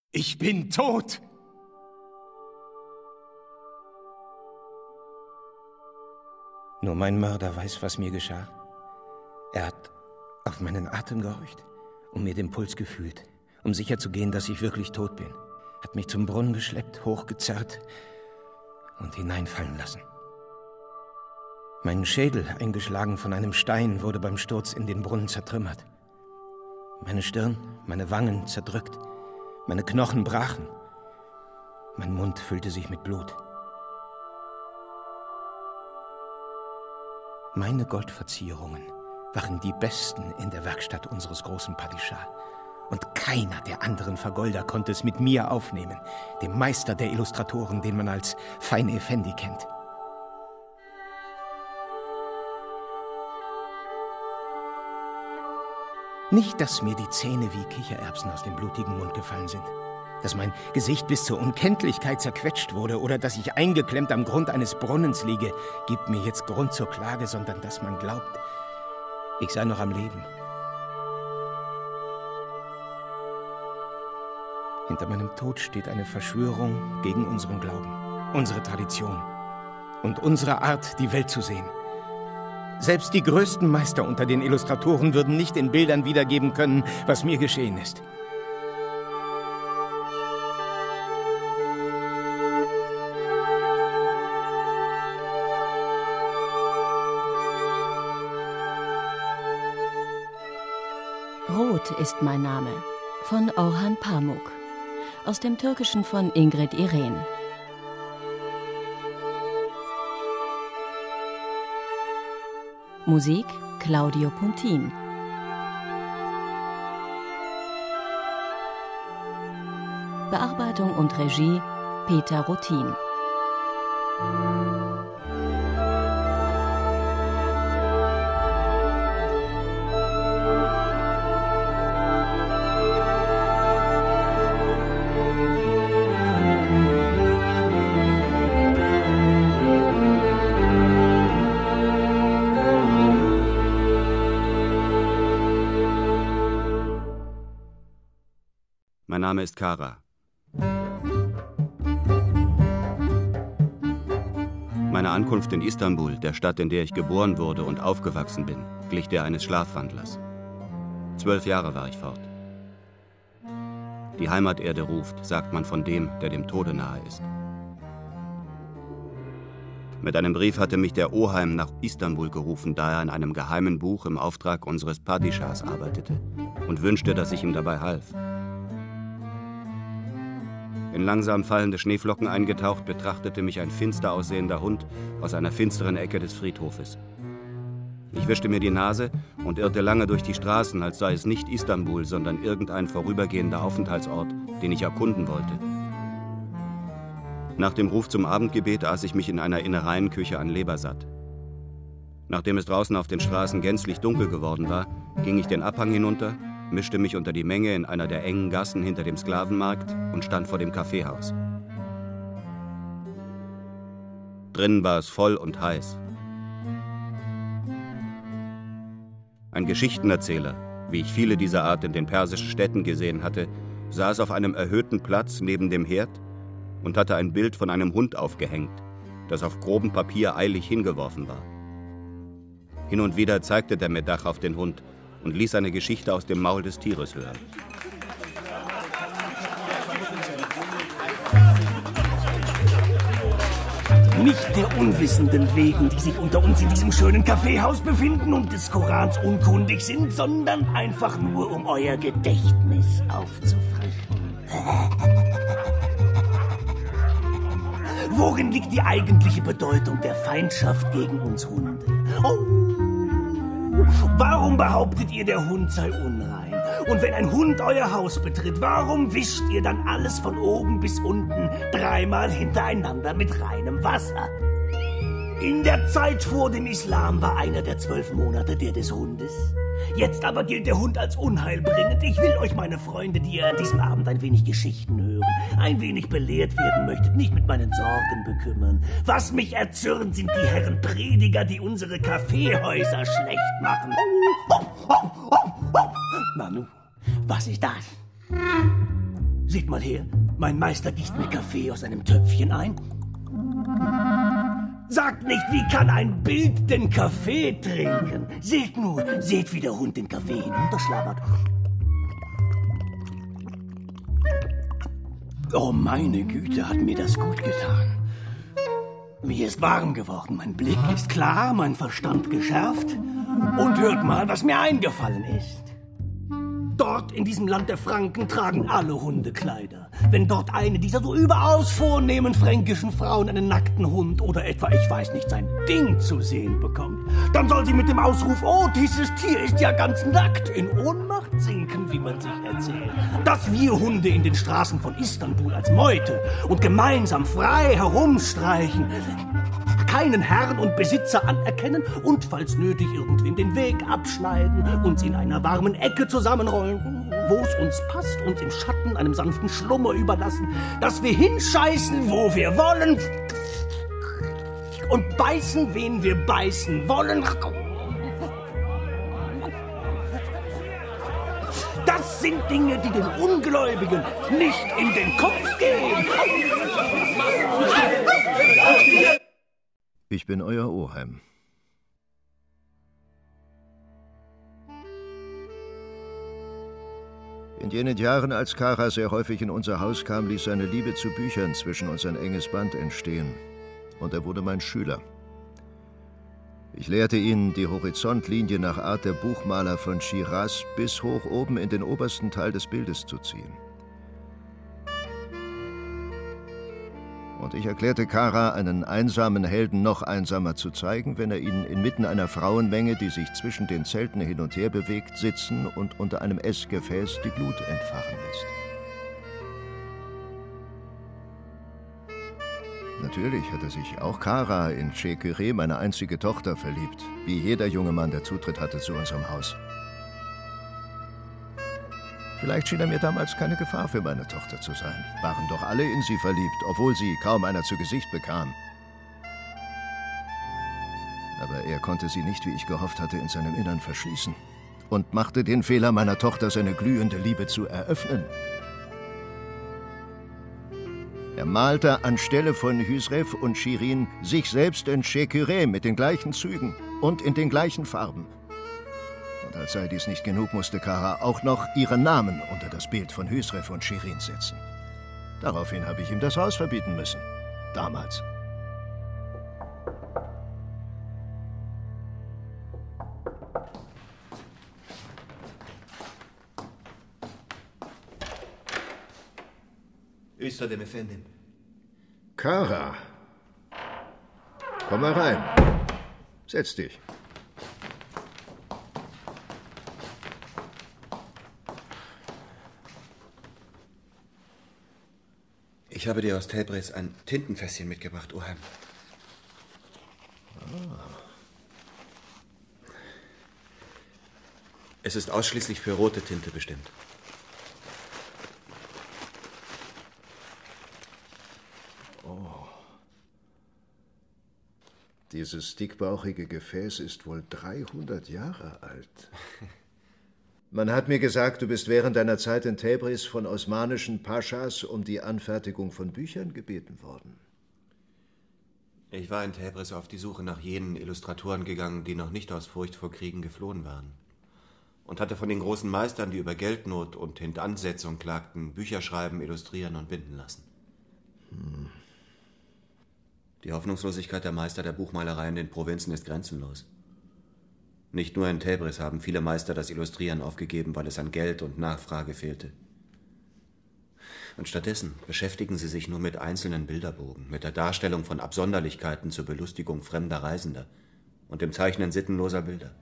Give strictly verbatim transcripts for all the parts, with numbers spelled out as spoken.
Ich bin tot! Nur mein Mörder weiß, was mir geschah. Er hat auf meinen Atem gehorcht und mir den Puls gefühlt, um sicherzugehen, dass ich wirklich tot bin. Hat mich zum Brunnen geschleppt, hochgezerrt und hineinfallen lassen. Mein Schädel, eingeschlagen von einem Stein, wurde beim Sturz in den Brunnen zertrümmert. Meine Stirn, meine Wangen zerdrückt, meine Knochen brachen. Mein Mund füllte sich mit Blut. Meine Goldverzierungen waren die besten in der Werkstatt unseres großen Padishah. Und keiner der anderen Vergolder konnte es mit mir aufnehmen, dem Meister der Illustratoren, den man als Fein Effendi kennt. Nicht, dass mir die Zähne wie Kichererbsen aus dem blutigen Mund gefallen sind, dass mein Gesicht bis zur Unkenntlichkeit zerquetscht wurde oder dass ich eingeklemmt am Grund eines Brunnens liege, gibt mir jetzt Grund zur Klage, sondern dass man glaubt, ich sei noch am Leben. Hinter meinem Tod steht eine Verschwörung gegen unseren Glauben, unsere Tradition und unsere Art, die Welt zu sehen. Selbst die größten Meister unter den Illustratoren würden nicht in Bildern wiedergeben können, was mir geschehen ist. Rot ist mein Name, von Orhan Pamuk, aus dem Türkischen von Ingrid Irene. Musik Claudio Puntin. Bearbeitung und Regie Peter Rothin. Mein Name ist Kara. Meine Ankunft in Istanbul, der Stadt, in der ich geboren wurde und aufgewachsen bin, glich der eines Schlafwandlers. Zwölf Jahre war ich fort. Die Heimaterde ruft, sagt man von dem, der dem Tode nahe ist. Mit einem Brief hatte mich der Oheim nach Istanbul gerufen, da er an einem geheimen Buch im Auftrag unseres Padishahs arbeitete und wünschte, dass ich ihm dabei half. In langsam fallende Schneeflocken eingetaucht, betrachtete mich ein finster aussehender Hund aus einer finsteren Ecke des Friedhofes. Ich wischte mir die Nase und irrte lange durch die Straßen, als sei es nicht Istanbul, sondern irgendein vorübergehender Aufenthaltsort, den ich erkunden wollte. Nach dem Ruf zum Abendgebet aß ich mich in einer Innereienküche an Leber satt. Nachdem es draußen auf den Straßen gänzlich dunkel geworden war, ging ich den Abhang hinunter, mischte mich unter die Menge in einer der engen Gassen hinter dem Sklavenmarkt und stand vor dem Kaffeehaus. Drinnen war es voll und heiß. Ein Geschichtenerzähler, wie ich viele dieser Art in den persischen Städten gesehen hatte, saß auf einem erhöhten Platz neben dem Herd und hatte ein Bild von einem Hund aufgehängt, das auf grobem Papier eilig hingeworfen war. Hin und wieder zeigte der Medach auf den Hund und ließ eine Geschichte aus dem Maul des Tieres hören. Nicht der Unwissenden wegen, die sich unter uns in diesem schönen Kaffeehaus befinden und des Korans unkundig sind, sondern einfach nur, um euer Gedächtnis aufzufrischen. Worin liegt die eigentliche Bedeutung der Feindschaft gegen uns Hunde? Oh! Warum behauptet ihr, der Hund sei unrein? Und wenn ein Hund euer Haus betritt, warum wischt ihr dann alles von oben bis unten dreimal hintereinander mit reinem Wasser? In der Zeit vor dem Islam war einer der zwölf Monate der des Hundes. Jetzt aber gilt der Hund als unheilbringend. Ich will euch, meine Freunde, die ihr an diesem Abend ein wenig Geschichten hören, ein wenig belehrt werden möchtet, nicht mit meinen Sorgen bekümmern. Was mich erzürnt, sind die Herren Prediger, die unsere Kaffeehäuser schlecht machen. Oh, oh, oh, oh. Nanu, was ist das? Seht mal her, mein Meister gießt mir Kaffee aus einem Töpfchen ein. Sagt nicht, wie kann ein Bild den Kaffee trinken? Seht nur, seht, wie der Hund den Kaffee hinunterschlabbert. Oh, meine Güte, hat mir das gut getan. Mir ist warm geworden, mein Blick ist klar, mein Verstand geschärft. Und hört mal, was mir eingefallen ist. Dort in diesem Land der Franken tragen alle Hunde Kleider. Wenn dort eine dieser so überaus vornehmen fränkischen Frauen einen nackten Hund oder etwa, ich weiß nicht, sein Ding zu sehen bekommt, dann soll sie mit dem Ausruf, oh, dieses Tier ist ja ganz nackt, in Ohnmacht sinken, wie man sich erzählt. Dass wir Hunde in den Straßen von Istanbul als Meute und gemeinsam frei herumstreichen, keinen Herrn und Besitzer anerkennen und, falls nötig, irgendwem den Weg abschneiden, uns in einer warmen Ecke zusammenrollen, wo es uns passt, uns im Schatten einem sanften Schlummer überlassen, dass wir hinscheißen, wo wir wollen und beißen, wen wir beißen wollen. Das sind Dinge, die den Ungläubigen nicht in den Kopf gehen. Ich bin euer Oheim. In jenen Jahren, als Kara sehr häufig in unser Haus kam, ließ seine Liebe zu Büchern zwischen uns ein enges Band entstehen. Und er wurde mein Schüler. Ich lehrte ihn, die Horizontlinie nach Art der Buchmaler von Schiraz bis hoch oben in den obersten Teil des Bildes zu ziehen. Und ich erklärte Kara, einen einsamen Helden noch einsamer zu zeigen, wenn er ihn inmitten einer Frauenmenge, die sich zwischen den Zelten hin und her bewegt, sitzen und unter einem Essgefäß die Glut entfachen lässt. Natürlich hatte sich auch Kara in Chekure, meine einzige Tochter, verliebt, wie jeder junge Mann, der Zutritt hatte zu unserem Haus. Vielleicht schien er mir damals keine Gefahr für meine Tochter zu sein. Waren doch alle in sie verliebt, obwohl sie kaum einer zu Gesicht bekam. Aber er konnte sie nicht, wie ich gehofft hatte, in seinem Innern verschließen und machte den Fehler, meiner Tochter seine glühende Liebe zu eröffnen. Er malte anstelle von Hüsrev und Shirin sich selbst in Chekure mit den gleichen Zügen und in den gleichen Farben. Und als sei dies nicht genug, musste Kara auch noch ihren Namen unter das Bild von Hüsrev und Shirin setzen. Daraufhin habe ich ihm das Haus verbieten müssen. Damals. Üstadem Efendim. Kara. Komm mal rein. Setz dich. Ich habe dir aus Tebriz ein Tintenfässchen mitgebracht, Oheim. Ah. Es ist ausschließlich für rote Tinte bestimmt. Oh. Dieses dickbauchige Gefäß ist wohl dreihundert Jahre alt. Man hat mir gesagt, du bist während deiner Zeit in Tebriz von osmanischen Paschas um die Anfertigung von Büchern gebeten worden. Ich war in Tebriz auf die Suche nach jenen Illustratoren gegangen, die noch nicht aus Furcht vor Kriegen geflohen waren. Und hatte von den großen Meistern, die über Geldnot und Hintansetzung klagten, Bücher schreiben, illustrieren und binden lassen. Hm. Die Hoffnungslosigkeit der Meister der Buchmalerei in den Provinzen ist grenzenlos. Nicht nur in Tebriz haben viele Meister das Illustrieren aufgegeben, weil es an Geld und Nachfrage fehlte. Und stattdessen beschäftigen sie sich nur mit einzelnen Bilderbogen, mit der Darstellung von Absonderlichkeiten zur Belustigung fremder Reisender und dem Zeichnen sittenloser Bilder.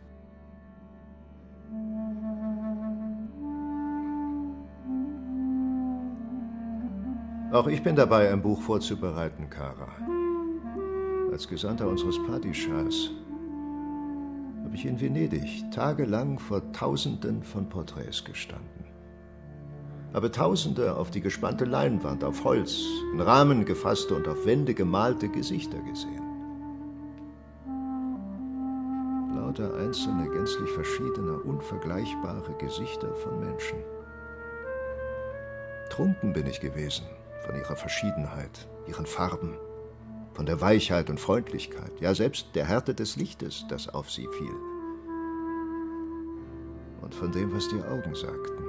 Auch ich bin dabei, ein Buch vorzubereiten, Kara. Als Gesandter unseres Padishahs habe ich in Venedig tagelang vor Tausenden von Porträts gestanden. Habe Tausende auf die gespannte Leinwand, auf Holz, in Rahmen gefasste und auf Wände gemalte Gesichter gesehen. Lauter einzelne, gänzlich verschiedene, unvergleichbare Gesichter von Menschen. Betrunken bin ich gewesen von ihrer Verschiedenheit, ihren Farben, von der Weichheit und Freundlichkeit, ja selbst der Härte des Lichtes, das auf sie fiel. Und von dem, was die Augen sagten.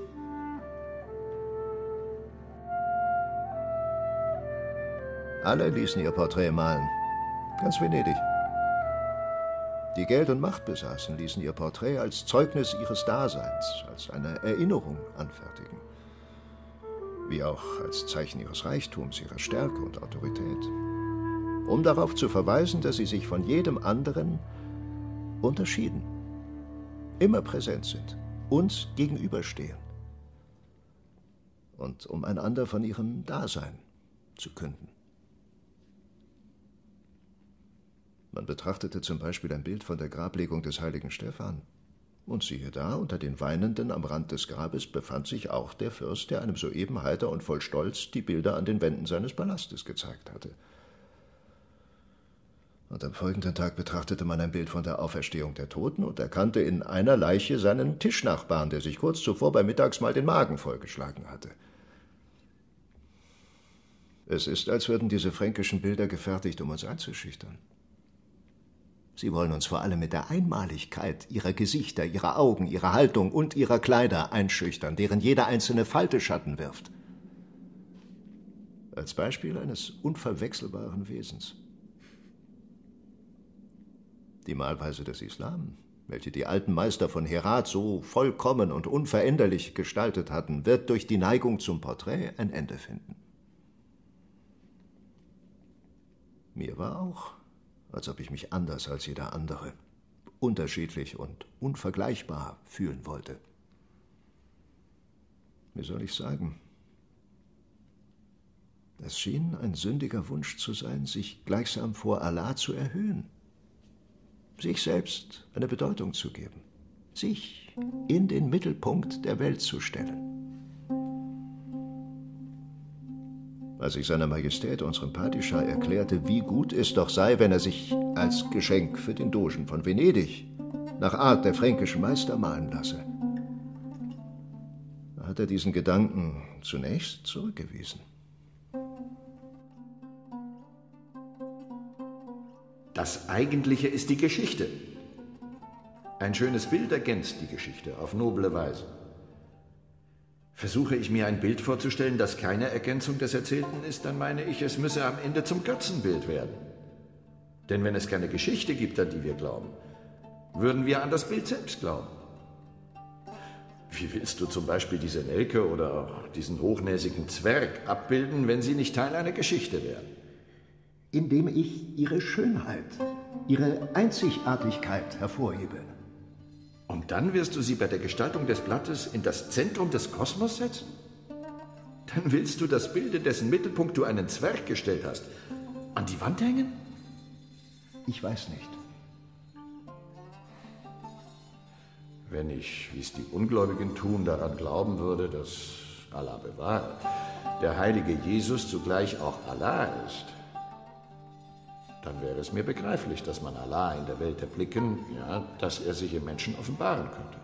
Alle ließen ihr Porträt malen, ganz Venedig. Die Geld und Macht besaßen, ließen ihr Porträt als Zeugnis ihres Daseins, als eine Erinnerung anfertigen. Wie auch als Zeichen ihres Reichtums, ihrer Stärke und Autorität. Um darauf zu verweisen, dass sie sich von jedem anderen unterschieden, immer präsent sind, uns gegenüberstehen. Und um einander von ihrem Dasein zu künden. Man betrachtete zum Beispiel ein Bild von der Grablegung des heiligen Stephan. Und siehe da, unter den Weinenden am Rand des Grabes befand sich auch der Fürst, der einem soeben heiter und voll Stolz die Bilder an den Wänden seines Palastes gezeigt hatte. Und am folgenden Tag betrachtete man ein Bild von der Auferstehung der Toten und erkannte in einer Leiche seinen Tischnachbarn, der sich kurz zuvor beim Mittagsmahl den Magen vollgeschlagen hatte. Es ist, als würden diese fränkischen Bilder gefertigt, um uns einzuschüchtern. Sie wollen uns vor allem mit der Einmaligkeit ihrer Gesichter, ihrer Augen, ihrer Haltung und ihrer Kleider einschüchtern, deren jede einzelne Falte Schatten wirft. Als Beispiel eines unverwechselbaren Wesens. Die Malweise des Islam, welche die alten Meister von Herat so vollkommen und unveränderlich gestaltet hatten, wird durch die Neigung zum Porträt ein Ende finden. Mir war auch, als ob ich mich anders als jeder andere, unterschiedlich und unvergleichbar fühlen wollte. Wie soll ich sagen? Es schien ein sündiger Wunsch zu sein, sich gleichsam vor Allah zu erhöhen, sich selbst eine Bedeutung zu geben, sich in den Mittelpunkt der Welt zu stellen. Als ich seiner Majestät, unserem Padishah, erklärte, wie gut es doch sei, wenn er sich als Geschenk für den Dogen von Venedig nach Art der fränkischen Meister malen lasse, hat er diesen Gedanken zunächst zurückgewiesen. Das Eigentliche ist die Geschichte. Ein schönes Bild ergänzt die Geschichte auf noble Weise. Versuche ich mir ein Bild vorzustellen, das keine Ergänzung des Erzählten ist, dann meine ich, es müsse am Ende zum Götzenbild werden. Denn wenn es keine Geschichte gibt, an die wir glauben, würden wir an das Bild selbst glauben. Wie willst du zum Beispiel diese Nelke oder diesen hochnäsigen Zwerg abbilden, wenn sie nicht Teil einer Geschichte wären? Indem ich ihre Schönheit, ihre Einzigartigkeit hervorhebe. Und dann wirst du sie bei der Gestaltung des Blattes in das Zentrum des Kosmos setzen? Dann willst du das Bild, in dessen Mittelpunkt du einen Zwerg gestellt hast, an die Wand hängen? Ich weiß nicht. Wenn ich, wie es die Ungläubigen tun, daran glauben würde, dass, Allah bewahre, der heilige Jesus zugleich auch Allah ist, dann wäre es mir begreiflich, dass man Allah in der Welt erblicken, ja, dass er sich im Menschen offenbaren könnte.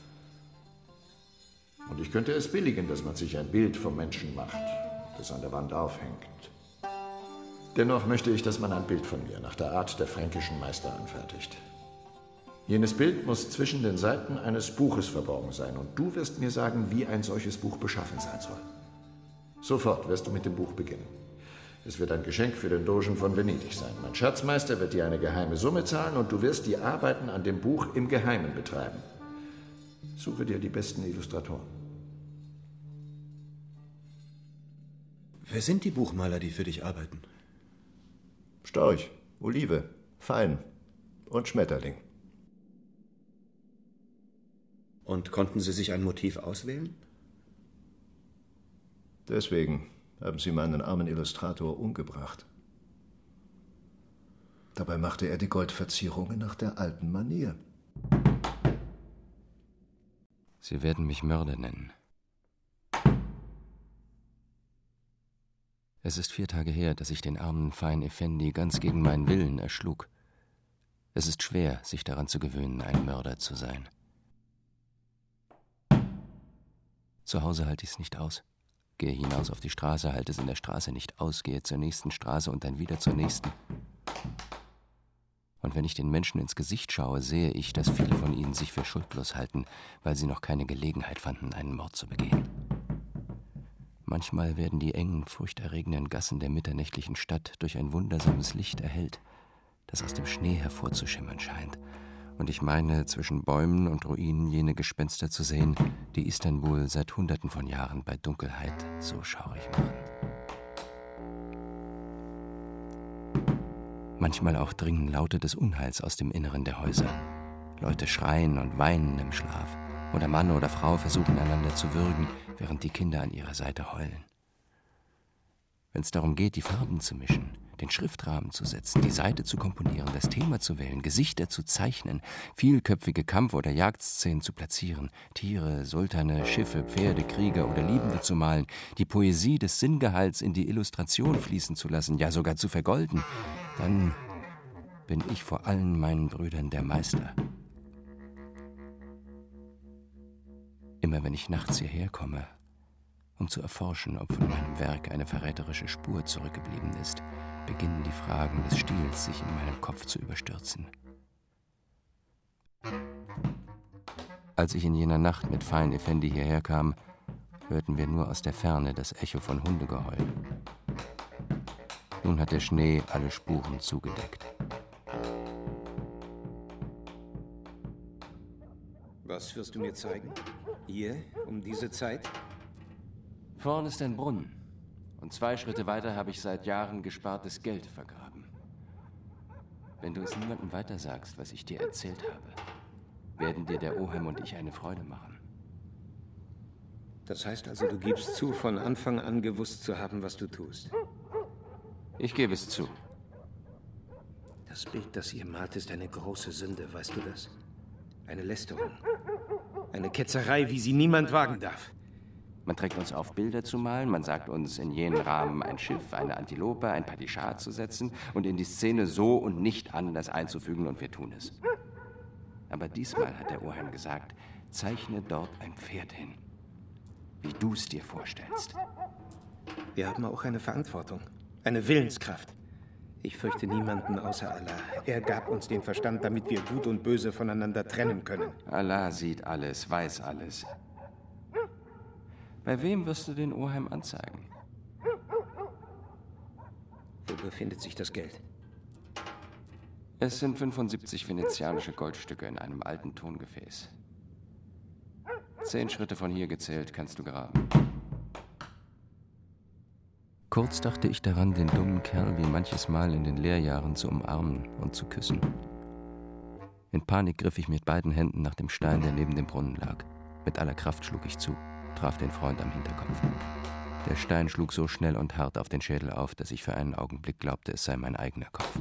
Und ich könnte es billigen, dass man sich ein Bild vom Menschen macht, das an der Wand aufhängt. Dennoch möchte ich, dass man ein Bild von mir nach der Art der fränkischen Meister anfertigt. Jenes Bild muss zwischen den Seiten eines Buches verborgen sein, und du wirst mir sagen, wie ein solches Buch beschaffen sein soll. Sofort wirst du mit dem Buch beginnen. Es wird ein Geschenk für den Dogen von Venedig sein. Mein Schatzmeister wird dir eine geheime Summe zahlen und du wirst die Arbeiten an dem Buch im Geheimen betreiben. Suche dir die besten Illustratoren. Wer sind die Buchmaler, die für dich arbeiten? Storch, Olive, Fein und Schmetterling. Und konnten Sie sich ein Motiv auswählen? Deswegen haben sie meinen armen Illustrator umgebracht. Dabei machte er die Goldverzierungen nach der alten Manier. Sie werden mich Mörder nennen. Es ist vier Tage her, dass ich den armen Fein Effendi ganz gegen meinen Willen erschlug. Es ist schwer, sich daran zu gewöhnen, ein Mörder zu sein. Zu Hause halte ich es nicht aus. gehe hinaus auf die Straße, halte es in der Straße nicht aus, gehe zur nächsten Straße und dann wieder zur nächsten. Und wenn ich den Menschen ins Gesicht schaue, sehe ich, dass viele von ihnen sich für schuldlos halten, weil sie noch keine Gelegenheit fanden, einen Mord zu begehen. Manchmal werden die engen, furchterregenden Gassen der mitternächtlichen Stadt durch ein wundersames Licht erhellt, das aus dem Schnee hervorzuschimmern scheint. Und ich meine, zwischen Bäumen und Ruinen jene Gespenster zu sehen, die Istanbul seit Hunderten von Jahren bei Dunkelheit so schaurig machen. Manchmal auch dringen Laute des Unheils aus dem Inneren der Häuser. Leute schreien und weinen im Schlaf. Oder Mann oder Frau versuchen einander zu würgen, während die Kinder an ihrer Seite heulen. Wenn es darum geht, die Farben zu mischen, den Schriftrahmen zu setzen, die Seite zu komponieren, das Thema zu wählen, Gesichter zu zeichnen, vielköpfige Kampf- oder Jagdszenen zu platzieren, Tiere, Sultane, Schiffe, Pferde, Krieger oder Liebende zu malen, die Poesie des Sinngehalts in die Illustration fließen zu lassen, ja sogar zu vergolden, dann bin ich vor allen meinen Brüdern der Meister. Immer wenn ich nachts hierher komme, um zu erforschen, ob von meinem Werk eine verräterische Spur zurückgeblieben ist, beginnen die Fragen des Stils sich in meinem Kopf zu überstürzen. Als ich in jener Nacht mit Fein Effendi hierher kam, hörten wir nur aus der Ferne das Echo von Hundegeheul. Nun hat der Schnee alle Spuren zugedeckt. Was wirst du mir zeigen? Hier, um diese Zeit? Vorn ist ein Brunnen. Und zwei Schritte weiter habe ich seit Jahren gespartes Geld vergraben. Wenn du es niemandem weiter sagst, was ich dir erzählt habe, werden dir der Oheim und ich eine Freude machen. Das heißt also, du gibst zu, von Anfang an gewusst zu haben, was du tust. Ich gebe es zu. Das Bild, das ihr malt, ist eine große Sünde, weißt du das? Eine Lästerung. Eine Ketzerei, wie sie niemand wagen darf. Man trägt uns auf, Bilder zu malen, man sagt uns, in jenen Rahmen ein Schiff, eine Antilope, ein Padischah zu setzen und in die Szene so und nicht anders einzufügen, und wir tun es. Aber diesmal hat der Oheim gesagt, zeichne dort ein Pferd hin, wie du es dir vorstellst. Wir haben auch eine Verantwortung, eine Willenskraft. Ich fürchte niemanden außer Allah. Er gab uns den Verstand, damit wir Gut und Böse voneinander trennen können. Allah sieht alles, weiß alles. Bei wem wirst du den Oheim anzeigen? Wo befindet sich das Geld? Es sind fünfundsiebzig venezianische Goldstücke in einem alten Tongefäß. Zehn Schritte von hier gezählt kannst du graben. Kurz dachte ich daran, den dummen Kerl wie manches Mal in den Lehrjahren zu umarmen und zu küssen. In Panik griff ich mit beiden Händen nach dem Stein, der neben dem Brunnen lag. Mit aller Kraft schlug ich zu, traf den Freund am Hinterkopf. Der Stein schlug so schnell und hart auf den Schädel auf, dass ich für einen Augenblick glaubte, es sei mein eigener Kopf.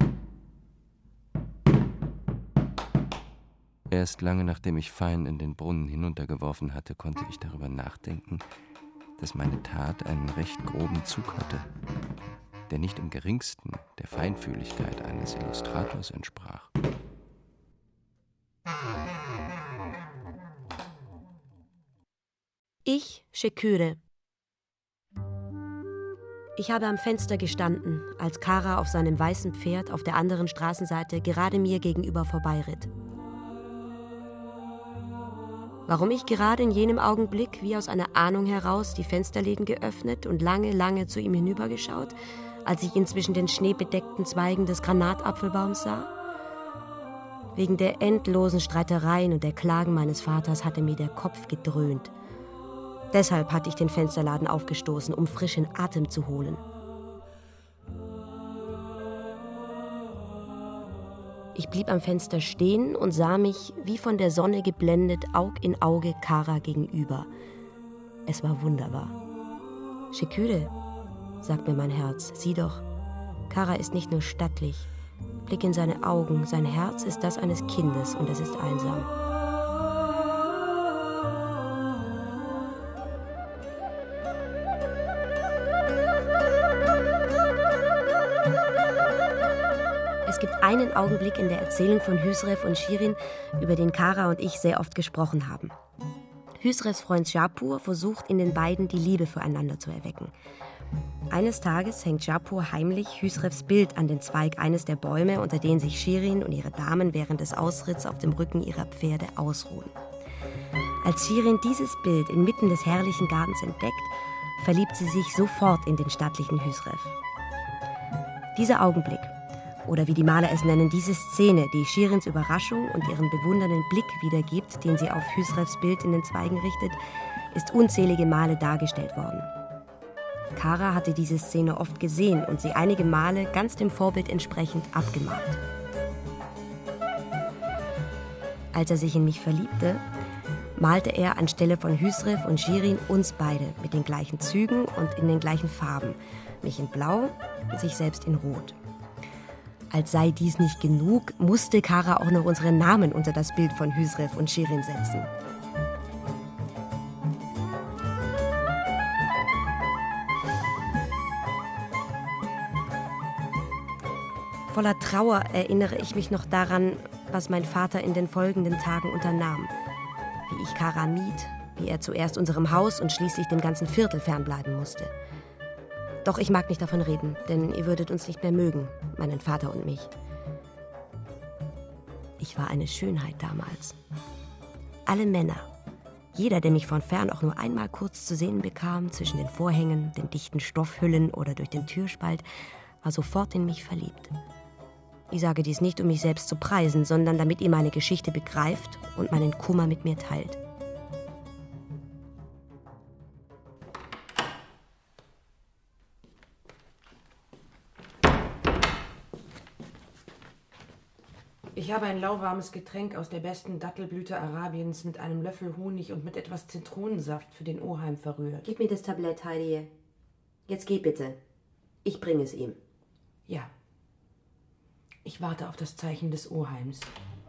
Erst lange nachdem ich Fein in den Brunnen hinuntergeworfen hatte, konnte ich darüber nachdenken, dass meine Tat einen recht groben Zug hatte, der nicht im geringsten der Feinfühligkeit eines Illustrators entsprach. Ich, Şeküre. Ich habe am Fenster gestanden, als Kara auf seinem weißen Pferd auf der anderen Straßenseite gerade mir gegenüber vorbeiritt. Warum ich gerade in jenem Augenblick wie aus einer Ahnung heraus die Fensterläden geöffnet und lange, lange zu ihm hinübergeschaut, als ich ihn zwischen den schneebedeckten Zweigen des Granatapfelbaums sah? Wegen der endlosen Streitereien und der Klagen meines Vaters hatte mir der Kopf gedröhnt. Deshalb hatte ich den Fensterladen aufgestoßen, um frischen Atem zu holen. Ich blieb am Fenster stehen und sah mich, wie von der Sonne geblendet, Aug in Auge Kara gegenüber. Es war wunderbar. Şeküre, sagt mir mein Herz, sieh doch, Kara ist nicht nur stattlich. Blick in seine Augen, sein Herz ist das eines Kindes und es ist einsam. Es gibt einen Augenblick in der Erzählung von Hüsrev und Shirin, über den Kara und ich sehr oft gesprochen haben. Hüsrevs Freund Japur versucht in den beiden die Liebe füreinander zu erwecken. Eines Tages hängt Japur heimlich Hüsrevs Bild an den Zweig eines der Bäume, unter denen sich Shirin und ihre Damen während des Ausritts auf dem Rücken ihrer Pferde ausruhen. Als Shirin dieses Bild inmitten des herrlichen Gartens entdeckt, verliebt sie sich sofort in den stattlichen Hüsrev. Dieser Augenblick, oder wie die Maler es nennen, diese Szene, die Shirins Überraschung und ihren bewundernden Blick wiedergibt, den sie auf Hüsrevs Bild in den Zweigen richtet, ist unzählige Male dargestellt worden. Kara hatte diese Szene oft gesehen und sie einige Male ganz dem Vorbild entsprechend abgemalt. Als er sich in mich verliebte, malte er anstelle von Hüsrev und Shirin uns beide mit den gleichen Zügen und in den gleichen Farben, mich in Blau und sich selbst in Rot. Als sei dies nicht genug, musste Kara auch noch unsere Namen unter das Bild von Hüsrev und Shirin setzen. Voller Trauer erinnere ich mich noch daran, was mein Vater in den folgenden Tagen unternahm. Wie ich Kara mied, wie er zuerst unserem Haus und schließlich dem ganzen Viertel fernbleiben musste. Doch ich mag nicht davon reden, denn ihr würdet uns nicht mehr mögen, meinen Vater und mich. Ich war eine Schönheit damals. Alle Männer, jeder, der mich von fern auch nur einmal kurz zu sehen bekam, zwischen den Vorhängen, den dichten Stoffhüllen oder durch den Türspalt, war sofort in mich verliebt. Ich sage dies nicht, um mich selbst zu preisen, sondern damit ihr meine Geschichte begreift und meinen Kummer mit mir teilt. Ich habe ein lauwarmes Getränk aus der besten Dattelblüte Arabiens mit einem Löffel Honig und mit etwas Zitronensaft für den Oheim verrührt. Gib mir das Tablett, Heidi. Jetzt geh bitte. Ich bringe es ihm. Ja. Ich warte auf das Zeichen des Oheims.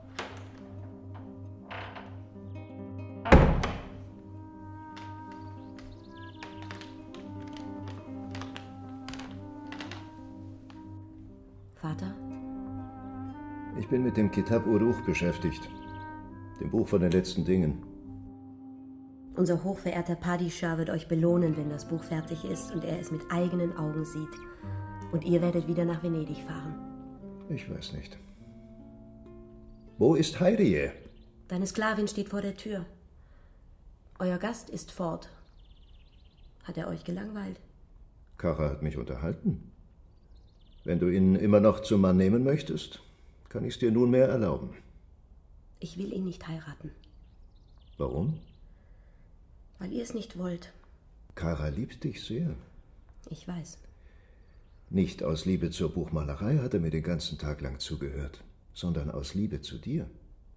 Vater? Ich bin mit dem Kitab Uruch beschäftigt, dem Buch von den letzten Dingen. Unser hochverehrter Padishah wird euch belohnen, wenn das Buch fertig ist und er es mit eigenen Augen sieht. Und ihr werdet wieder nach Venedig fahren. Ich weiß nicht. Wo ist Hayriye? Deine Sklavin steht vor der Tür. Euer Gast ist fort. Hat er euch gelangweilt? Kara hat mich unterhalten. Wenn du ihn immer noch zum Mann nehmen möchtest, kann ich es dir nunmehr erlauben. Ich will ihn nicht heiraten. Warum? Weil ihr es nicht wollt. Kara liebt dich sehr. Ich weiß. Nicht aus Liebe zur Buchmalerei hat er mir den ganzen Tag lang zugehört, sondern aus Liebe zu dir.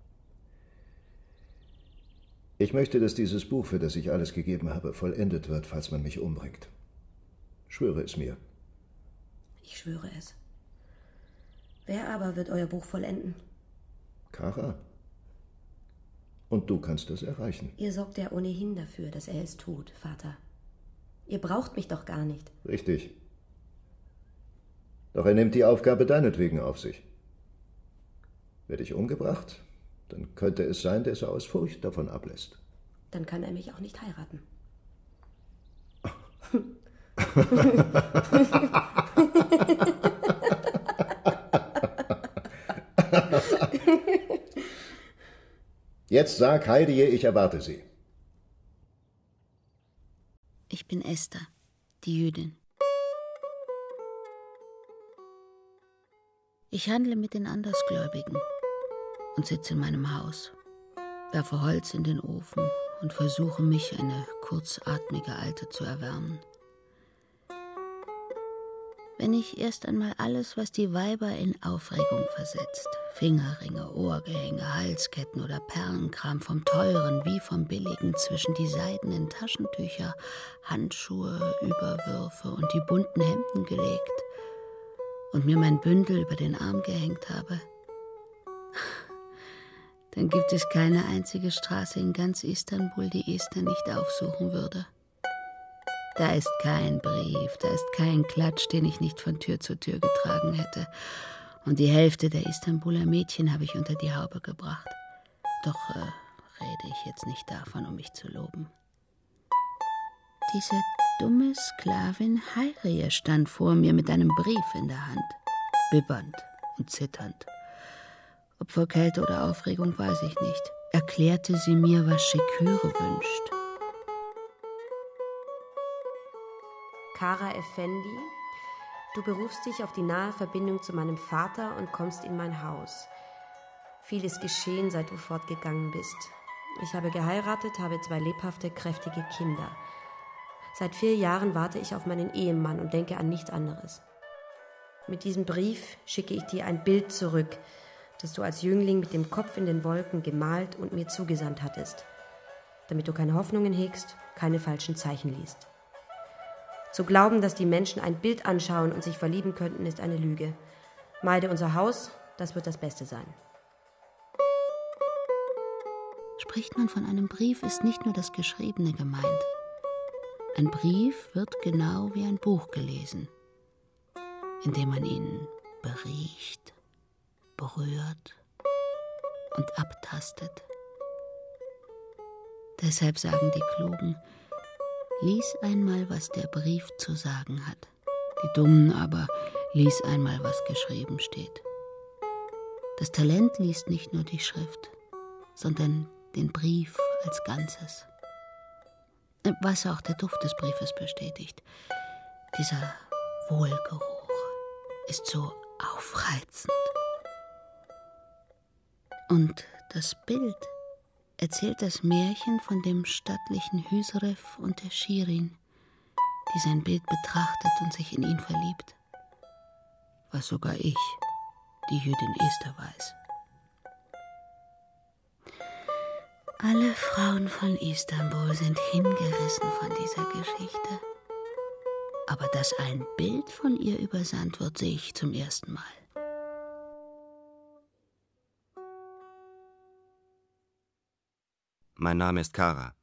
Ich möchte, dass dieses Buch, für das ich alles gegeben habe, vollendet wird, falls man mich umbringt. Schwöre es mir. Ich schwöre es. Wer aber wird euer Buch vollenden? Kara. Und du kannst es erreichen. Ihr sorgt ja ohnehin dafür, dass er es tut, Vater. Ihr braucht mich doch gar nicht. Richtig. Doch er nimmt die Aufgabe deinetwegen auf sich. Werde ich umgebracht, dann könnte es sein, dass er aus Furcht davon ablässt. Dann kann er mich auch nicht heiraten. Jetzt sag Hayriye, ich erwarte sie. Ich bin Esther, die Jüdin. Ich handle mit den Andersgläubigen und sitze in meinem Haus, werfe Holz in den Ofen und versuche mich, eine kurzatmige Alte, zu erwärmen. Wenn ich erst einmal alles, was die Weiber in Aufregung versetzt, Fingerringe, Ohrgehänge, Halsketten oder Perlenkram, vom Teuren wie vom Billigen zwischen die seidenen Taschentücher, Handschuhe, Überwürfe und die bunten Hemden gelegt und mir mein Bündel über den Arm gehängt habe, dann gibt es keine einzige Straße in ganz Istanbul, die Esther nicht aufsuchen würde. Da ist kein Brief, da ist kein Klatsch, den ich nicht von Tür zu Tür getragen hätte. Und die Hälfte der Istanbuler Mädchen habe ich unter die Haube gebracht. Doch äh, rede ich jetzt nicht davon, um mich zu loben. Diese dumme Sklavin Heirie stand vor mir mit einem Brief in der Hand, bibbernd und zitternd. Ob vor Kälte oder Aufregung, weiß ich nicht. Erklärte sie mir, was Scheküre wünscht. Kara Effendi, du berufst dich auf die nahe Verbindung zu meinem Vater und kommst in mein Haus. Viel ist geschehen, seit du fortgegangen bist. Ich habe geheiratet, habe zwei lebhafte, kräftige Kinder. Seit vier Jahren warte ich auf meinen Ehemann und denke an nichts anderes. Mit diesem Brief schicke ich dir ein Bild zurück, das du als Jüngling mit dem Kopf in den Wolken gemalt und mir zugesandt hattest, damit du keine Hoffnungen hegst, keine falschen Zeichen liest. Zu glauben, dass die Menschen ein Bild anschauen und sich verlieben könnten, ist eine Lüge. Meide unser Haus, das wird das Beste sein. Spricht man von einem Brief, ist nicht nur das Geschriebene gemeint. Ein Brief wird genau wie ein Buch gelesen, indem man ihn beriecht, berührt und abtastet. Deshalb sagen die Klugen, lies einmal, was der Brief zu sagen hat. Die Dummen aber, lies einmal, was geschrieben steht. Das Talent liest nicht nur die Schrift, sondern den Brief als Ganzes. Was auch der Duft des Briefes bestätigt. Dieser Wohlgeruch ist so aufreizend. Und das Bild erzählt das Märchen von dem stattlichen Hysrev und der Shirin, die sein Bild betrachtet und sich in ihn verliebt. Was sogar ich, die Jüdin Esther, weiß. Alle Frauen von Istanbul sind hingerissen von dieser Geschichte. Aber dass ein Bild von ihr übersandt wird, sehe ich zum ersten Mal. Mein Name ist Kara.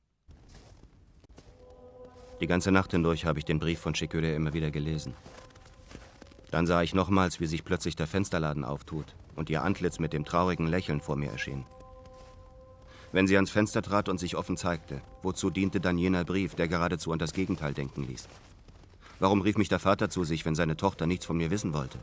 Die ganze Nacht hindurch habe ich den Brief von Şeküre immer wieder gelesen. Dann sah ich nochmals, wie sich plötzlich der Fensterladen auftut und ihr Antlitz mit dem traurigen Lächeln vor mir erschien. Wenn sie ans Fenster trat und sich offen zeigte, wozu diente dann jener Brief, der geradezu an das Gegenteil denken ließ? Warum rief mich der Vater zu sich, wenn seine Tochter nichts von mir wissen wollte?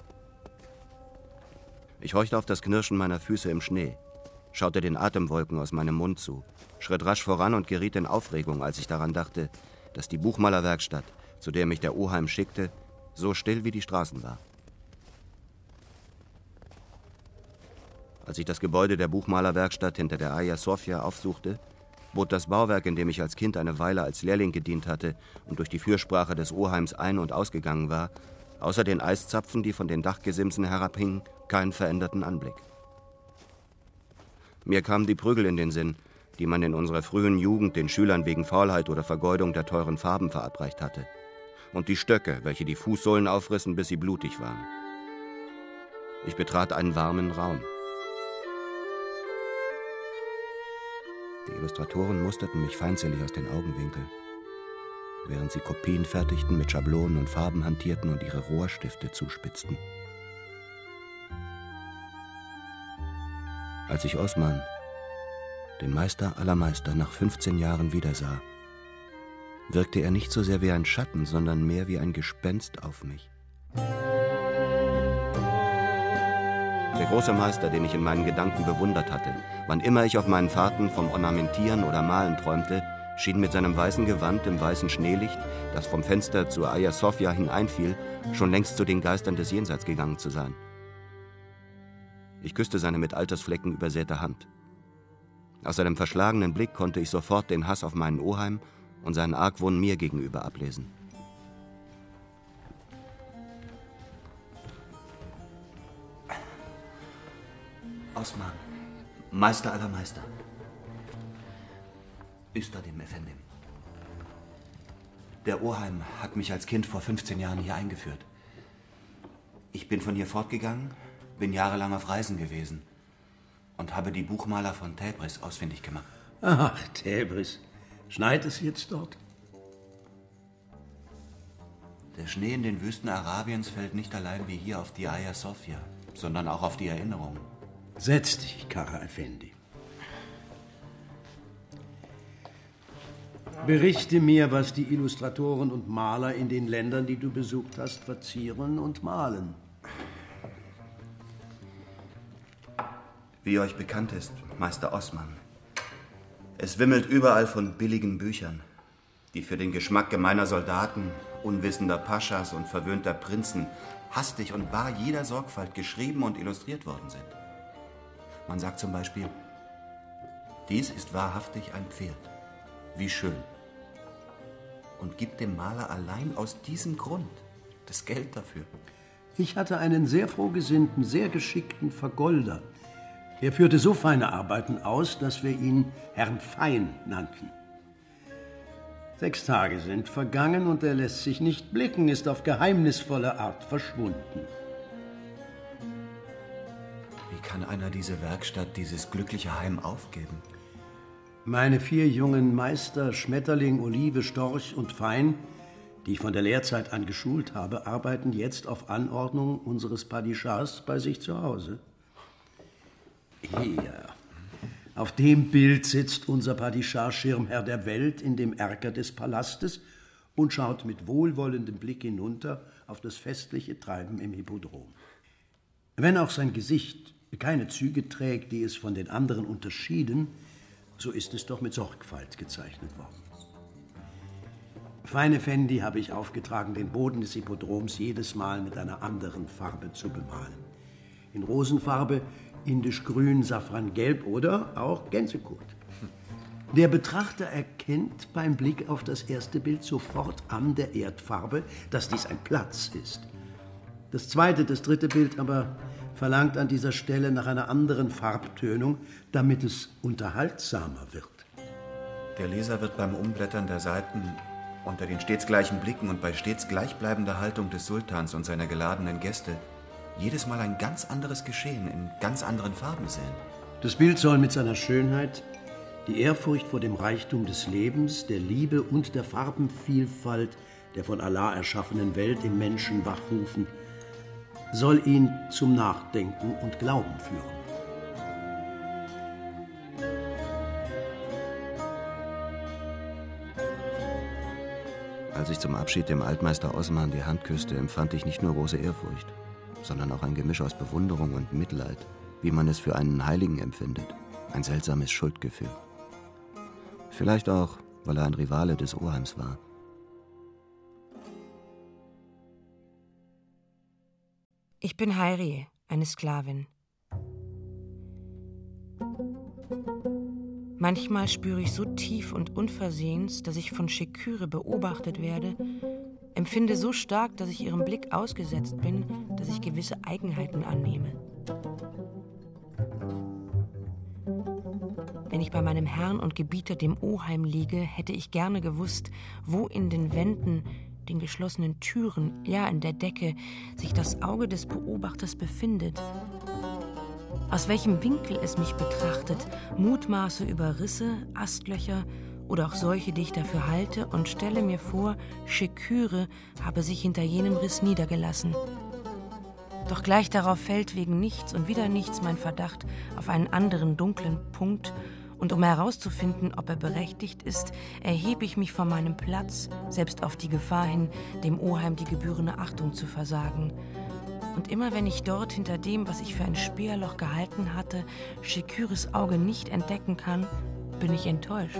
Ich horchte auf das Knirschen meiner Füße im Schnee, schaute den Atemwolken aus meinem Mund zu, schritt rasch voran und geriet in Aufregung, als ich daran dachte, dass die Buchmalerwerkstatt, zu der mich der Oheim schickte, so still wie die Straßen war. Als ich das Gebäude der Buchmalerwerkstatt hinter der Hagia Sophia aufsuchte, bot das Bauwerk, in dem ich als Kind eine Weile als Lehrling gedient hatte und durch die Fürsprache des Oheims ein- und ausgegangen war, außer den Eiszapfen, die von den Dachgesimsen herabhingen, keinen veränderten Anblick. Mir kamen die Prügel in den Sinn, die man in unserer frühen Jugend den Schülern wegen Faulheit oder Vergeudung der teuren Farben verabreicht hatte, und die Stöcke, welche die Fußsohlen aufrissen, bis sie blutig waren. Ich betrat einen warmen Raum. Die Illustratoren musterten mich feindselig aus den Augenwinkeln, während sie Kopien fertigten, mit Schablonen und Farben hantierten und ihre Rohrstifte zuspitzten. Als ich Osman, den Meister aller Meister, nach fünfzehn Jahren wiedersah, wirkte er nicht so sehr wie ein Schatten, sondern mehr wie ein Gespenst auf mich. Der große Meister, den ich in meinen Gedanken bewundert hatte, wann immer ich auf meinen Fahrten vom Ornamentieren oder Malen träumte, schien mit seinem weißen Gewand im weißen Schneelicht, das vom Fenster zur Hagia Sophia hineinfiel, schon längst zu den Geistern des Jenseits gegangen zu sein. Ich küsste seine mit Altersflecken übersäte Hand. Aus seinem verschlagenen Blick konnte ich sofort den Hass auf meinen Oheim und seinen Argwohn mir gegenüber ablesen. Osman, Meister aller Meister. Üstadim Efendim. Der Oheim hat mich als Kind vor fünfzehn Jahren hier eingeführt. Ich bin von hier fortgegangen, bin jahrelang auf Reisen gewesen und habe die Buchmaler von Tebris ausfindig gemacht. Ach, Tebris. Schneit es jetzt dort? Der Schnee in den Wüsten Arabiens fällt nicht allein wie hier auf die Hagia Sophia, sondern auch auf die Erinnerungen. Setz dich, Kara Effendi. Berichte mir, was die Illustratoren und Maler in den Ländern, die du besucht hast, verzieren und malen. Wie euch bekannt ist, Meister Osman, es wimmelt überall von billigen Büchern, die für den Geschmack gemeiner Soldaten, unwissender Paschas und verwöhnter Prinzen hastig und bar jeder Sorgfalt geschrieben und illustriert worden sind. Man sagt zum Beispiel, dies ist wahrhaftig ein Pferd, wie schön, und gibt dem Maler allein aus diesem Grund das Geld dafür. Ich hatte einen sehr frohgesinnten, sehr geschickten Vergolder. Er führte so feine Arbeiten aus, dass wir ihn Herrn Fein nannten. Sechs Tage sind vergangen und er lässt sich nicht blicken, ist auf geheimnisvolle Art verschwunden. Wie kann einer diese Werkstatt, dieses glückliche Heim aufgeben? Meine vier jungen Meister, Schmetterling, Olive, Storch und Fein, die ich von der Lehrzeit an geschult habe, arbeiten jetzt auf Anordnung unseres Padishahs bei sich zu Hause. Hier, auf dem Bild sitzt unser Padishah, Schirmherr der Welt, in dem Erker des Palastes und schaut mit wohlwollendem Blick hinunter auf das festliche Treiben im Hippodrom. Wenn auch sein Gesicht keine Züge trägt, die es von den anderen unterschieden, so ist es doch mit Sorgfalt gezeichnet worden. Fein Effendi habe ich aufgetragen, den Boden des Hippodroms jedes Mal mit einer anderen Farbe zu bemalen. In Rosenfarbe, indisch-grün, safrangelb oder auch Gänsekot. Der Betrachter erkennt beim Blick auf das erste Bild sofort an der Erdfarbe, dass dies ein Platz ist. Das zweite, das dritte Bild aber verlangt an dieser Stelle nach einer anderen Farbtönung, damit es unterhaltsamer wird. Der Leser wird beim Umblättern der Seiten unter den stets gleichen Blicken und bei stets gleichbleibender Haltung des Sultans und seiner geladenen Gäste jedes Mal ein ganz anderes Geschehen in ganz anderen Farben sehen. Das Bild soll mit seiner Schönheit die Ehrfurcht vor dem Reichtum des Lebens, der Liebe und der Farbenvielfalt der von Allah erschaffenen Welt im Menschen wachrufen, soll ihn zum Nachdenken und Glauben führen. Als ich zum Abschied dem Altmeister Osman die Hand küsste, empfand ich nicht nur große Ehrfurcht, sondern auch ein Gemisch aus Bewunderung und Mitleid, wie man es für einen Heiligen empfindet. Ein seltsames Schuldgefühl. Vielleicht auch, weil er ein Rivale des Oheims war. Ich bin Hayriye, eine Sklavin. Manchmal spüre ich so tief und unversehens, dass ich von Sheküre beobachtet werde, empfinde so stark, dass ich ihrem Blick ausgesetzt bin, dass ich gewisse Eigenheiten annehme. Wenn ich bei meinem Herrn und Gebieter, dem Oheim, liege, hätte ich gerne gewusst, wo in den Wänden, den geschlossenen Türen, ja in der Decke, sich das Auge des Beobachters befindet. Aus welchem Winkel es mich betrachtet, mutmaße über Risse, Astlöcher oder auch solche, die ich dafür halte, und stelle mir vor, Sheküre habe sich hinter jenem Riss niedergelassen. Doch gleich darauf fällt wegen nichts und wieder nichts mein Verdacht auf einen anderen dunklen Punkt, und um herauszufinden, ob er berechtigt ist, erhebe ich mich von meinem Platz, selbst auf die Gefahr hin, dem Oheim die gebührende Achtung zu versagen. Und immer wenn ich dort hinter dem, was ich für ein Speerloch gehalten hatte, Sheküres Auge nicht entdecken kann, bin ich enttäuscht.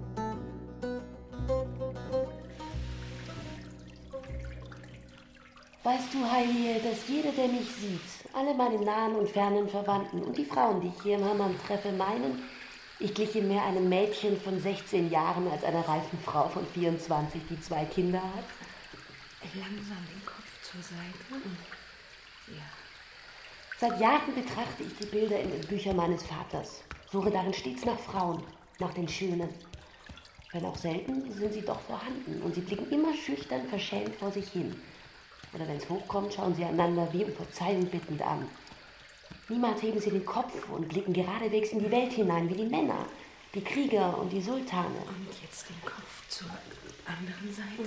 Weißt du, Hayriye, dass jeder, der mich sieht, alle meine nahen und fernen Verwandten und die Frauen, die ich hier im Hammam treffe, meinen, ich gliche mehr einem Mädchen von sechzehn Jahren als einer reifen Frau von vierundzwanzig, die zwei Kinder hat? Langsam den Kopf zur Seite. Ja. Seit Jahren betrachte ich die Bilder in den Büchern meines Vaters, suche darin stets nach Frauen, nach den Schönen. Wenn auch selten, sind sie doch vorhanden und sie blicken immer schüchtern verschämt vor sich hin. Oder wenn es hochkommt, schauen sie einander wie um Verzeihung bittend an. Niemals heben sie den Kopf und blicken geradewegs in die Welt hinein, wie die Männer, die Krieger und die Sultane. Und jetzt den Kopf zur anderen Seite.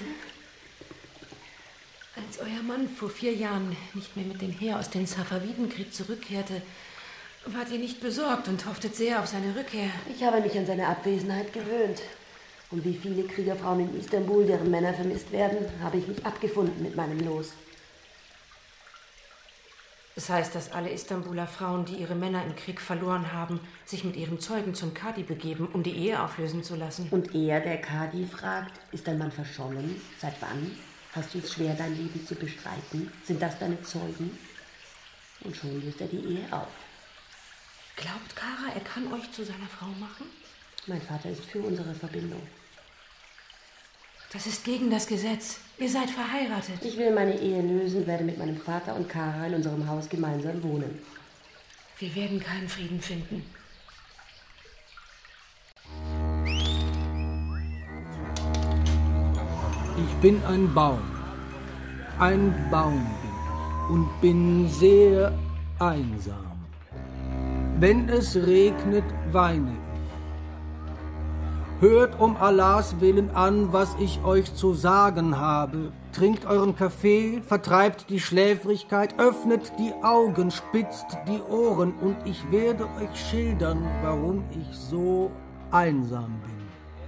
Als euer Mann vor vier Jahren nicht mehr mit dem Heer aus dem Safavidenkrieg zurückkehrte, wart ihr nicht besorgt und hofftet sehr auf seine Rückkehr. Ich habe mich an seine Abwesenheit gewöhnt. Und wie viele Kriegerfrauen in Istanbul, deren Männer vermisst werden, habe ich mich abgefunden mit meinem Los. Das heißt, dass alle Istanbuler Frauen, die ihre Männer im Krieg verloren haben, sich mit ihrem Zeugen zum Kadi begeben, um die Ehe auflösen zu lassen. Und er, der Kadi, fragt, ist dein Mann verschollen? Seit wann? Hast du es schwer, dein Leben zu bestreiten? Sind das deine Zeugen? Und schon löst er die Ehe auf. Glaubt Kara, er kann euch zu seiner Frau machen? Mein Vater ist für unsere Verbindung. Das ist gegen das Gesetz. Ihr seid verheiratet. Ich will meine Ehe lösen, werde mit meinem Vater und Kara in unserem Haus gemeinsam wohnen. Wir werden keinen Frieden finden. Ich bin ein Baum. Ein Baum bin ich und bin sehr einsam. Wenn es regnet, weine ich. Hört um Allahs Willen an, was ich euch zu sagen habe. Trinkt euren Kaffee, vertreibt die Schläfrigkeit, öffnet die Augen, spitzt die Ohren und ich werde euch schildern, warum ich so einsam bin.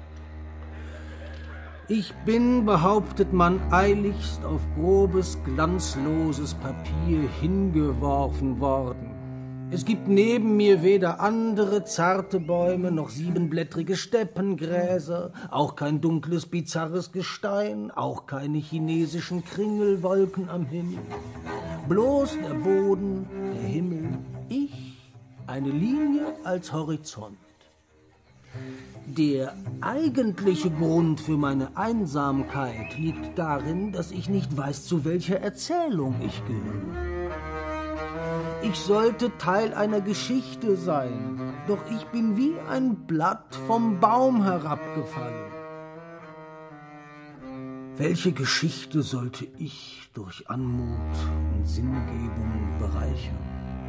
Ich bin, behauptet man, eiligst auf grobes, glanzloses Papier hingeworfen worden. Es gibt neben mir weder andere zarte Bäume noch siebenblättrige Steppengräser, auch kein dunkles, bizarres Gestein, auch keine chinesischen Kringelwolken am Himmel. Bloß der Boden, der Himmel, ich, eine Linie als Horizont. Der eigentliche Grund für meine Einsamkeit liegt darin, dass ich nicht weiß, zu welcher Erzählung ich gehöre. Ich sollte Teil einer Geschichte sein, doch ich bin wie ein Blatt vom Baum herabgefallen. Welche Geschichte sollte ich durch Anmut und Sinngebung bereichern?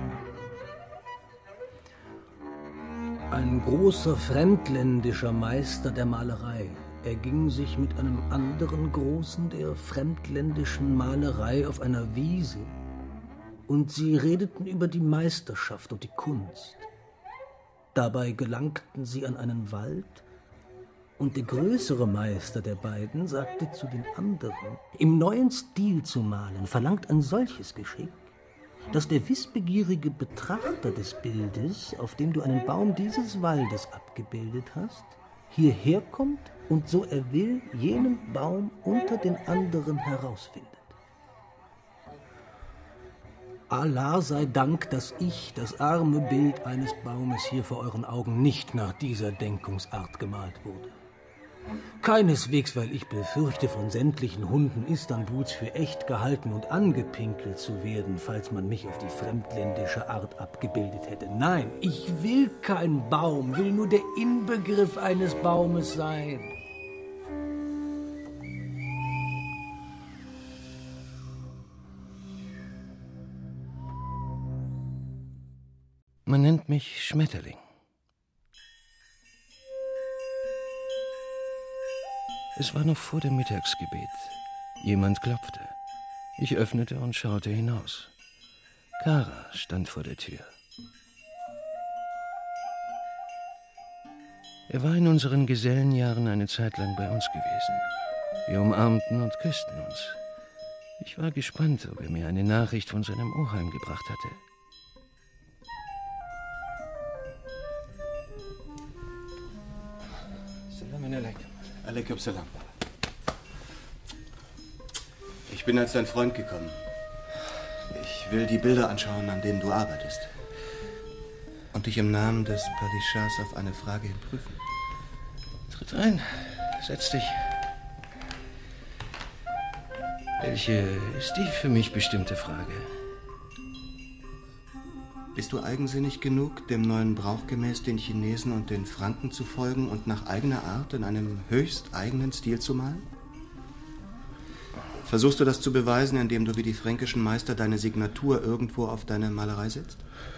Ein großer fremdländischer Meister der Malerei erging sich mit einem anderen Großen der fremdländischen Malerei auf einer Wiese, und sie redeten über die Meisterschaft und die Kunst. Dabei gelangten sie an einen Wald, und der größere Meister der beiden sagte zu den anderen, im neuen Stil zu malen verlangt ein solches Geschick, dass der wissbegierige Betrachter des Bildes, auf dem du einen Baum dieses Waldes abgebildet hast, hierher kommt und so er will, jenen Baum unter den anderen herausfindet. Allah sei Dank, dass ich, das arme Bild eines Baumes, hier vor euren Augen nicht nach dieser Denkungsart gemalt wurde. Keineswegs, weil ich befürchte, von sämtlichen Hunden Istanbuls für echt gehalten und angepinkelt zu werden, falls man mich auf die fremdländische Art abgebildet hätte. Nein, ich will kein Baum, will nur der Inbegriff eines Baumes sein. Man nennt mich Schmetterling. Es war noch vor dem Mittagsgebet. Jemand klopfte. Ich öffnete und schaute hinaus. Kara stand vor der Tür. Er war in unseren Gesellenjahren eine Zeit lang bei uns gewesen. Wir umarmten und küssten uns. Ich war gespannt, ob er mir eine Nachricht von seinem Oheim gebracht hatte. Alaikum salam. Ich bin als dein Freund gekommen. Ich will die Bilder anschauen, an denen du arbeitest. Und dich im Namen des Padishahs auf eine Frage hin prüfen. Tritt ein, setz dich. Welche ist die für mich bestimmte Frage? Bist du eigensinnig genug, dem neuen Brauch gemäß den Chinesen und den Franken zu folgen und nach eigener Art in einem höchst eigenen Stil zu malen? Versuchst du das zu beweisen, indem du wie die fränkischen Meister deine Signatur irgendwo auf deine Malerei setzt?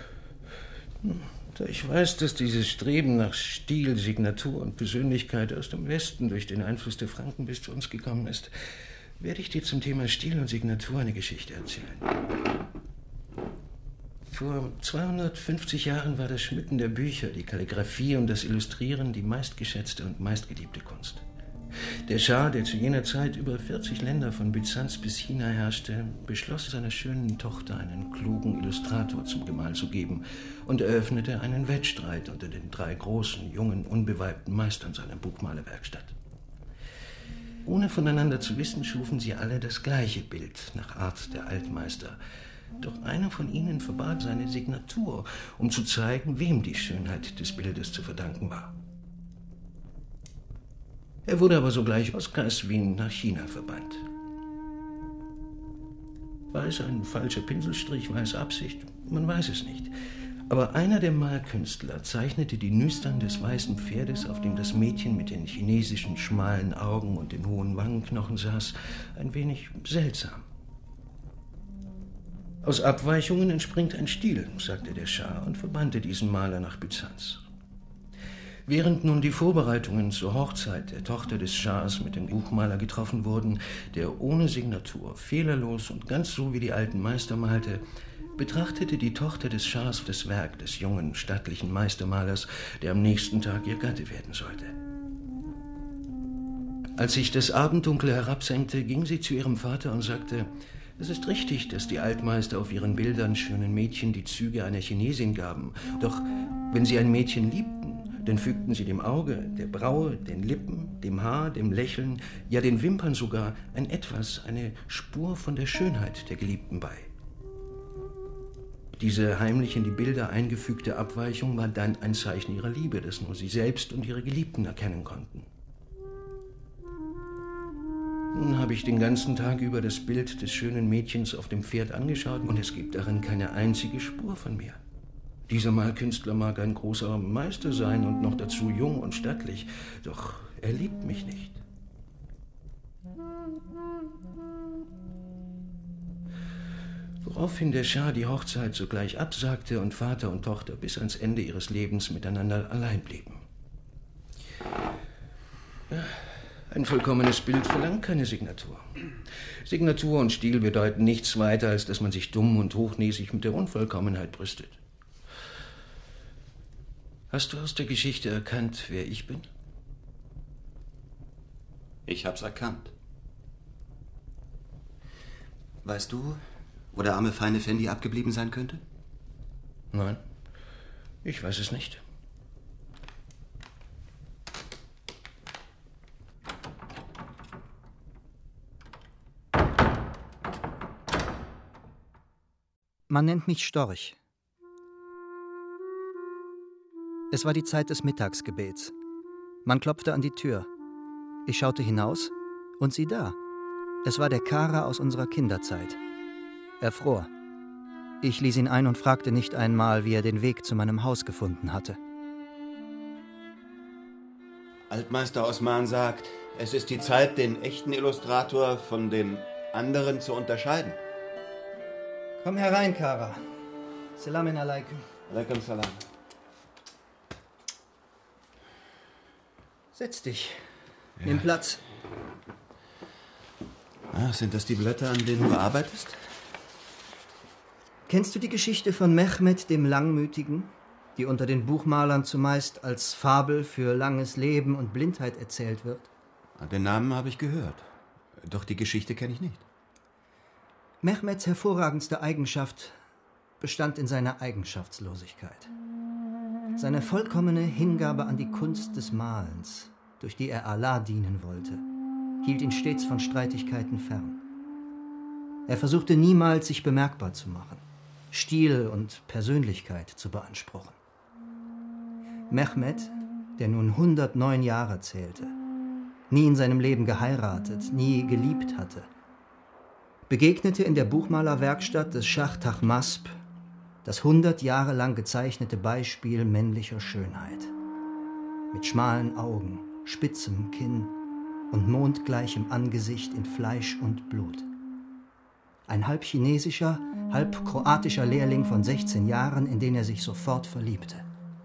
Da ich weiß, dass dieses Streben nach Stil, Signatur und Persönlichkeit aus dem Westen durch den Einfluss der Franken bis zu uns gekommen ist, werde ich dir zum Thema Stil und Signatur eine Geschichte erzählen. Vor zweihundertfünfzig Jahren war das Schmücken der Bücher, die Kalligraphie und das Illustrieren die meistgeschätzte und meistgeliebte Kunst. Der Schah, der zu jener Zeit über vierzig Länder von Byzanz bis China herrschte, beschloss, seiner schönen Tochter einen klugen Illustrator zum Gemahl zu geben und eröffnete einen Wettstreit unter den drei großen, jungen, unbeweibten Meistern seiner Buchmalerwerkstatt. Ohne voneinander zu wissen, schufen sie alle das gleiche Bild nach Art der Altmeister. Doch einer von ihnen verbarg seine Signatur, um zu zeigen, wem die Schönheit des Bildes zu verdanken war. Er wurde aber sogleich aus Kaswin nach China verbannt. War es ein falscher Pinselstrich, war es Absicht? Man weiß es nicht. Aber einer der Malkünstler zeichnete die Nüstern des weißen Pferdes, auf dem das Mädchen mit den chinesischen schmalen Augen und den hohen Wangenknochen saß, ein wenig seltsam. Aus Abweichungen entspringt ein Stil, sagte der Schah und verbannte diesen Maler nach Byzanz. Während nun die Vorbereitungen zur Hochzeit der Tochter des Schahs mit dem Buchmaler getroffen wurden, der ohne Signatur, fehlerlos und ganz so wie die alten Meister malte, betrachtete die Tochter des Schahs das Werk des jungen, stattlichen Meistermalers, der am nächsten Tag ihr Gatte werden sollte. Als sich das Abenddunkel herabsenkte, ging sie zu ihrem Vater und sagte: Es ist richtig, dass die Altmeister auf ihren Bildern schönen Mädchen die Züge einer Chinesin gaben. Doch wenn sie ein Mädchen liebten, dann fügten sie dem Auge, der Braue, den Lippen, dem Haar, dem Lächeln, ja den Wimpern sogar ein Etwas, eine Spur von der Schönheit der Geliebten bei. Diese heimlich in die Bilder eingefügte Abweichung war dann ein Zeichen ihrer Liebe, das nur sie selbst und ihre Geliebten erkennen konnten. Nun habe ich den ganzen Tag über das Bild des schönen Mädchens auf dem Pferd angeschaut und es gibt darin keine einzige Spur von mir. Dieser Malkünstler mag ein großer Meister sein und noch dazu jung und stattlich, doch er liebt mich nicht. Woraufhin der Schah die Hochzeit sogleich absagte und Vater und Tochter bis ans Ende ihres Lebens miteinander allein blieben. Ja, ein vollkommenes Bild verlangt keine Signatur. Signatur und Stil bedeuten nichts weiter, als dass man sich dumm und hochnäsig mit der Unvollkommenheit brüstet. Hast du aus der Geschichte erkannt, wer ich bin? Ich hab's erkannt. Weißt du, wo der arme feine Fendi abgeblieben sein könnte? Nein, ich weiß es nicht. Man nennt mich Storch. Es war die Zeit des Mittagsgebets. Man klopfte an die Tür. Ich schaute hinaus und sieh da. Es war der Kara aus unserer Kinderzeit. Er fror. Ich ließ ihn ein und fragte nicht einmal, wie er den Weg zu meinem Haus gefunden hatte. Altmeister Osman sagt, es ist die Zeit, den echten Illustrator von den anderen zu unterscheiden. Komm herein, Kara. Salamun alaikum. Alaikum salam. Setz dich. Ja. Nimm Platz. Ah, sind das die Blätter, an denen du arbeitest? Kennst du die Geschichte von Mehmed dem Langmütigen, die unter den Buchmalern zumeist als Fabel für langes Leben und Blindheit erzählt wird? Den Namen habe ich gehört. Doch die Geschichte kenne ich nicht. Mehmeds hervorragendste Eigenschaft bestand in seiner Eigenschaftslosigkeit. Seine vollkommene Hingabe an die Kunst des Malens, durch die er Allah dienen wollte, hielt ihn stets von Streitigkeiten fern. Er versuchte niemals, sich bemerkbar zu machen, Stil und Persönlichkeit zu beanspruchen. Mehmed, der nun hundertneun Jahre zählte, nie in seinem Leben geheiratet, nie geliebt hatte, begegnete in der Buchmalerwerkstatt des Schah Tahmasp das hundert Jahre lang gezeichnete Beispiel männlicher Schönheit. Mit schmalen Augen, spitzem Kinn und mondgleichem Angesicht in Fleisch und Blut. Ein halb chinesischer, halb kroatischer Lehrling von sechzehn Jahren, in den er sich sofort verliebte.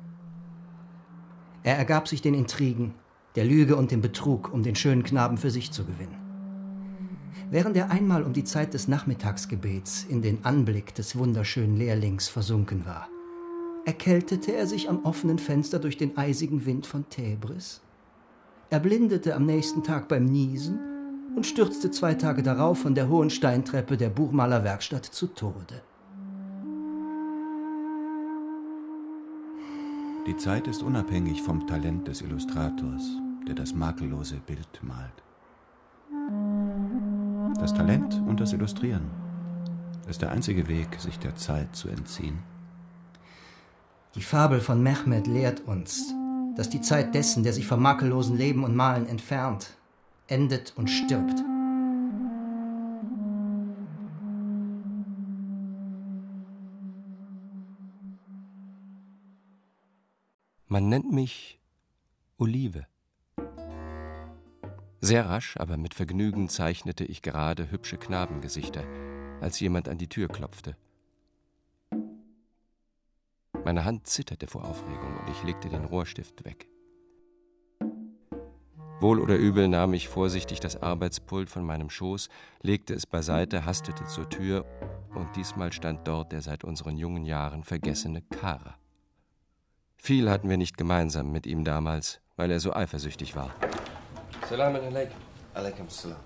Er ergab sich den Intrigen, der Lüge und dem Betrug, um den schönen Knaben für sich zu gewinnen. Während er einmal um die Zeit des Nachmittagsgebets in den Anblick des wunderschönen Lehrlings versunken war, erkältete er sich am offenen Fenster durch den eisigen Wind von Tebris, erblindete am nächsten Tag beim Niesen und stürzte zwei Tage darauf von der hohen Steintreppe der Buchmalerwerkstatt zu Tode. Die Zeit ist unabhängig vom Talent des Illustrators, der das makellose Bild malt. Das Talent und das Illustrieren ist der einzige Weg, sich der Zeit zu entziehen. Die Fabel von Mehmed lehrt uns, dass die Zeit dessen, der sich vom makellosen Leben und Malen entfernt, endet und stirbt. Man nennt mich Olive. Sehr rasch, aber mit Vergnügen zeichnete ich gerade hübsche Knabengesichter, als jemand an die Tür klopfte. Meine Hand zitterte vor Aufregung und ich legte den Rohrstift weg. Wohl oder übel nahm ich vorsichtig das Arbeitspult von meinem Schoß, legte es beiseite, hastete zur Tür und diesmal stand dort der seit unseren jungen Jahren vergessene Kara. Viel hatten wir nicht gemeinsam mit ihm damals, weil er so eifersüchtig war. Salam alaikum. Alaikum salam.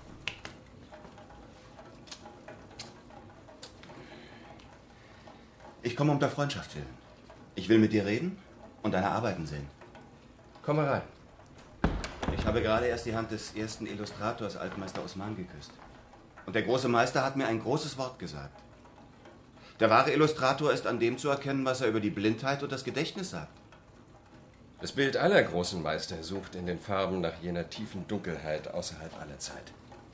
Ich komme um der Freundschaft willen. Ich will mit dir reden und deine Arbeiten sehen. Komm mal rein. Ich habe gerade erst die Hand des ersten Illustrators, Altmeister Osman, geküsst. Und der große Meister hat mir ein großes Wort gesagt. Der wahre Illustrator ist an dem zu erkennen, was er über die Blindheit und das Gedächtnis sagt. Das Bild aller großen Meister sucht in den Farben nach jener tiefen Dunkelheit außerhalb aller Zeit.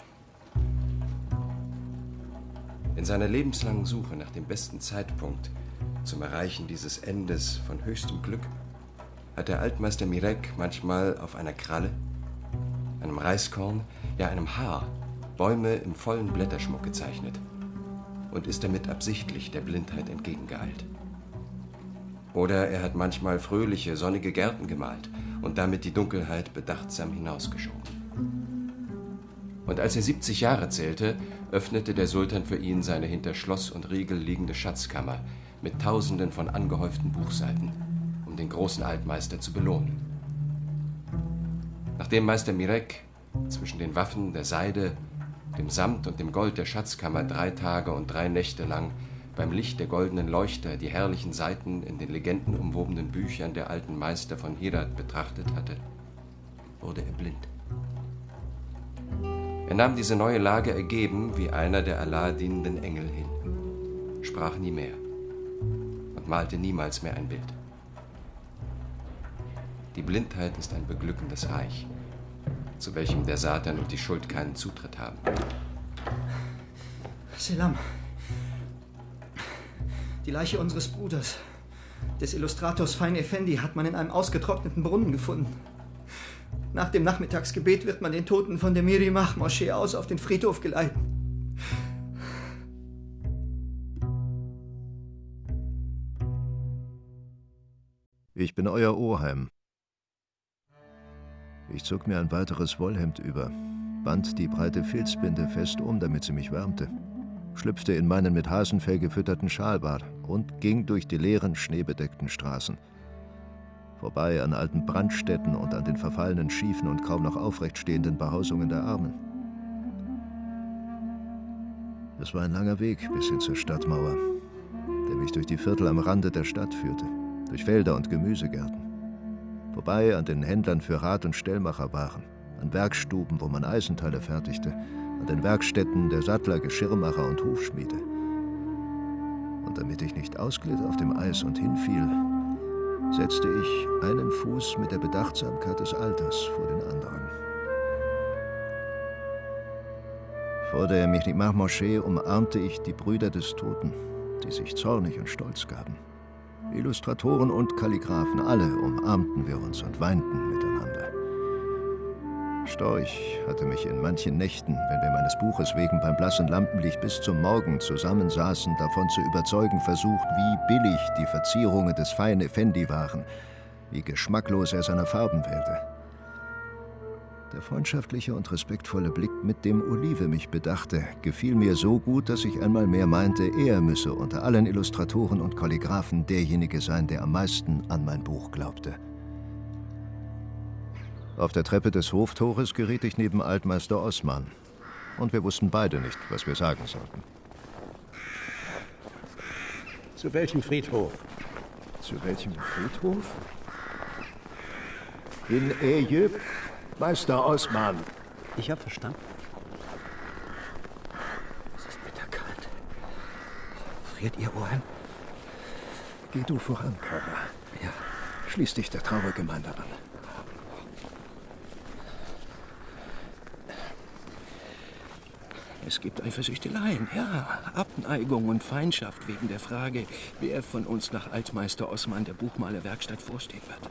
In seiner lebenslangen Suche nach dem besten Zeitpunkt zum Erreichen dieses Endes von höchstem Glück hat der Altmeister Mirek manchmal auf einer Kralle, einem Reiskorn, ja einem Haar Bäume im vollen Blätterschmuck gezeichnet und ist damit absichtlich der Blindheit entgegengeeilt. Oder er hat manchmal fröhliche, sonnige Gärten gemalt und damit die Dunkelheit bedachtsam hinausgeschoben. Und als er siebzig Jahre zählte, öffnete der Sultan für ihn seine hinter Schloss und Riegel liegende Schatzkammer mit Tausenden von angehäuften Buchseiten, um den großen Altmeister zu belohnen. Nachdem Meister Mirek zwischen den Waffen, der Seide, dem Samt und dem Gold der Schatzkammer drei Tage und drei Nächte lang beim Licht der goldenen Leuchter die herrlichen Seiten in den legendenumwobenen Büchern der alten Meister von Herat betrachtet hatte, wurde er blind. Er nahm diese neue Lage ergeben wie einer der Allah dienenden Engel hin, sprach nie mehr und malte niemals mehr ein Bild. Die Blindheit ist ein beglückendes Reich, zu welchem der Satan und die Schuld keinen Zutritt haben. Selam. Die Leiche unseres Bruders, des Illustrators Fein Effendi, hat man in einem ausgetrockneten Brunnen gefunden. Nach dem Nachmittagsgebet wird man den Toten von der Mirimach-Moschee aus auf den Friedhof geleiten. Ich bin euer Oheim. Ich zog mir ein weiteres Wollhemd über, band die breite Filzbinde fest um, damit sie mich wärmte, schlüpfte in meinen mit Hasenfell gefütterten Schalbart und ging durch die leeren, schneebedeckten Straßen. Vorbei an alten Brandstätten und an den verfallenen, schiefen und kaum noch aufrecht stehenden Behausungen der Armen. Es war ein langer Weg bis hin zur Stadtmauer, der mich durch die Viertel am Rande der Stadt führte, durch Felder und Gemüsegärten. Vorbei an den Händlern für Rad- und Stellmacherwaren, an Werkstuben, wo man Eisenteile fertigte, an den Werkstätten der Sattler, Geschirrmacher und Hufschmiede. Und damit ich nicht ausglitt auf dem Eis und hinfiel, setzte ich einen Fuß mit der Bedachtsamkeit des Alters vor den anderen. Vor der Mirimach-Moschee umarmte ich die Brüder des Toten, die sich zornig und stolz gaben. Illustratoren und Kalligraphen, alle umarmten wir uns und weinten miteinander. Storch hatte mich in manchen Nächten, wenn wir meines Buches wegen beim blassen Lampenlicht bis zum Morgen zusammensaßen, davon zu überzeugen versucht, wie billig die Verzierungen des Fein Effendi waren, wie geschmacklos er seine Farben wählte. Der freundschaftliche und respektvolle Blick, mit dem Olive mich bedachte, gefiel mir so gut, dass ich einmal mehr meinte, er müsse unter allen Illustratoren und Kalligraphen derjenige sein, der am meisten an mein Buch glaubte. Auf der Treppe des Hoftores geriet ich neben Altmeister Osman. Und wir wussten beide nicht, was wir sagen sollten. Zu welchem Friedhof? Zu welchem Friedhof? In Eyüp, Meister Osman. Ich hab verstanden. Es ist bitterkalt. Friert ihr, Oheim? Geh du voran, Kara. Ja. Schließ dich der Trauergemeinde an. Es gibt Eifersüchteleien, ja, Abneigung und Feindschaft wegen der Frage, wer von uns nach Altmeister Osman der Buchmalerwerkstatt vorstehen wird.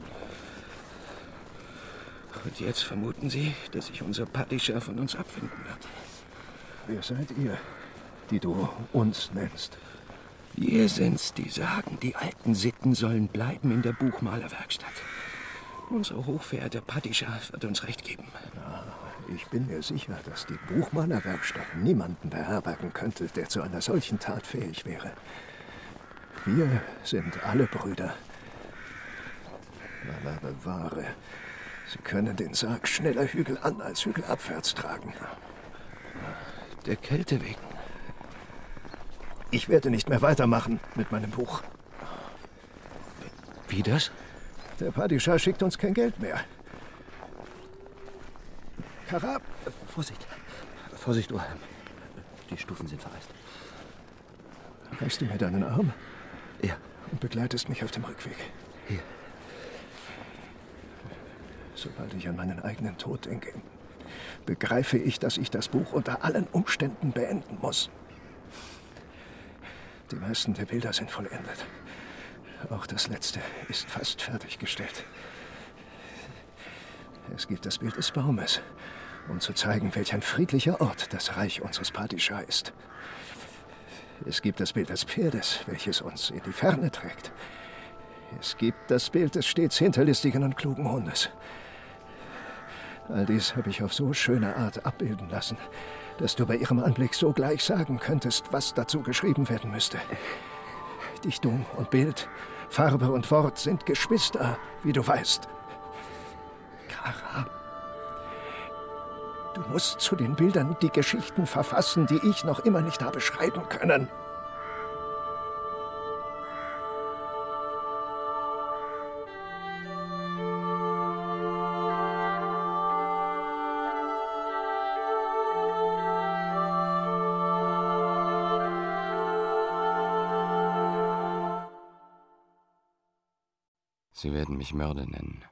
Und jetzt vermuten Sie, dass sich unser Padischa von uns abfinden wird. Wer seid ihr, die du uns nennst? Wir sind's, die sagen, die alten Sitten sollen bleiben in der Buchmalerwerkstatt. Unser hochverehrter Padischa wird uns recht geben. Na, ich bin mir sicher, dass die Buchmalerwerkstatt niemanden beherbergen könnte, der zu einer solchen Tat fähig wäre. Wir sind alle Brüder. Na, na, bewahre. Sie können den Sarg schneller Hügel an als Hügel abwärts tragen. Der Kälte wegen. Ich werde nicht mehr weitermachen mit meinem Buch. Wie das? Der Padischa schickt uns kein Geld mehr. Karab! Vorsicht. Vorsicht, Oheim. Die Stufen sind vereist. Reichst du mir deinen Arm? Ja. Und begleitest mich auf dem Rückweg. Hier. Sobald ich an meinen eigenen Tod denke, begreife ich, dass ich das Buch unter allen Umständen beenden muss. Die meisten der Bilder sind vollendet. Auch das letzte ist fast fertiggestellt. Es gibt das Bild des Baumes, um zu zeigen, welch ein friedlicher Ort das Reich unseres Padischa ist. Es gibt das Bild des Pferdes, welches uns in die Ferne trägt. Es gibt das Bild des stets hinterlistigen und klugen Hundes. All dies habe ich auf so schöne Art abbilden lassen, dass du bei ihrem Anblick sogleich sagen könntest, was dazu geschrieben werden müsste. Dichtung und Bild, Farbe und Wort sind Geschwister, wie du weißt. Kara, du musst zu den Bildern die Geschichten verfassen, die ich noch immer nicht habe schreiben können. Sie werden mich Mörder nennen.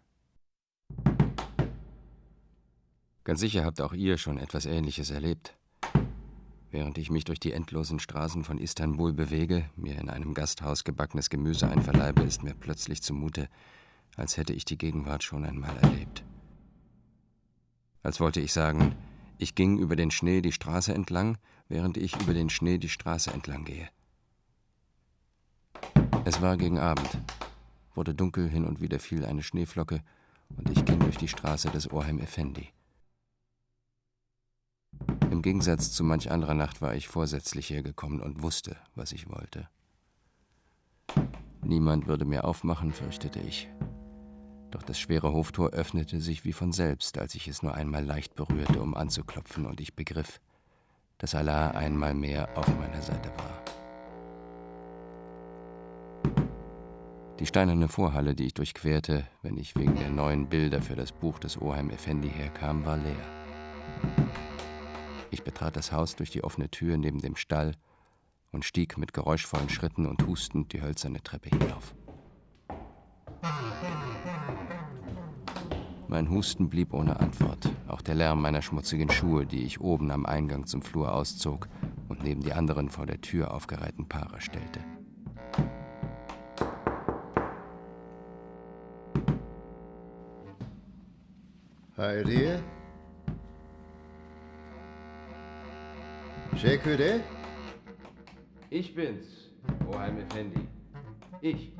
Ganz sicher habt auch ihr schon etwas Ähnliches erlebt. Während ich mich durch die endlosen Straßen von Istanbul bewege, mir in einem Gasthaus gebackenes Gemüse einverleibe, ist mir plötzlich zumute, als hätte ich die Gegenwart schon einmal erlebt. Als wollte ich sagen, ich ging über den Schnee die Straße entlang, während ich über den Schnee die Straße entlang gehe. Es war gegen Abend. Wurde dunkel, hin und wieder fiel eine Schneeflocke und ich ging durch die Straße des Oheim Effendi. Im Gegensatz zu manch anderer Nacht war ich vorsätzlich hergekommen und wusste, was ich wollte. Niemand würde mir aufmachen, fürchtete ich. Doch das schwere Hoftor öffnete sich wie von selbst, als ich es nur einmal leicht berührte, um anzuklopfen, und ich begriff, dass Allah einmal mehr auf meiner Seite war. Die steinerne Vorhalle, die ich durchquerte, wenn ich wegen der neuen Bilder für das Buch des Oheim Effendi herkam, war leer. Ich betrat das Haus durch die offene Tür neben dem Stall und stieg mit geräuschvollen Schritten und hustend die hölzerne Treppe hinauf. Mein Husten blieb ohne Antwort, auch der Lärm meiner schmutzigen Schuhe, die ich oben am Eingang zum Flur auszog und neben die anderen vor der Tür aufgereihten Paare stellte. Hayriye? Şeküde? Ich bin's, Oheim Effendi. Ich.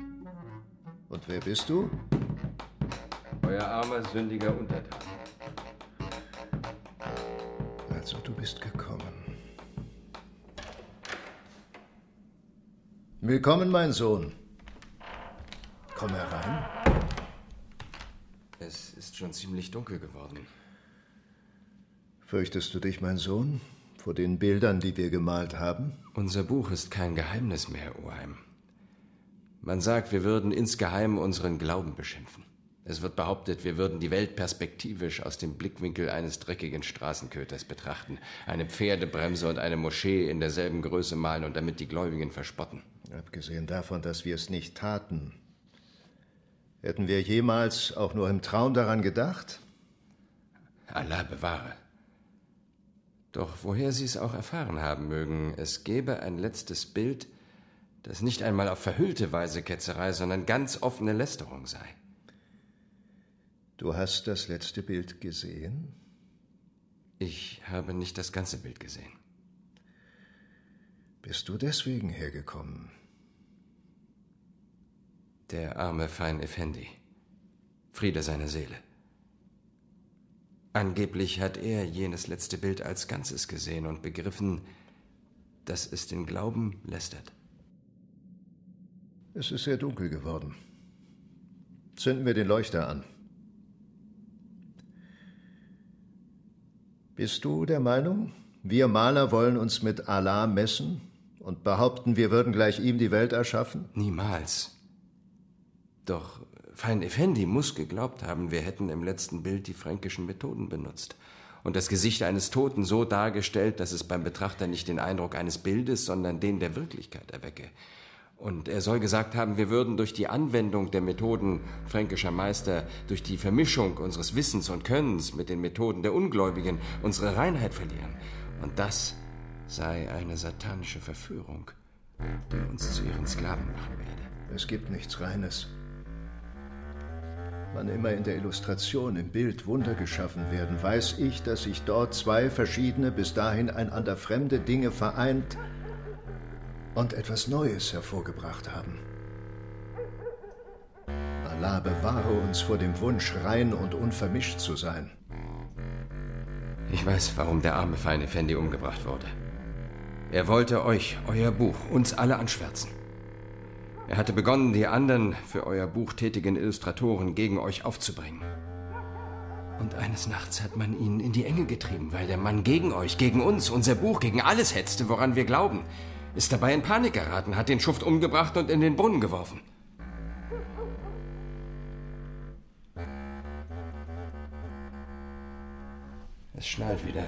Und wer bist du? Euer armer, sündiger Untertan. Also, du bist gekommen. Willkommen, mein Sohn. Komm herein. Es ist schon ziemlich dunkel geworden. Fürchtest du dich, mein Sohn, vor den Bildern, die wir gemalt haben? Unser Buch ist kein Geheimnis mehr, Oheim. Man sagt, wir würden insgeheim unseren Glauben beschimpfen. Es wird behauptet, wir würden die Welt perspektivisch aus dem Blickwinkel eines dreckigen Straßenköters betrachten, eine Pferdebremse und eine Moschee in derselben Größe malen und damit die Gläubigen verspotten. Abgesehen davon, dass wir es nicht taten, hätten wir jemals auch nur im Traum daran gedacht? Allah bewahre. Doch woher Sie es auch erfahren haben mögen, es gäbe ein letztes Bild, das nicht einmal auf verhüllte Weise Ketzerei, sondern ganz offene Lästerung sei. Du hast das letzte Bild gesehen? Ich habe nicht das ganze Bild gesehen. Bist du deswegen hergekommen? Der arme Fein Effendi. Friede seiner Seele. Angeblich hat er jenes letzte Bild als Ganzes gesehen und begriffen, dass es den Glauben lästert. Es ist sehr dunkel geworden. Zünden wir den Leuchter an. Bist du der Meinung, wir Maler wollen uns mit Allah messen und behaupten, wir würden gleich ihm die Welt erschaffen? Niemals. Doch Fein Effendi muss geglaubt haben, wir hätten im letzten Bild die fränkischen Methoden benutzt und das Gesicht eines Toten so dargestellt, dass es beim Betrachter nicht den Eindruck eines Bildes, sondern den der Wirklichkeit erwecke. Und er soll gesagt haben, wir würden durch die Anwendung der Methoden fränkischer Meister, durch die Vermischung unseres Wissens und Könnens mit den Methoden der Ungläubigen unsere Reinheit verlieren. Und das sei eine satanische Verführung, die uns zu ihren Sklaven machen werde. Es gibt nichts Reines. Wann immer in der Illustration, im Bild Wunder geschaffen werden, weiß ich, dass sich dort zwei verschiedene, bis dahin einander fremde Dinge vereint und etwas Neues hervorgebracht haben. Allah bewahre uns vor dem Wunsch, rein und unvermischt zu sein. Ich weiß, warum der arme Fein Effendi umgebracht wurde. Er wollte euch, euer Buch, uns alle anschwärzen. Er hatte begonnen, die anderen für euer Buch tätigen Illustratoren gegen euch aufzubringen. Und eines Nachts hat man ihn in die Enge getrieben, weil der Mann gegen euch, gegen uns, unser Buch, gegen alles hetzte, woran wir glauben. Ist dabei in Panik geraten, hat den Schuft umgebracht und in den Brunnen geworfen. Es schnallt wieder.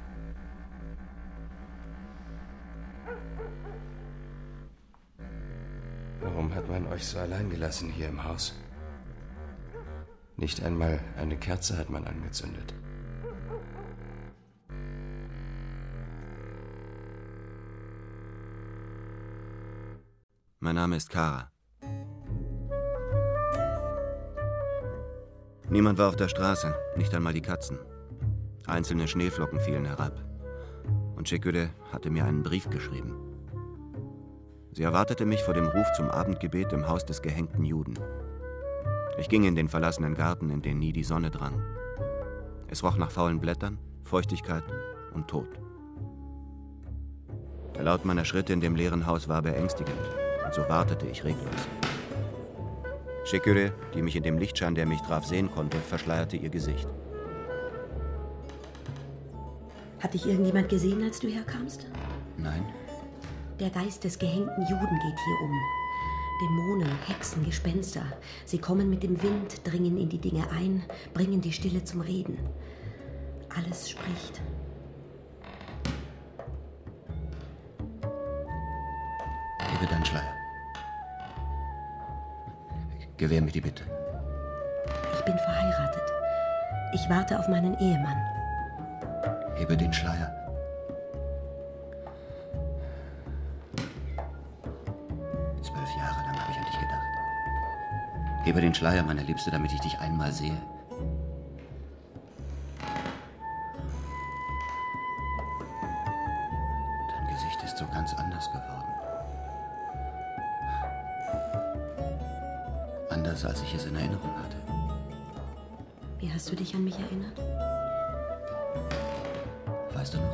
Warum hat man euch so allein gelassen hier im Haus? Nicht einmal eine Kerze hat man angezündet. Mein Name ist Kara. Niemand war auf der Straße, nicht einmal die Katzen. Einzelne Schneeflocken fielen herab. Und Şeküre hatte mir einen Brief geschrieben. Sie erwartete mich vor dem Ruf zum Abendgebet im Haus des gehängten Juden. Ich ging in den verlassenen Garten, in den nie die Sonne drang. Es roch nach faulen Blättern, Feuchtigkeit und Tod. Der Laut meiner Schritte in dem leeren Haus war beängstigend, und so wartete ich reglos. Şeküre, die mich in dem Lichtschein, der mich traf, sehen konnte, verschleierte ihr Gesicht. Hat dich irgendjemand gesehen, als du herkamst? Nein. Der Geist des gehängten Juden geht hier um. Dämonen, Hexen, Gespenster. Sie kommen mit dem Wind, dringen in die Dinge ein, bringen die Stille zum Reden. Alles spricht. Hebe deinen Schleier. Gewähr mir die Bitte. Ich bin verheiratet. Ich warte auf meinen Ehemann. Hebe den Schleier. Zwölf Jahre lang habe ich an dich gedacht. Hebe den Schleier, meine Liebste, damit ich dich einmal sehe. Dein Gesicht ist so ganz anders geworden. Anders, als ich es in Erinnerung hatte. Wie hast du dich an mich erinnert? Weißt du noch?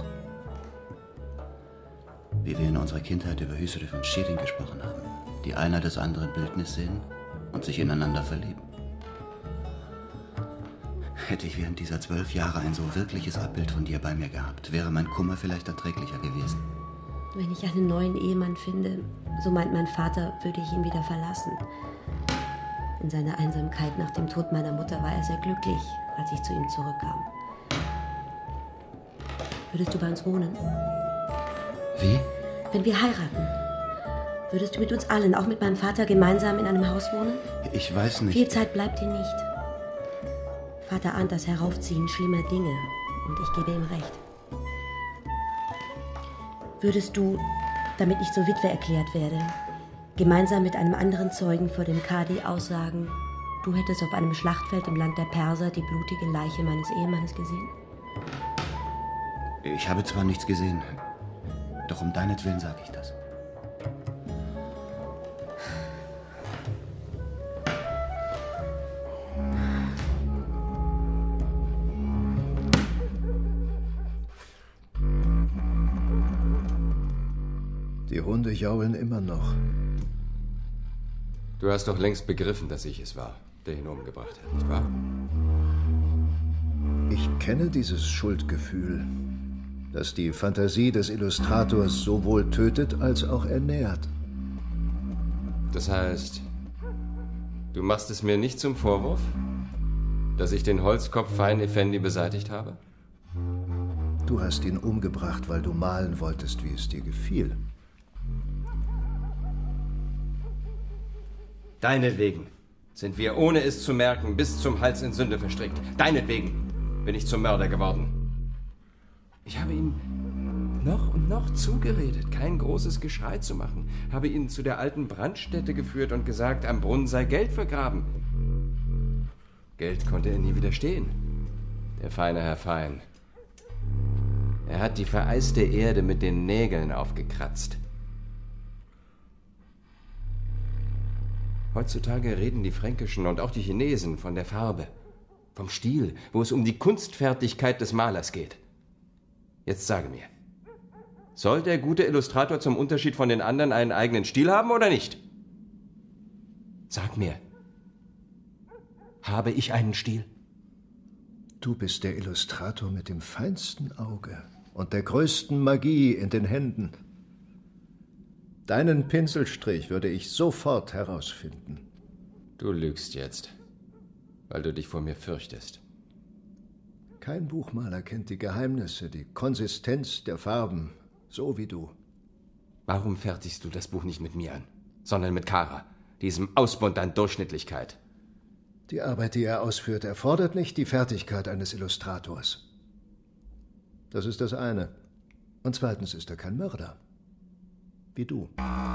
Wie wir in unserer Kindheit über Hüsede von Schilling gesprochen haben, die einer das andere Bildnis sehen und sich ineinander verlieben. Hätte ich während dieser zwölf Jahre ein so wirkliches Abbild von dir bei mir gehabt, wäre mein Kummer vielleicht erträglicher gewesen. Wenn ich einen neuen Ehemann finde, so meint mein Vater, würde ich ihn wieder verlassen. In seiner Einsamkeit nach dem Tod meiner Mutter war er sehr glücklich, als ich zu ihm zurückkam. Würdest du bei uns wohnen? Wie? Wenn wir heiraten, würdest du mit uns allen, auch mit meinem Vater, gemeinsam in einem Haus wohnen? Ich weiß nicht. Viel Zeit bleibt dir nicht. Vater ahnt das Heraufziehen schlimmer Dinge und ich gebe ihm recht. Würdest du, damit ich zur Witwe erklärt werde, gemeinsam mit einem anderen Zeugen vor dem Kadi aussagen, du hättest auf einem Schlachtfeld im Land der Perser die blutige Leiche meines Ehemannes gesehen? Ich habe zwar nichts gesehen, doch um deinetwillen sage ich das. Die Hunde jaulen immer noch. Du hast doch längst begriffen, dass ich es war, der ihn umgebracht hat, nicht wahr? Ich kenne dieses Schuldgefühl, das die Fantasie des Illustrators sowohl tötet als auch ernährt. Das heißt, du machst es mir nicht zum Vorwurf, dass ich den Holzkopf Fein Effendi beseitigt habe? Du hast ihn umgebracht, weil du malen wolltest, wie es dir gefiel. Deinetwegen sind wir, ohne es zu merken, bis zum Hals in Sünde verstrickt. Deinetwegen bin ich zum Mörder geworden. Ich habe ihm noch und noch zugeredet, kein großes Geschrei zu machen. Habe ihn zu der alten Brandstätte geführt und gesagt, am Brunnen sei Geld vergraben. Geld konnte er nie widerstehen. Der feine Herr Fein. Er hat die vereiste Erde mit den Nägeln aufgekratzt. Heutzutage reden die Fränkischen und auch die Chinesen von der Farbe, vom Stil, wo es um die Kunstfertigkeit des Malers geht. Jetzt sage mir, soll der gute Illustrator zum Unterschied von den anderen einen eigenen Stil haben oder nicht? Sag mir, habe ich einen Stil? Du bist der Illustrator mit dem feinsten Auge und der größten Magie in den Händen. Deinen Pinselstrich würde ich sofort herausfinden. Du lügst jetzt, weil du dich vor mir fürchtest. Kein Buchmaler kennt die Geheimnisse, die Konsistenz der Farben, so wie du. Warum fertigst du das Buch nicht mit mir an, sondern mit Kara, diesem Ausbund an Durchschnittlichkeit? Die Arbeit, die er ausführt, erfordert nicht die Fertigkeit eines Illustrators. Das ist das eine. Und zweitens ist er kein Mörder. Wie du.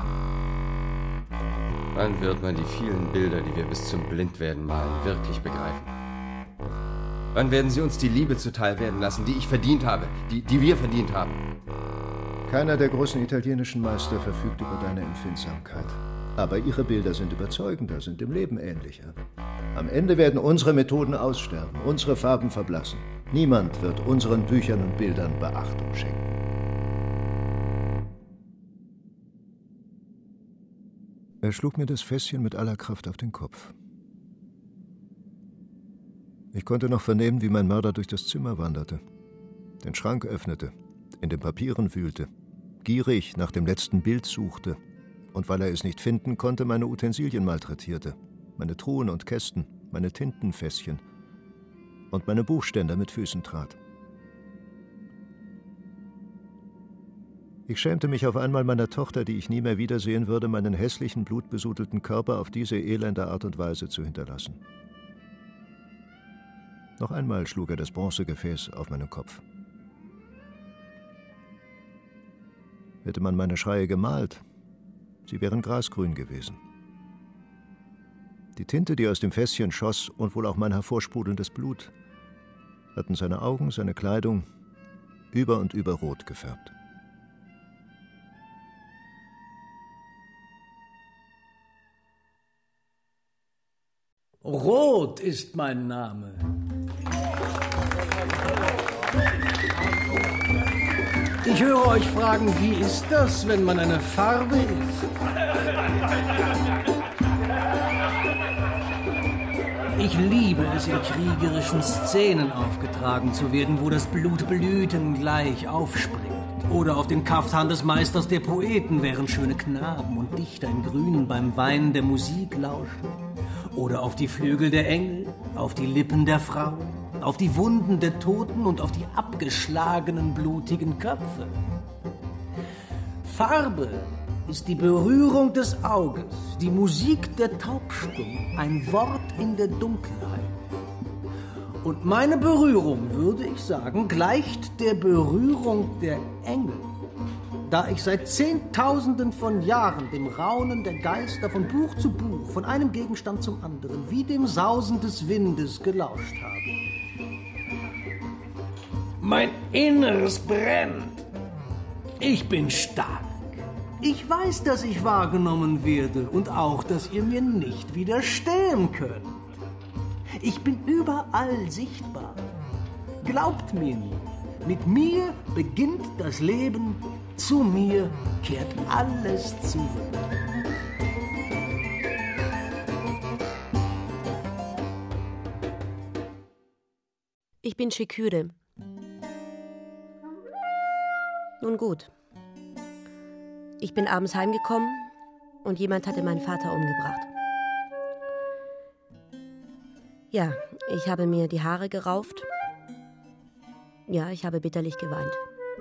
Wann wird man die vielen Bilder, die wir bis zum Blindwerden malen, wirklich begreifen? Wann werden sie uns die Liebe zuteil werden lassen, die ich verdient habe, die, die wir verdient haben? Keiner der großen italienischen Meister verfügt über deine Empfindsamkeit. Aber ihre Bilder sind überzeugender, sind dem Leben ähnlicher. Am Ende werden unsere Methoden aussterben, unsere Farben verblassen. Niemand wird unseren Büchern und Bildern Beachtung schenken. Er schlug mir das Fässchen mit aller Kraft auf den Kopf. Ich konnte noch vernehmen, wie mein Mörder durch das Zimmer wanderte, den Schrank öffnete, in den Papieren wühlte, gierig nach dem letzten Bild suchte und, weil er es nicht finden konnte, meine Utensilien malträtierte, meine Truhen und Kästen, meine Tintenfässchen und meine Buchständer mit Füßen trat. Ich schämte mich auf einmal meiner Tochter, die ich nie mehr wiedersehen würde, meinen hässlichen, blutbesudelten Körper auf diese elende Art und Weise zu hinterlassen. Noch einmal schlug er das Bronzegefäß auf meinen Kopf. Hätte man meine Schreie gemalt, sie wären grasgrün gewesen. Die Tinte, die aus dem Fässchen schoss, und wohl auch mein hervorsprudelndes Blut, hatten seine Augen, seine Kleidung über und über rot gefärbt. Rot ist mein Name. Ich höre euch fragen, wie ist das, wenn man eine Farbe ist? Ich liebe es, in kriegerischen Szenen aufgetragen zu werden, wo das Blut blüten gleich aufspringt. Oder auf den Kaftan des Meisters der Poeten, während schöne Knaben und Dichter im Grünen beim Weinen der Musik lauschen. Oder auf die Flügel der Engel, auf die Lippen der Frauen, auf die Wunden der Toten und auf die abgeschlagenen, blutigen Köpfe. Farbe ist die Berührung des Auges, die Musik der Taubstumm, ein Wort in der Dunkelheit. Und meine Berührung, würde ich sagen, gleicht der Berührung der Engel, da ich seit Zehntausenden von Jahren dem Raunen der Geister von Buch zu Buch, von einem Gegenstand zum anderen, wie dem Sausen des Windes gelauscht habe. Mein Inneres brennt. Ich bin stark. Ich weiß, dass ich wahrgenommen werde und auch, dass ihr mir nicht widerstehen könnt. Ich bin überall sichtbar. Glaubt mir nur, mit mir beginnt das Leben, zu mir kehrt alles zurück. Ich bin Shikure. Nun gut. Ich bin abends heimgekommen und jemand hatte meinen Vater umgebracht. Ja, ich habe mir die Haare gerauft. Ja, ich habe bitterlich geweint.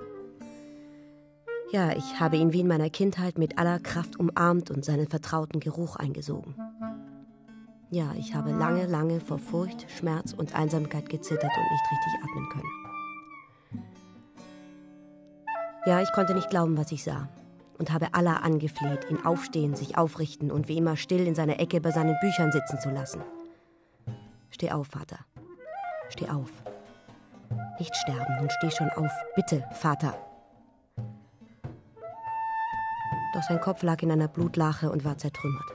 Ja, ich habe ihn wie in meiner Kindheit mit aller Kraft umarmt und seinen vertrauten Geruch eingesogen. Ja, ich habe lange, lange vor Furcht, Schmerz und Einsamkeit gezittert und nicht richtig atmen können. Ja, ich konnte nicht glauben, was ich sah. Und habe Allah angefleht, ihn aufstehen, sich aufrichten und wie immer still in seiner Ecke bei seinen Büchern sitzen zu lassen. Steh auf, Vater. Steh auf. Nicht sterben, nun steh schon auf. Bitte, Vater. Doch sein Kopf lag in einer Blutlache und war zertrümmert.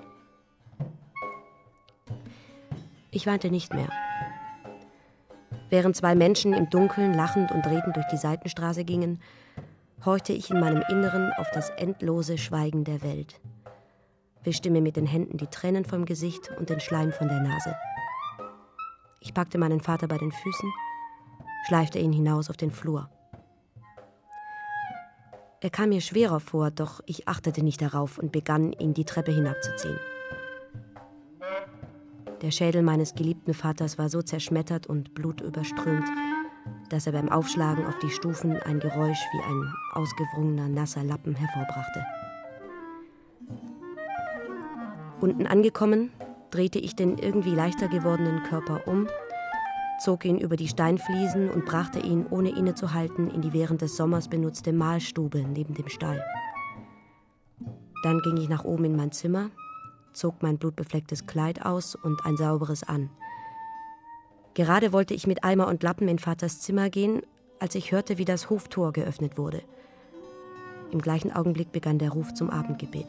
Ich weinte nicht mehr. Während zwei Menschen im Dunkeln lachend und redend durch die Seitenstraße gingen, horchte ich in meinem Inneren auf das endlose Schweigen der Welt, wischte mir mit den Händen die Tränen vom Gesicht und den Schleim von der Nase. Ich packte meinen Vater bei den Füßen, schleifte ihn hinaus auf den Flur. Er kam mir schwerer vor, doch ich achtete nicht darauf und begann, ihn die Treppe hinabzuziehen. Der Schädel meines geliebten Vaters war so zerschmettert und blutüberströmt, dass er beim Aufschlagen auf die Stufen ein Geräusch wie ein ausgewrungener, nasser Lappen hervorbrachte. Unten angekommen, drehte ich den irgendwie leichter gewordenen Körper um, zog ihn über die Steinfliesen und brachte ihn, ohne innezuhalten, in die während des Sommers benutzte Mahlstube neben dem Stall. Dann ging ich nach oben in mein Zimmer, zog mein blutbeflecktes Kleid aus und ein sauberes an. Gerade wollte ich mit Eimer und Lappen in Vaters Zimmer gehen, als ich hörte, wie das Hoftor geöffnet wurde. Im gleichen Augenblick begann der Ruf zum Abendgebet.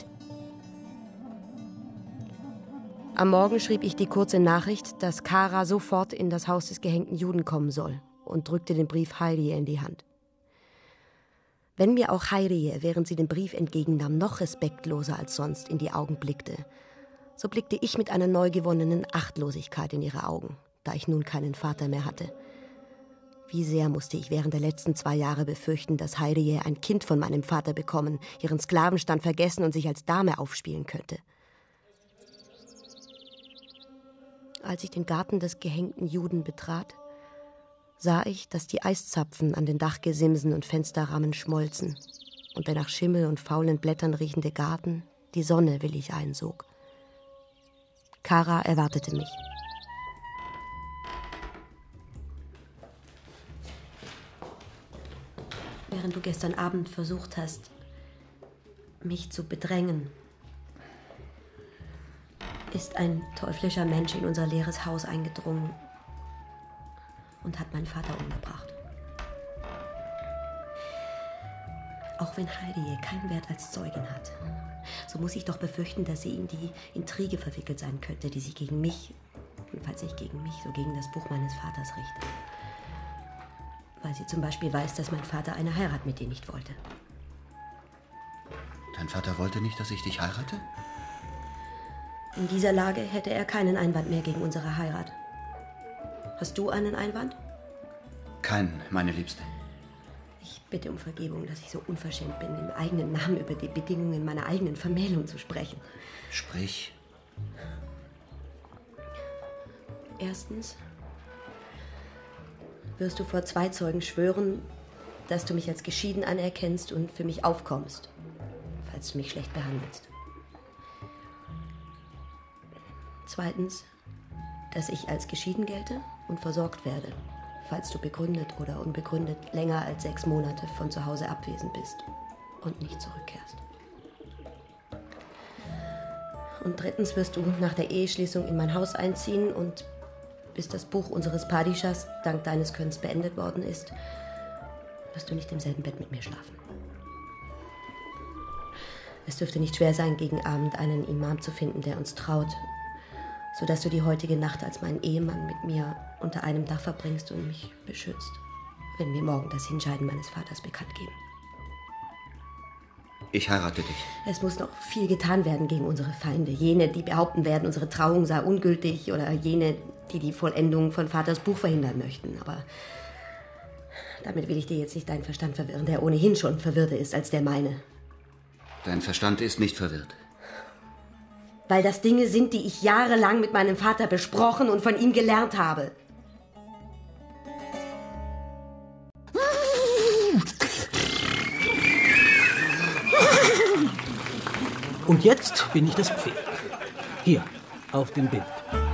Am Morgen schrieb ich die kurze Nachricht, dass Kara sofort in das Haus des gehängten Juden kommen soll und drückte den Brief Hayriye in die Hand. Wenn mir auch Hayriye, während sie den Brief entgegennahm, noch respektloser als sonst in die Augen blickte, so blickte ich mit einer neu gewonnenen Achtlosigkeit in ihre Augen, da ich nun keinen Vater mehr hatte. Wie sehr musste ich während der letzten zwei Jahre befürchten, dass Hayriye ein Kind von meinem Vater bekommen, ihren Sklavenstand vergessen und sich als Dame aufspielen könnte. Als ich den Garten des gehängten Juden betrat, sah ich, dass die Eiszapfen an den Dachgesimsen und Fensterrahmen schmolzen und der nach Schimmel und faulen Blättern riechende Garten die Sonne willig einsog. Kara erwartete mich. Während du gestern Abend versucht hast, mich zu bedrängen, ist ein teuflischer Mensch in unser leeres Haus eingedrungen und hat meinen Vater umgebracht. Auch wenn Hayriye keinen Wert als Zeugin hat, so muss ich doch befürchten, dass sie in die Intrige verwickelt sein könnte, die sich gegen mich, und falls nicht gegen mich, so gegen das Buch meines Vaters richtet. Weil sie zum Beispiel weiß, dass mein Vater eine Heirat mit dir nicht wollte. Dein Vater wollte nicht, dass ich dich heirate? In dieser Lage hätte er keinen Einwand mehr gegen unsere Heirat. Hast du einen Einwand? Keinen, meine Liebste. Ich bitte um Vergebung, dass ich so unverschämt bin, im eigenen Namen über die Bedingungen meiner eigenen Vermählung zu sprechen. Sprich. Erstens wirst du vor zwei Zeugen schwören, dass du mich als geschieden anerkennst und für mich aufkommst, falls du mich schlecht behandelst. Zweitens, dass ich als geschieden gelte und versorgt werde, falls du begründet oder unbegründet länger als sechs Monate von zu Hause abwesend bist und nicht zurückkehrst. Und drittens wirst du nach der Eheschließung in mein Haus einziehen und bis das Buch unseres Padishahs dank deines Könnens beendet worden ist, wirst du nicht im selben Bett mit mir schlafen. Es dürfte nicht schwer sein, gegen Abend einen Imam zu finden, der uns traut, sodass du die heutige Nacht als mein Ehemann mit mir unter einem Dach verbringst und mich beschützt, wenn wir morgen das Hinscheiden meines Vaters bekannt geben. Ich heirate dich. Es muss noch viel getan werden gegen unsere Feinde. Jene, die behaupten werden, unsere Trauung sei ungültig, oder jene, die die Vollendung von Vaters Buch verhindern möchten. Aber damit will ich dir jetzt nicht deinen Verstand verwirren, der ohnehin schon verwirrter ist als der meine. Dein Verstand ist nicht verwirrt. Weil das Dinge sind, die ich jahrelang mit meinem Vater besprochen und von ihm gelernt habe. Und jetzt bin ich das Pferd. Hier, auf dem Bild.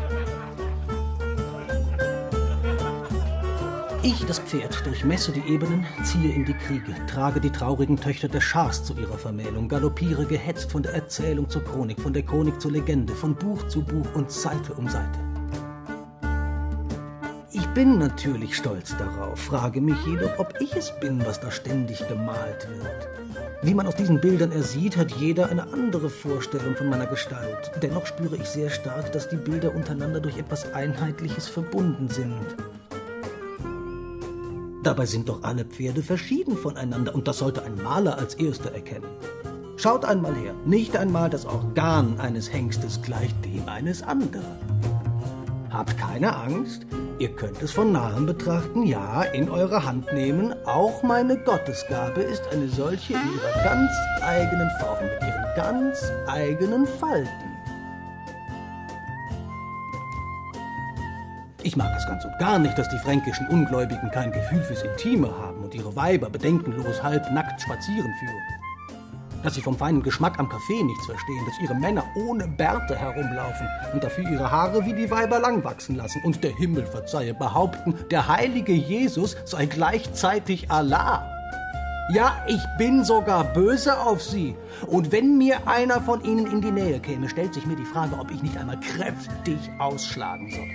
Ich, das Pferd, durchmesse die Ebenen, ziehe in die Kriege, trage die traurigen Töchter des Schahs zu ihrer Vermählung, galoppiere gehetzt von der Erzählung zur Chronik, von der Chronik zur Legende, von Buch zu Buch und Seite um Seite. Ich bin natürlich stolz darauf, frage mich jedoch, ob ich es bin, was da ständig gemalt wird. Wie man aus diesen Bildern ersieht, hat jeder eine andere Vorstellung von meiner Gestalt. Dennoch spüre ich sehr stark, dass die Bilder untereinander durch etwas Einheitliches verbunden sind. Dabei sind doch alle Pferde verschieden voneinander und das sollte ein Maler als Erster erkennen. Schaut einmal her, nicht einmal das Organ eines Hengstes gleicht dem eines anderen. Habt keine Angst, ihr könnt es von Nahem betrachten, ja, in eure Hand nehmen. Auch meine Gottesgabe ist eine solche in ihrer ganz eigenen Form, mit ihren ganz eigenen Falten. Ich mag es ganz und gar nicht, dass die fränkischen Ungläubigen kein Gefühl fürs Intime haben und ihre Weiber bedenkenlos halbnackt spazieren führen. Dass sie vom feinen Geschmack am Kaffee nichts verstehen, dass ihre Männer ohne Bärte herumlaufen und dafür ihre Haare wie die Weiber lang wachsen lassen und der Himmel verzeihe behaupten, der heilige Jesus sei gleichzeitig Allah. Ja, ich bin sogar böse auf sie. Und wenn mir einer von ihnen in die Nähe käme, stellt sich mir die Frage, ob ich nicht einmal kräftig ausschlagen soll.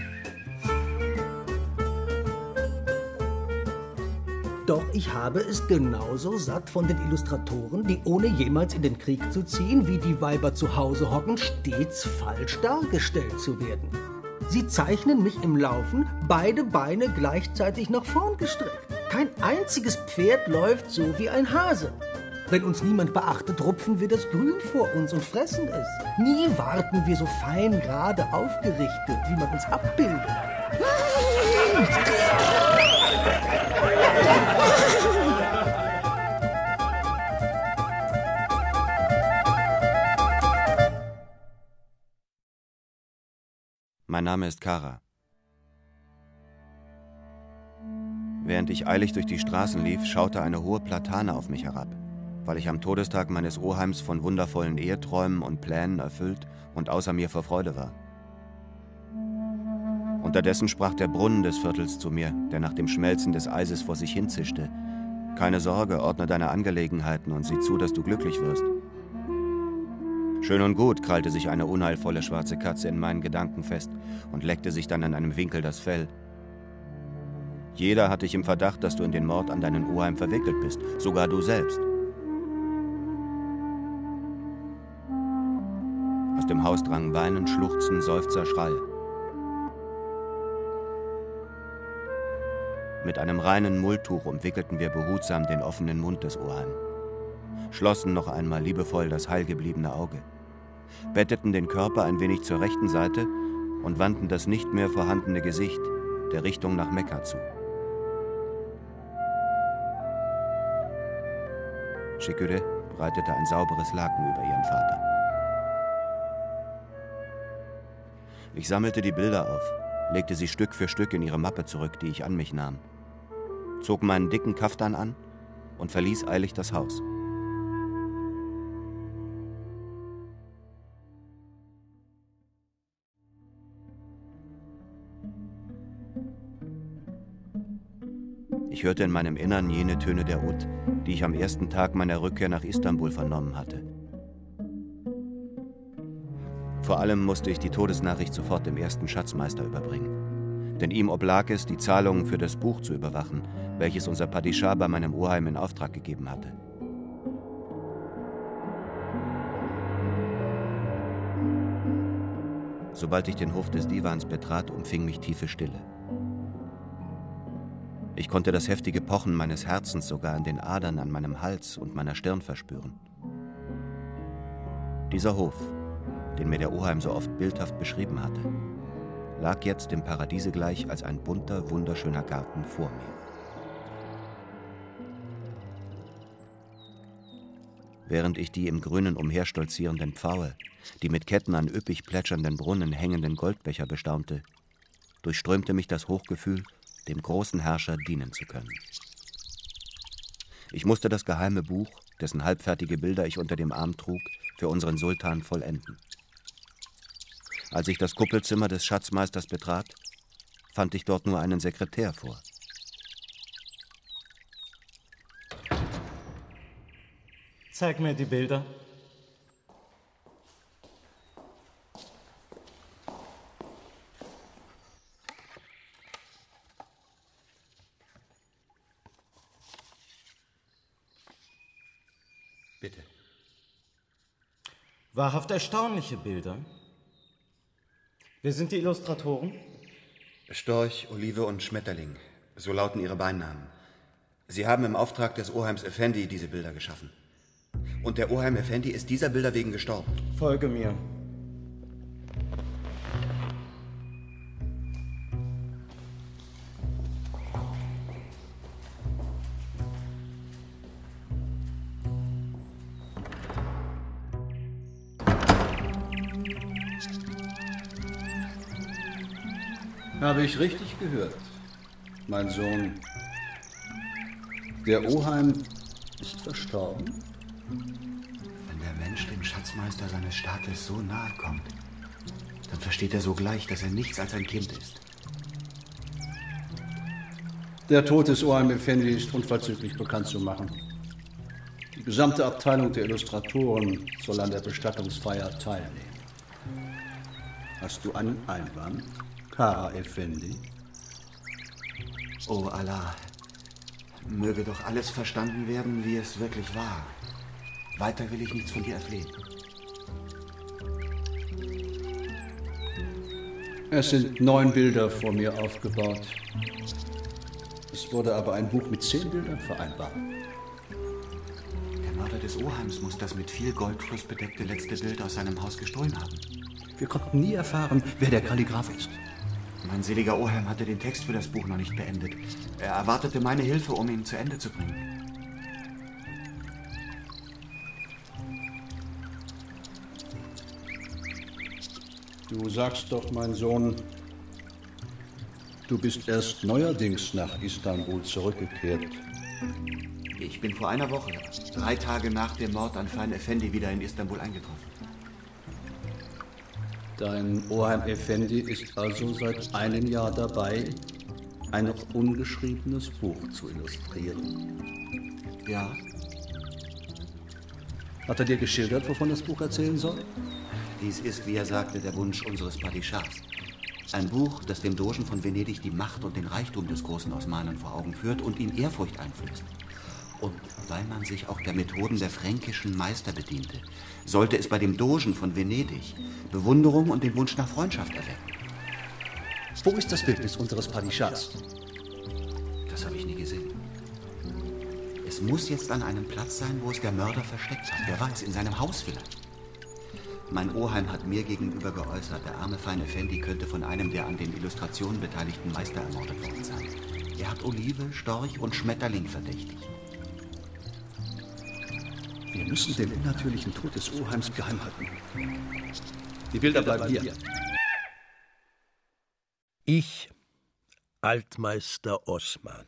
Doch ich habe es genauso satt von den Illustratoren, die ohne jemals in den Krieg zu ziehen, wie die Weiber zu Hause hocken, stets falsch dargestellt zu werden. Sie zeichnen mich im Laufen, beide Beine gleichzeitig nach vorn gestreckt. Kein einziges Pferd läuft so wie ein Hase. Wenn uns niemand beachtet, rupfen wir das Grün vor uns und fressen es. Nie warten wir so fein gerade aufgerichtet, wie man uns abbildet. Mein Name ist Kara. Während ich eilig durch die Straßen lief, schaute eine hohe Platane auf mich herab, weil ich am Todestag meines Oheims von wundervollen Eheträumen und Plänen erfüllt und außer mir vor Freude war. Unterdessen sprach der Brunnen des Viertels zu mir, der nach dem Schmelzen des Eises vor sich hinzischte: Keine Sorge, ordne deine Angelegenheiten und sieh zu, dass du glücklich wirst. Schön und gut, krallte sich eine unheilvolle schwarze Katze in meinen Gedanken fest und leckte sich dann an einem Winkel das Fell. Jeder hat dich im Verdacht, dass du in den Mord an deinen Oheim verwickelt bist, sogar du selbst. Aus dem Haus drangen Weinen, Schluchzen, Seufzer, Schreie. Mit einem reinen Mulltuch umwickelten wir behutsam den offenen Mund des Oheim, schlossen noch einmal liebevoll das heilgebliebene Auge, betteten den Körper ein wenig zur rechten Seite und wandten das nicht mehr vorhandene Gesicht der Richtung nach Mekka zu. Şüküre breitete ein sauberes Laken über ihren Vater. Ich sammelte die Bilder auf, legte sie Stück für Stück in ihre Mappe zurück, die ich an mich nahm, zog meinen dicken Kaftan an und verließ eilig das Haus. Ich hörte in meinem Innern jene Töne der Ud, die ich am ersten Tag meiner Rückkehr nach Istanbul vernommen hatte. Vor allem musste ich die Todesnachricht sofort dem ersten Schatzmeister überbringen. Denn ihm oblag es, die Zahlungen für das Buch zu überwachen, welches unser Padischah bei meinem Oheim in Auftrag gegeben hatte. Sobald ich den Hof des Divans betrat, umfing mich tiefe Stille. Ich konnte das heftige Pochen meines Herzens sogar in den Adern an meinem Hals und meiner Stirn verspüren. Dieser Hof, den mir der Oheim so oft bildhaft beschrieben hatte, lag jetzt dem Paradiese gleich als ein bunter, wunderschöner Garten vor mir. Während ich die im Grünen umherstolzierenden Pfaue, die mit Ketten an üppig plätschernden Brunnen hängenden Goldbecher bestaunte, durchströmte mich das Hochgefühl, dem großen Herrscher dienen zu können. Ich musste das geheime Buch, dessen halbfertige Bilder ich unter dem Arm trug, für unseren Sultan vollenden. Als ich das Kuppelzimmer des Schatzmeisters betrat, fand ich dort nur einen Sekretär vor. Zeig mir die Bilder. Bitte. Wahrhaft erstaunliche Bilder. Wer sind die Illustratoren? Storch, Olive und Schmetterling, so lauten ihre Beinamen. Sie haben im Auftrag des Oheims Effendi diese Bilder geschaffen. Und der Oheim Effendi ist dieser Bilder wegen gestorben. Folge mir. Habe ich richtig gehört, mein Sohn? Der Oheim ist verstorben? Wenn der Mensch dem Schatzmeister seines Staates so nahe kommt, dann versteht er sogleich, dass er nichts als ein Kind ist. Der Tod des Oheim Effendi ist unverzüglich bekannt zu machen. Die gesamte Abteilung der Illustratoren soll an der Bestattungsfeier teilnehmen. Hast du einen Einwand, Kara Effendi? O Allah, möge doch alles verstanden werden, wie es wirklich war. Weiter will ich nichts von dir erflehen. Es sind neun Bilder vor mir aufgebaut. Es wurde aber ein Buch mit zehn Bildern vereinbart. Der Mörder des Oheims muss das mit viel Goldfluss bedeckte letzte Bild aus seinem Haus gestohlen haben. Wir konnten nie erfahren, wer der Kalligraph ist. Mein seliger Oheim hatte den Text für das Buch noch nicht beendet. Er erwartete meine Hilfe, um ihn zu Ende zu bringen. Du sagst doch, mein Sohn, du bist erst neuerdings nach Istanbul zurückgekehrt. Ich bin vor einer Woche, drei Tage nach dem Mord an Fein Effendi, wieder in Istanbul eingetroffen. Dein Oheim Effendi ist also seit einem Jahr dabei, ein noch ungeschriebenes Buch zu illustrieren. Ja. Hat er dir geschildert, wovon das Buch erzählen soll? Dies ist, wie er sagte, der Wunsch unseres Padischahs. Ein Buch, das dem Dogen von Venedig die Macht und den Reichtum des großen Osmanen vor Augen führt und ihm Ehrfurcht einflößt. Und weil man sich auch der Methoden der fränkischen Meister bediente, sollte es bei dem Dogen von Venedig Bewunderung und den Wunsch nach Freundschaft erwecken. Wo ist das Bildnis unseres Padischahs? Das habe ich nie gesehen. Es muss jetzt an einem Platz sein, wo es der Mörder versteckt hat. Wer weiß, in seinem Haus vielleicht. Mein Oheim hat mir gegenüber geäußert, der arme feine Effendi könnte von einem der an den Illustrationen beteiligten Meister ermordet worden sein. Er hat Olive, Storch und Schmetterling verdächtigt. Wir müssen den unnatürlichen Tod des Oheims geheim halten. Die Bilder bleiben hier. Ich, Altmeister Osman.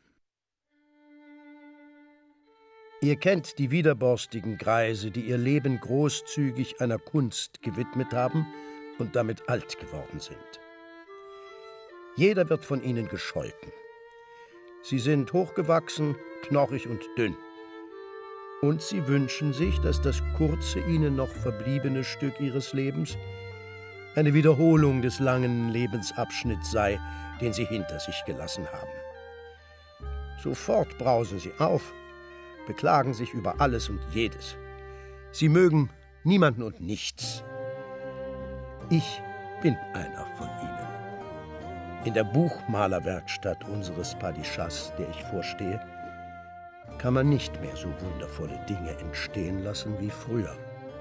Ihr kennt die widerborstigen Greise, die ihr Leben großzügig einer Kunst gewidmet haben und damit alt geworden sind. Jeder wird von ihnen gescholten. Sie sind hochgewachsen, knochig und dünn. Und sie wünschen sich, dass das kurze, ihnen noch verbliebene Stück ihres Lebens eine Wiederholung des langen Lebensabschnitts sei, den sie hinter sich gelassen haben. Sofort brausen sie auf, beklagen sich über alles und jedes. Sie mögen niemanden und nichts. Ich bin einer von ihnen. In der Buchmalerwerkstatt unseres Padishahs, der ich vorstehe, kann man nicht mehr so wundervolle Dinge entstehen lassen wie früher.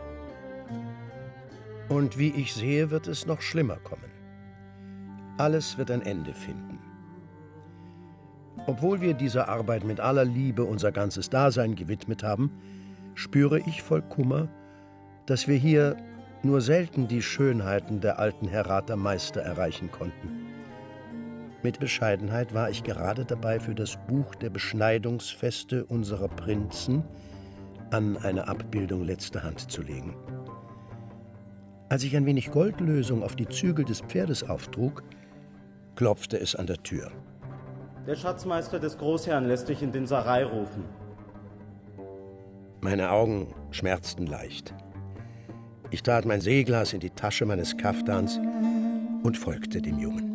Und wie ich sehe, wird es noch schlimmer kommen. Alles wird ein Ende finden. Obwohl wir dieser Arbeit mit aller Liebe unser ganzes Dasein gewidmet haben, spüre ich voll Kummer, dass wir hier nur selten die Schönheiten der alten Herrather Meister erreichen konnten. Mit Bescheidenheit war ich gerade dabei, für das Buch der Beschneidungsfeste unserer Prinzen an eine Abbildung letzter Hand zu legen. Als ich ein wenig Goldlösung auf die Zügel des Pferdes auftrug, klopfte es an der Tür. Der Schatzmeister des Großherrn lässt dich in den Sarai rufen. Meine Augen schmerzten leicht. Ich tat mein Seeglas in die Tasche meines Kaftans und folgte dem Jungen.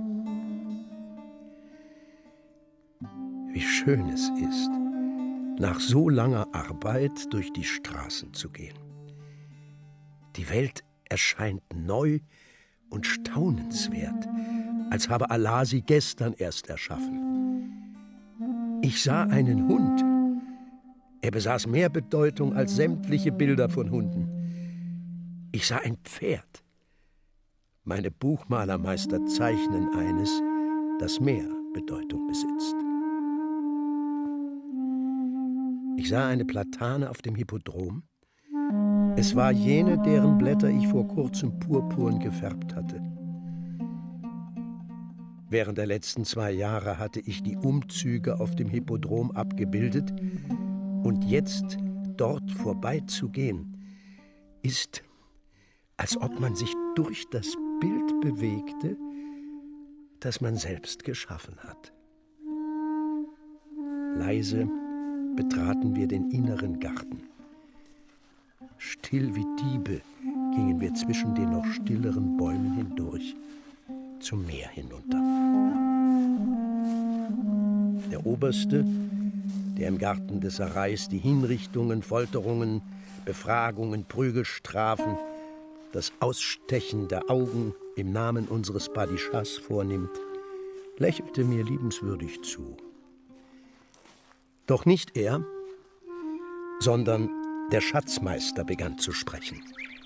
Wie schön es ist, nach so langer Arbeit durch die Straßen zu gehen. Die Welt erscheint neu und staunenswert, als habe Allah sie gestern erst erschaffen. Ich sah einen Hund. Er besaß mehr Bedeutung als sämtliche Bilder von Hunden. Ich sah ein Pferd. Meine Buchmalermeister zeichnen eines, das mehr Bedeutung besitzt. Ich sah eine Platane auf dem Hippodrom. Es war jene, deren Blätter ich vor kurzem purpurn gefärbt hatte. Während der letzten zwei Jahre hatte ich die Umzüge auf dem Hippodrom abgebildet. Und jetzt dort vorbeizugehen, ist, als ob man sich durch das Bild bewegte, das man selbst geschaffen hat. Leise betraten wir den inneren Garten. Still wie Diebe gingen wir zwischen den noch stilleren Bäumen hindurch zum Meer hinunter. Der Oberste, der im Garten des Sarais die Hinrichtungen, Folterungen, Befragungen, Prügelstrafen, das Ausstechen der Augen im Namen unseres Padishahs vornimmt, lächelte mir liebenswürdig zu. Doch nicht er, sondern der Schatzmeister begann zu sprechen.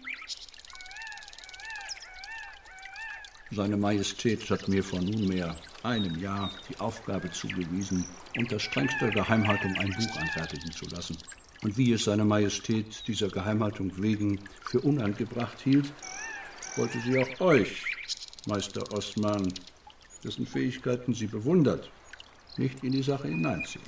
Seine Majestät hat mir vor nunmehr einem Jahr die Aufgabe zugewiesen, unter strengster Geheimhaltung ein Buch anfertigen zu lassen. Und wie es seine Majestät dieser Geheimhaltung wegen für unangebracht hielt, wollte sie auch euch, Meister Osman, dessen Fähigkeiten sie bewundert, nicht in die Sache hineinziehen.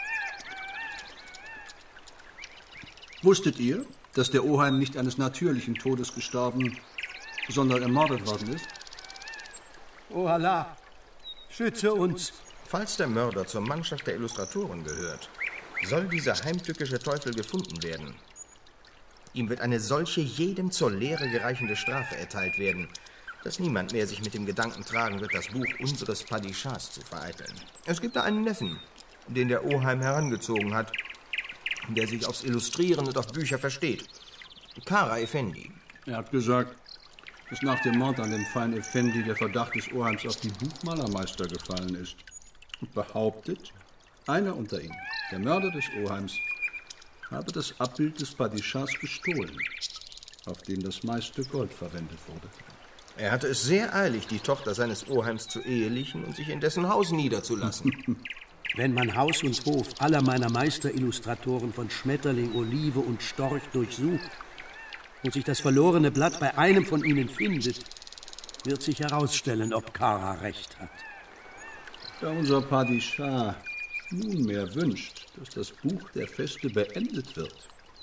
Wusstet ihr, dass der Oheim nicht eines natürlichen Todes gestorben, sondern ermordet worden ist? O Allah, schütze uns! Falls der Mörder zur Mannschaft der Illustratoren gehört, soll dieser heimtückische Teufel gefunden werden. Ihm wird eine solche jedem zur Lehre gereichende Strafe erteilt werden, dass niemand mehr sich mit dem Gedanken tragen wird, das Buch unseres Padishahs zu vereiteln. Es gibt da einen Neffen, den der Oheim herangezogen hat, der sich aufs Illustrieren und auf Bücher versteht. Kara Effendi. Er hat gesagt, dass nach dem Mord an dem feinen Effendi der Verdacht des Oheims auf die Buchmalermeister gefallen ist. Und behauptet, Einer unter ihnen, der Mörder des Oheims, habe das Abbild des Padishahs gestohlen, auf dem das meiste Gold verwendet wurde. Er hatte es sehr eilig, die Tochter seines Oheims zu ehelichen und sich in dessen Haus niederzulassen. Wenn man Haus und Hof aller meiner Meisterillustratoren von Schmetterling, Olive und Storch durchsucht und sich das verlorene Blatt bei einem von ihnen findet, wird sich herausstellen, ob Kara recht hat. Da unser Padishah nunmehr wünscht, dass das Buch der Feste beendet wird,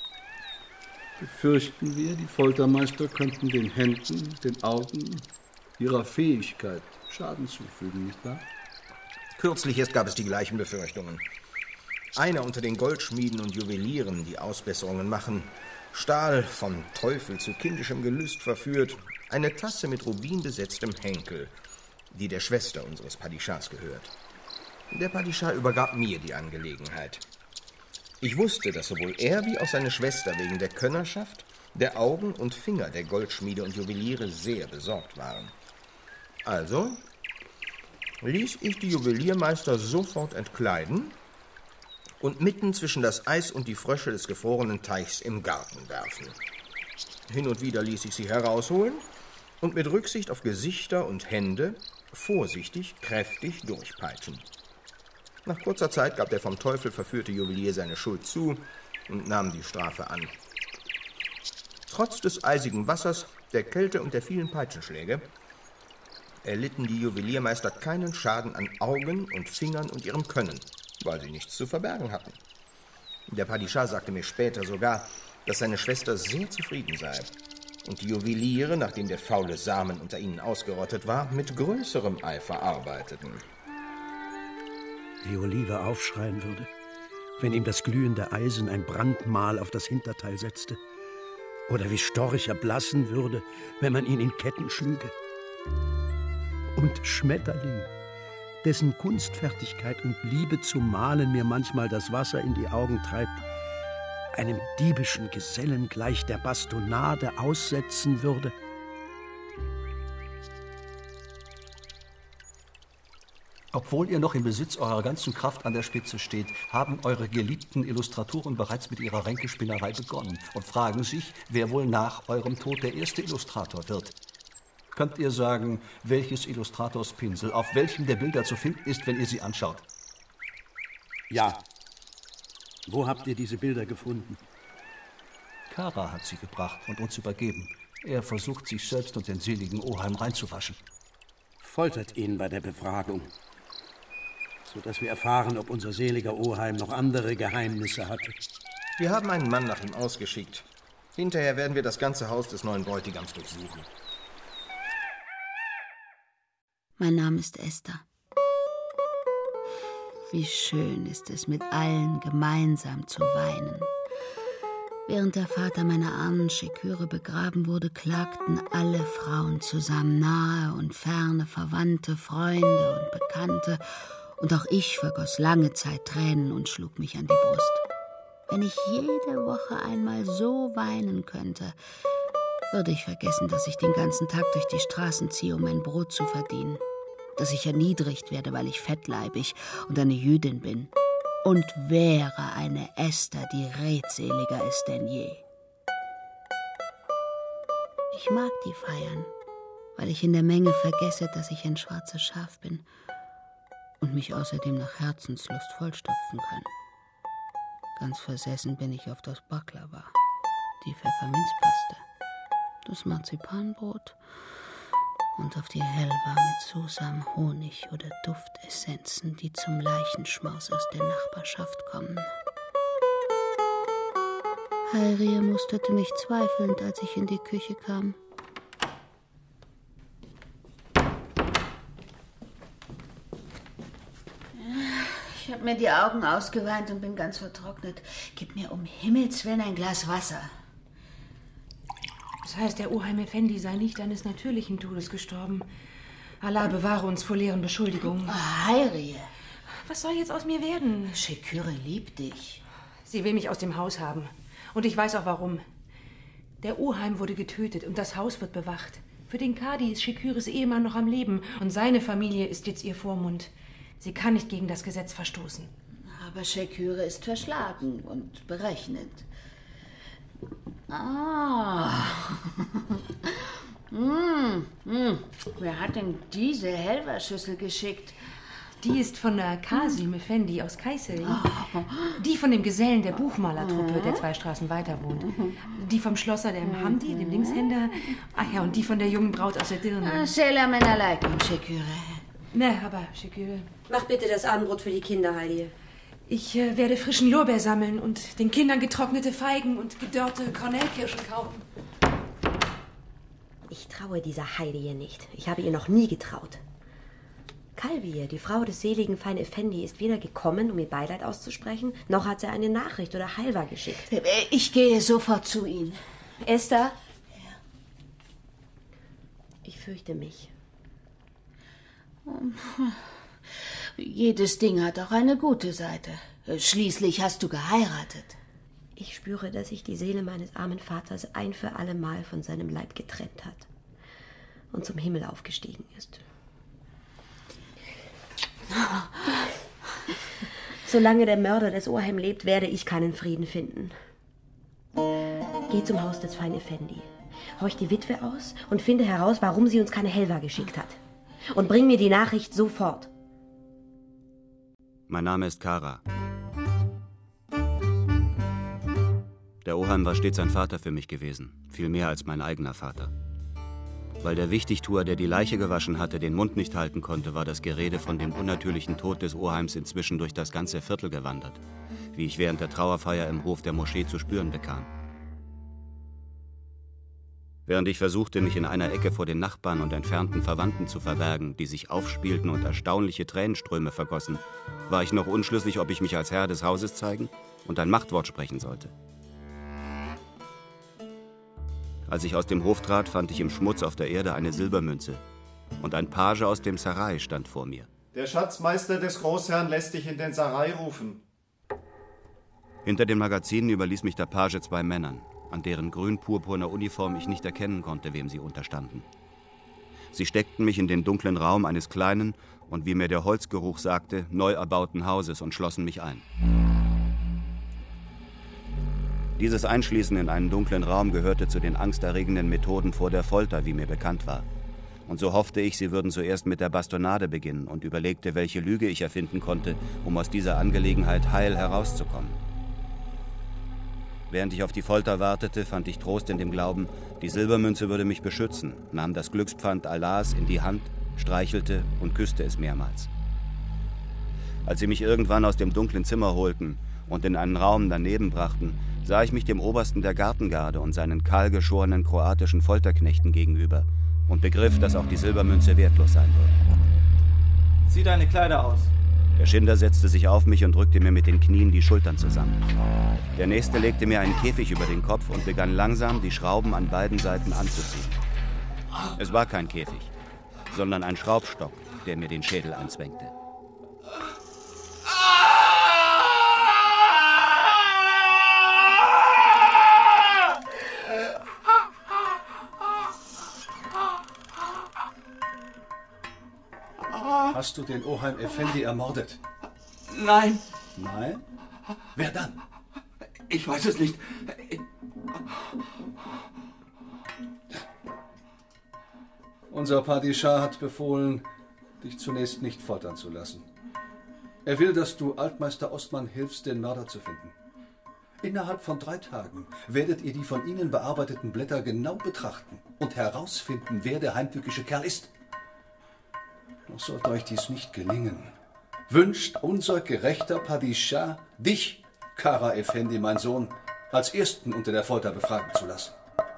befürchten wir, die Foltermeister könnten den Händen, den Augen ihrer Fähigkeit Schaden zufügen, nicht wahr? Kürzlich erst gab es die gleichen Befürchtungen. Einer unter den Goldschmieden und Juwelieren, die Ausbesserungen machen, stahl, vom Teufel zu kindischem Gelüst verführt, eine Tasse mit rubinbesetztem Henkel, die der Schwester unseres Padishahs gehört. Der Padishah übergab mir die Angelegenheit. Ich wusste, dass sowohl er wie auch seine Schwester wegen der Könnerschaft, der Augen und Finger der Goldschmiede und Juweliere sehr besorgt waren. Also ließ ich die Juweliermeister sofort entkleiden und mitten zwischen das Eis und die Frösche des gefrorenen Teichs im Garten werfen. Hin und wieder ließ ich sie herausholen und mit Rücksicht auf Gesichter und Hände vorsichtig, kräftig durchpeitschen. Nach kurzer Zeit gab der vom Teufel verführte Juwelier seine Schuld zu und nahm die Strafe an. Trotz des eisigen Wassers, der Kälte und der vielen Peitschenschläge erlitten die Juweliermeister keinen Schaden an Augen und Fingern und ihrem Können, weil sie nichts zu verbergen hatten. Der Padishah sagte mir später sogar, dass seine Schwester sehr zufrieden sei und die Juweliere, nachdem der faule Samen unter ihnen ausgerottet war, mit größerem Eifer arbeiteten. Wie Olive aufschreien würde, wenn ihm das glühende Eisen ein Brandmal auf das Hinterteil setzte. Oder wie Storch erblassen würde, wenn man ihn in Ketten schlüge. Und Schmetterling, dessen Kunstfertigkeit und Liebe zum Malen mir manchmal das Wasser in die Augen treibt, einem diebischen Gesellen gleich der Bastonade aussetzen würde. Obwohl ihr noch im Besitz eurer ganzen Kraft an der Spitze steht, haben eure geliebten Illustratoren bereits mit ihrer Ränkespinnerei begonnen und fragen sich, wer wohl nach eurem Tod der erste Illustrator wird. Könnt ihr sagen, welches Illustratorspinsel auf welchem der Bilder zu finden ist, wenn ihr sie anschaut? Ja. Wo habt ihr diese Bilder gefunden? Kara hat sie gebracht und uns übergeben. Er versucht, sich selbst und den seligen Oheim reinzuwaschen. Foltert ihn bei der Befragung, sodass wir erfahren, ob unser seliger Oheim noch andere Geheimnisse hatte. Wir haben einen Mann nach ihm ausgeschickt. Hinterher werden wir das ganze Haus des neuen Bräutigams durchsuchen. Mein Name ist Esther. Wie schön ist es, mit allen gemeinsam zu weinen. Während der Vater meiner armen Scheküre begraben wurde, klagten alle Frauen zusammen, nahe und ferne Verwandte, Freunde und Bekannte. Und auch ich vergoss lange Zeit Tränen und schlug mich an die Brust. Wenn ich jede Woche einmal so weinen könnte, würde ich vergessen, dass ich den ganzen Tag durch die Straßen ziehe, um mein Brot zu verdienen. Dass ich erniedrigt werde, weil ich fettleibig und eine Jüdin bin. Und wäre eine Esther, die redseliger ist denn je. Ich mag die Feiern, weil ich in der Menge vergesse, dass ich ein schwarzes Schaf bin und mich außerdem nach Herzenslust vollstopfen kann. Ganz versessen bin ich auf das Baklava, die Pfefferminzpaste, das Marzipanbrot und auf die hellwarme Zusam Honig oder Duftessenzen, die zum Leichenschmaus aus der Nachbarschaft kommen. Heirie musterte mich zweifelnd, als ich in die Küche kam. Ich habe mir die Augen ausgeweint und bin ganz vertrocknet. Gib mir um Himmels Willen ein Glas Wasser. Das heißt, der Oheim Effendi sei nicht eines natürlichen Todes gestorben. Allah bewahre uns vor leeren Beschuldigungen. Oh, Heirie. Was soll jetzt aus mir werden? Scheküre liebt dich. Sie will mich aus dem Haus haben. Und ich weiß auch warum. Der Oheim wurde getötet und das Haus wird bewacht. Für den Kadi ist Scheküres Ehemann noch am Leben und seine Familie ist jetzt ihr Vormund. Sie kann nicht gegen das Gesetz verstoßen. Aber Şeküre ist verschlagen und berechnet. Ah. mm, mm. Wer hat denn diese Helva-Schüssel geschickt? Die ist von der Kasim Effendi aus Kayseri. Die von dem Gesellen der Buchmalertruppe, der zwei Straßen weiter wohnt. Die vom Schlosser, dem Hamdi, dem Linkshänder. Ach ja, und die von der jungen Braut aus der Dirne. Selam alaikum, Şeküre. Ne, aber Şeküre. Mach bitte das Abendbrot für die Kinder, Heidi. Ich äh, werde frischen Lorbeer sammeln und den Kindern getrocknete Feigen und gedörrte Kornelkirschen kaufen. Ich traue dieser Heidi hier nicht. Ich habe ihr noch nie getraut. Kalbiye, die Frau des seligen Fein Effendi, ist weder gekommen, um ihr Beileid auszusprechen, noch hat sie eine Nachricht oder Halva geschickt. Ich gehe sofort zu Ihnen. Esther? Ja. Ich fürchte mich. Jedes Ding hat auch eine gute Seite. Schließlich hast du geheiratet. Ich spüre, dass sich die Seele meines armen Vaters ein für alle Mal von seinem Leib getrennt hat und zum Himmel aufgestiegen ist. Solange der Mörder des Oheim lebt, werde ich keinen Frieden finden. Geh zum Haus des Fein Effendi, horch die Witwe aus und finde heraus, warum sie uns keine Helva geschickt hat. Und bring mir die Nachricht sofort. Mein Name ist Kara. Der Oheim war stets ein Vater für mich gewesen, viel mehr als mein eigener Vater. Weil der Wichtigtuer, der die Leiche gewaschen hatte, den Mund nicht halten konnte, war das Gerede von dem unnatürlichen Tod des Oheims inzwischen durch das ganze Viertel gewandert, wie ich während der Trauerfeier im Hof der Moschee zu spüren bekam. Während ich versuchte, mich in einer Ecke vor den Nachbarn und entfernten Verwandten zu verbergen, die sich aufspielten und erstaunliche Tränenströme vergossen, war ich noch unschlüssig, ob ich mich als Herr des Hauses zeigen und ein Machtwort sprechen sollte. Als ich aus dem Hof trat, fand ich im Schmutz auf der Erde eine Silbermünze. Und ein Page aus dem Sarai stand vor mir. Der Schatzmeister des Großherrn lässt dich in den Sarai rufen. Hinter den Magazinen überließ mich der Page zwei Männern, an deren grün-purpurner Uniform ich nicht erkennen konnte, wem sie unterstanden. Sie steckten mich in den dunklen Raum eines kleinen und, wie mir der Holzgeruch sagte, neu erbauten Hauses und schlossen mich ein. Dieses Einschließen in einen dunklen Raum gehörte zu den angsterregenden Methoden vor der Folter, wie mir bekannt war. Und so hoffte ich, sie würden zuerst mit der Bastonade beginnen und überlegte, welche Lüge ich erfinden konnte, um aus dieser Angelegenheit heil herauszukommen. Während ich auf die Folter wartete, fand ich Trost in dem Glauben, die Silbermünze würde mich beschützen, nahm das Glückspfand Allahs in die Hand, streichelte und küsste es mehrmals. Als sie mich irgendwann aus dem dunklen Zimmer holten und in einen Raum daneben brachten, sah ich mich dem Obersten der Gartengarde und seinen kahlgeschorenen kroatischen Folterknechten gegenüber und begriff, dass auch die Silbermünze wertlos sein würde. Zieh deine Kleider aus. Der Schinder setzte sich auf mich und drückte mir mit den Knien die Schultern zusammen. Der Nächste legte mir einen Käfig über den Kopf und begann langsam, die Schrauben an beiden Seiten anzuziehen. Es war kein Käfig, sondern ein Schraubstock, der mir den Schädel einzwängte. Hast du den Oheim Effendi ermordet? Nein. Nein? Wer dann? Ich weiß es nicht. Unser Padishah hat befohlen, dich zunächst nicht foltern zu lassen. Er will, dass du Altmeister Ostmann hilfst, den Mörder zu finden. Innerhalb von drei Tagen werdet ihr die von ihnen bearbeiteten Blätter genau betrachten und herausfinden, wer der heimtückische Kerl ist. Doch sollte euch dies nicht gelingen, wünscht unser gerechter Padishah dich, Kara Effendi, mein Sohn, als Ersten unter der Folter befragen zu lassen.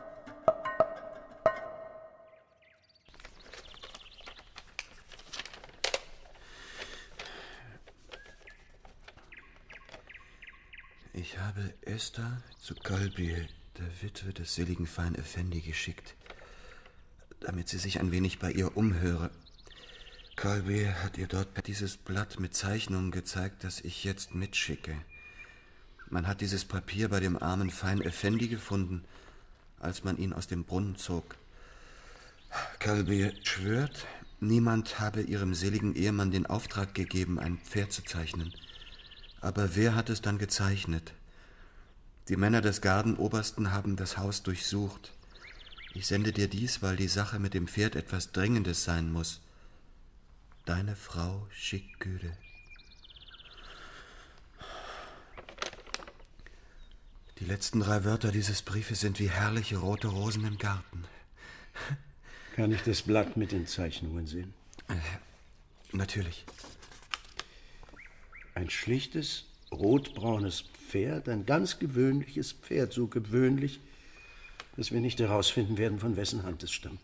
Ich habe Esther zu Kalbiye, der Witwe des seligen Fein Effendi, geschickt, damit sie sich ein wenig bei ihr umhöre. Kalbiye hat ihr dort dieses Blatt mit Zeichnungen gezeigt, das ich jetzt mitschicke. Man hat dieses Papier bei dem armen Fein Effendi gefunden, als man ihn aus dem Brunnen zog. Kalbiye schwört, niemand habe ihrem seligen Ehemann den Auftrag gegeben, ein Pferd zu zeichnen. Aber wer hat es dann gezeichnet? Die Männer des Gardenobersten haben das Haus durchsucht. Ich sende dir dies, weil die Sache mit dem Pferd etwas Dringendes sein muss. Deine Frau Schickgüde. Die letzten drei Wörter dieses Briefes sind wie herrliche rote Rosen im Garten. Kann ich das Blatt mit den Zeichnungen sehen? Äh, natürlich. Ein schlichtes, rotbraunes Pferd, ein ganz gewöhnliches Pferd, so gewöhnlich, dass wir nicht herausfinden werden, von wessen Hand es stammt.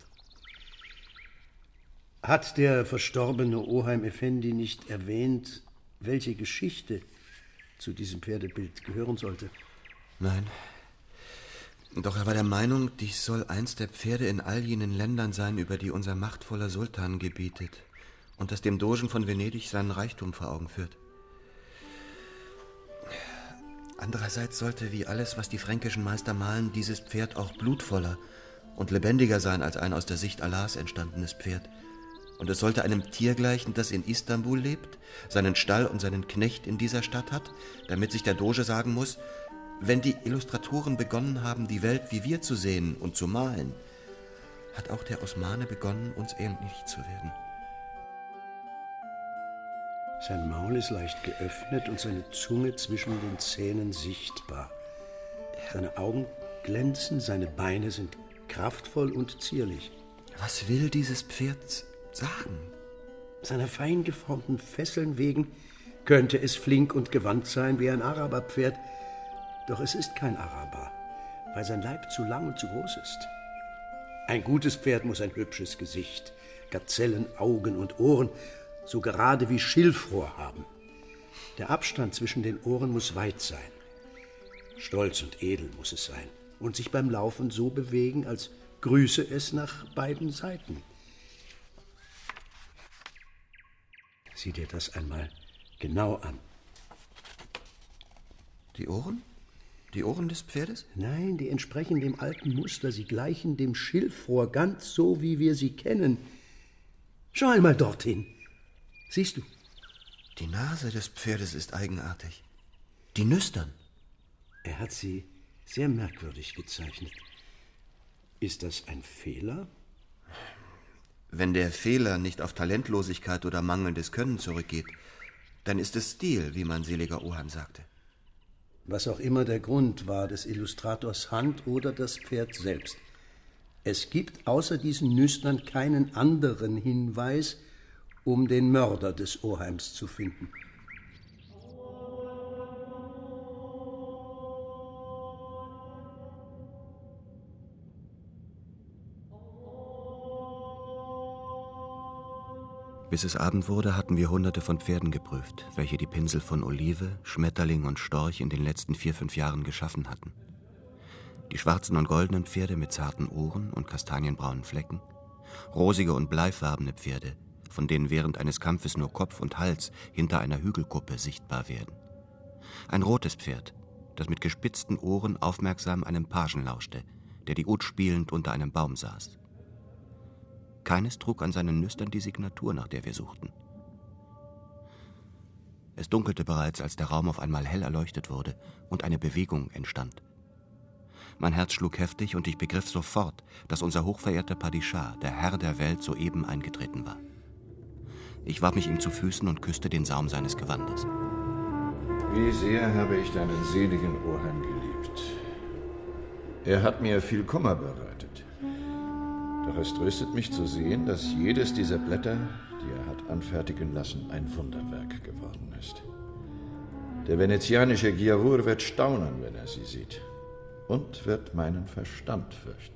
Hat der verstorbene Oheim Effendi nicht erwähnt, welche Geschichte zu diesem Pferdebild gehören sollte? Nein. Doch er war der Meinung, dies soll eins der Pferde in all jenen Ländern sein, über die unser machtvoller Sultan gebietet und das dem Dogen von Venedig seinen Reichtum vor Augen führt. Andererseits sollte, wie alles, was die fränkischen Meister malen, dieses Pferd auch blutvoller und lebendiger sein als ein aus der Sicht Allahs entstandenes Pferd. Und es sollte einem Tier gleichen, das in Istanbul lebt, seinen Stall und seinen Knecht in dieser Stadt hat, damit sich der Doge sagen muss, wenn die Illustratoren begonnen haben, die Welt wie wir zu sehen und zu malen, hat auch der Osmane begonnen, uns ähnlich zu werden. Sein Maul ist leicht geöffnet und seine Zunge zwischen den Zähnen sichtbar. Seine Augen glänzen, seine Beine sind kraftvoll und zierlich. Was will dieses Pferd sagen? Seiner fein geformten Fesseln wegen könnte es flink und gewandt sein wie ein Araberpferd. Doch es ist kein Araber, weil sein Leib zu lang und zu groß ist. Ein gutes Pferd muss ein hübsches Gesicht, Gazellen, Augen und Ohren, so gerade wie Schilfrohr haben. Der Abstand zwischen den Ohren muss weit sein. Stolz und edel muss es sein und sich beim Laufen so bewegen, als grüße es nach beiden Seiten. Sieh dir das einmal genau an. Die Ohren? Die Ohren des Pferdes? Nein, die entsprechen dem alten Muster. Sie gleichen dem Schilfrohr, ganz so, wie wir sie kennen. Schau einmal dorthin. Siehst du? Die Nase des Pferdes ist eigenartig. Die Nüstern. Er hat sie sehr merkwürdig gezeichnet. Ist das ein Fehler? Wenn der Fehler nicht auf Talentlosigkeit oder mangelndes Können zurückgeht, dann ist es Stil, wie mein seliger Oheim sagte. Was auch immer der Grund war, des Illustrators Hand oder das Pferd selbst. Es gibt außer diesen Nüstern keinen anderen Hinweis, um den Mörder des Oheims zu finden. Bis es Abend wurde, hatten wir Hunderte von Pferden geprüft, welche die Pinsel von Olive, Schmetterling und Storch in den letzten vier, fünf Jahren geschaffen hatten. Die schwarzen und goldenen Pferde mit zarten Ohren und kastanienbraunen Flecken, rosige und bleifarbene Pferde, von denen während eines Kampfes nur Kopf und Hals hinter einer Hügelkuppe sichtbar werden. Ein rotes Pferd, das mit gespitzten Ohren aufmerksam einem Pagen lauschte, der die Ut spielend unter einem Baum saß. Keines trug an seinen Nüstern die Signatur, nach der wir suchten. Es dunkelte bereits, als der Raum auf einmal hell erleuchtet wurde und eine Bewegung entstand. Mein Herz schlug heftig und ich begriff sofort, dass unser hochverehrter Padishah, der Herr der Welt, soeben eingetreten war. Ich warf mich ihm zu Füßen und küsste den Saum seines Gewandes. Wie sehr habe ich deinen seligen Oheim geliebt. Er hat mir viel Kummer bereitet. Doch es tröstet mich zu sehen, dass jedes dieser Blätter, die er hat anfertigen lassen, ein Wunderwerk geworden ist. Der venezianische Giavur wird staunen, wenn er sie sieht, und wird meinen Verstand fürchten.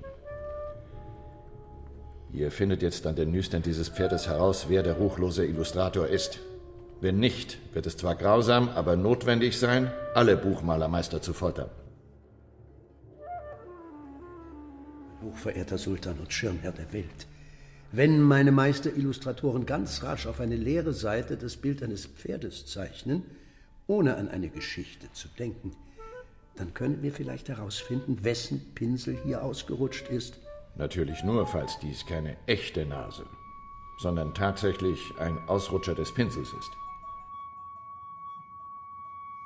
Ihr findet jetzt an den Nüstern dieses Pferdes heraus, wer der ruchlose Illustrator ist. Wenn nicht, wird es zwar grausam, aber notwendig sein, alle Buchmalermeister zu foltern. Hochverehrter Sultan und Schirmherr der Welt, wenn meine Meister-Illustratoren ganz rasch auf eine leere Seite das Bild eines Pferdes zeichnen, ohne an eine Geschichte zu denken, dann können wir vielleicht herausfinden, wessen Pinsel hier ausgerutscht ist. Natürlich nur, falls dies keine echte Nase, sondern tatsächlich ein Ausrutscher des Pinsels ist.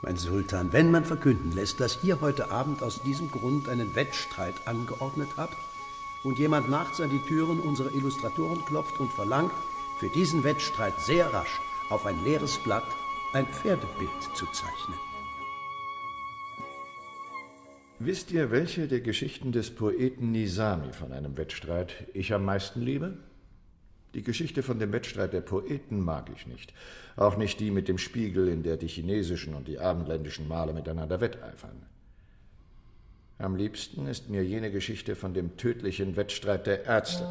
Mein Sultan, wenn man verkünden lässt, dass ihr heute Abend aus diesem Grund einen Wettstreit angeordnet habt und jemand nachts an die Türen unserer Illustratoren klopft und verlangt, für diesen Wettstreit sehr rasch auf ein leeres Blatt ein Pferdebild zu zeichnen. Wisst ihr, welche der Geschichten des Poeten Nizami von einem Wettstreit ich am meisten liebe? Die Geschichte von dem Wettstreit der Poeten mag ich nicht. Auch nicht die mit dem Spiegel, in der die chinesischen und die abendländischen Maler miteinander wetteifern. Am liebsten ist mir jene Geschichte von dem tödlichen Wettstreit der Ärzte.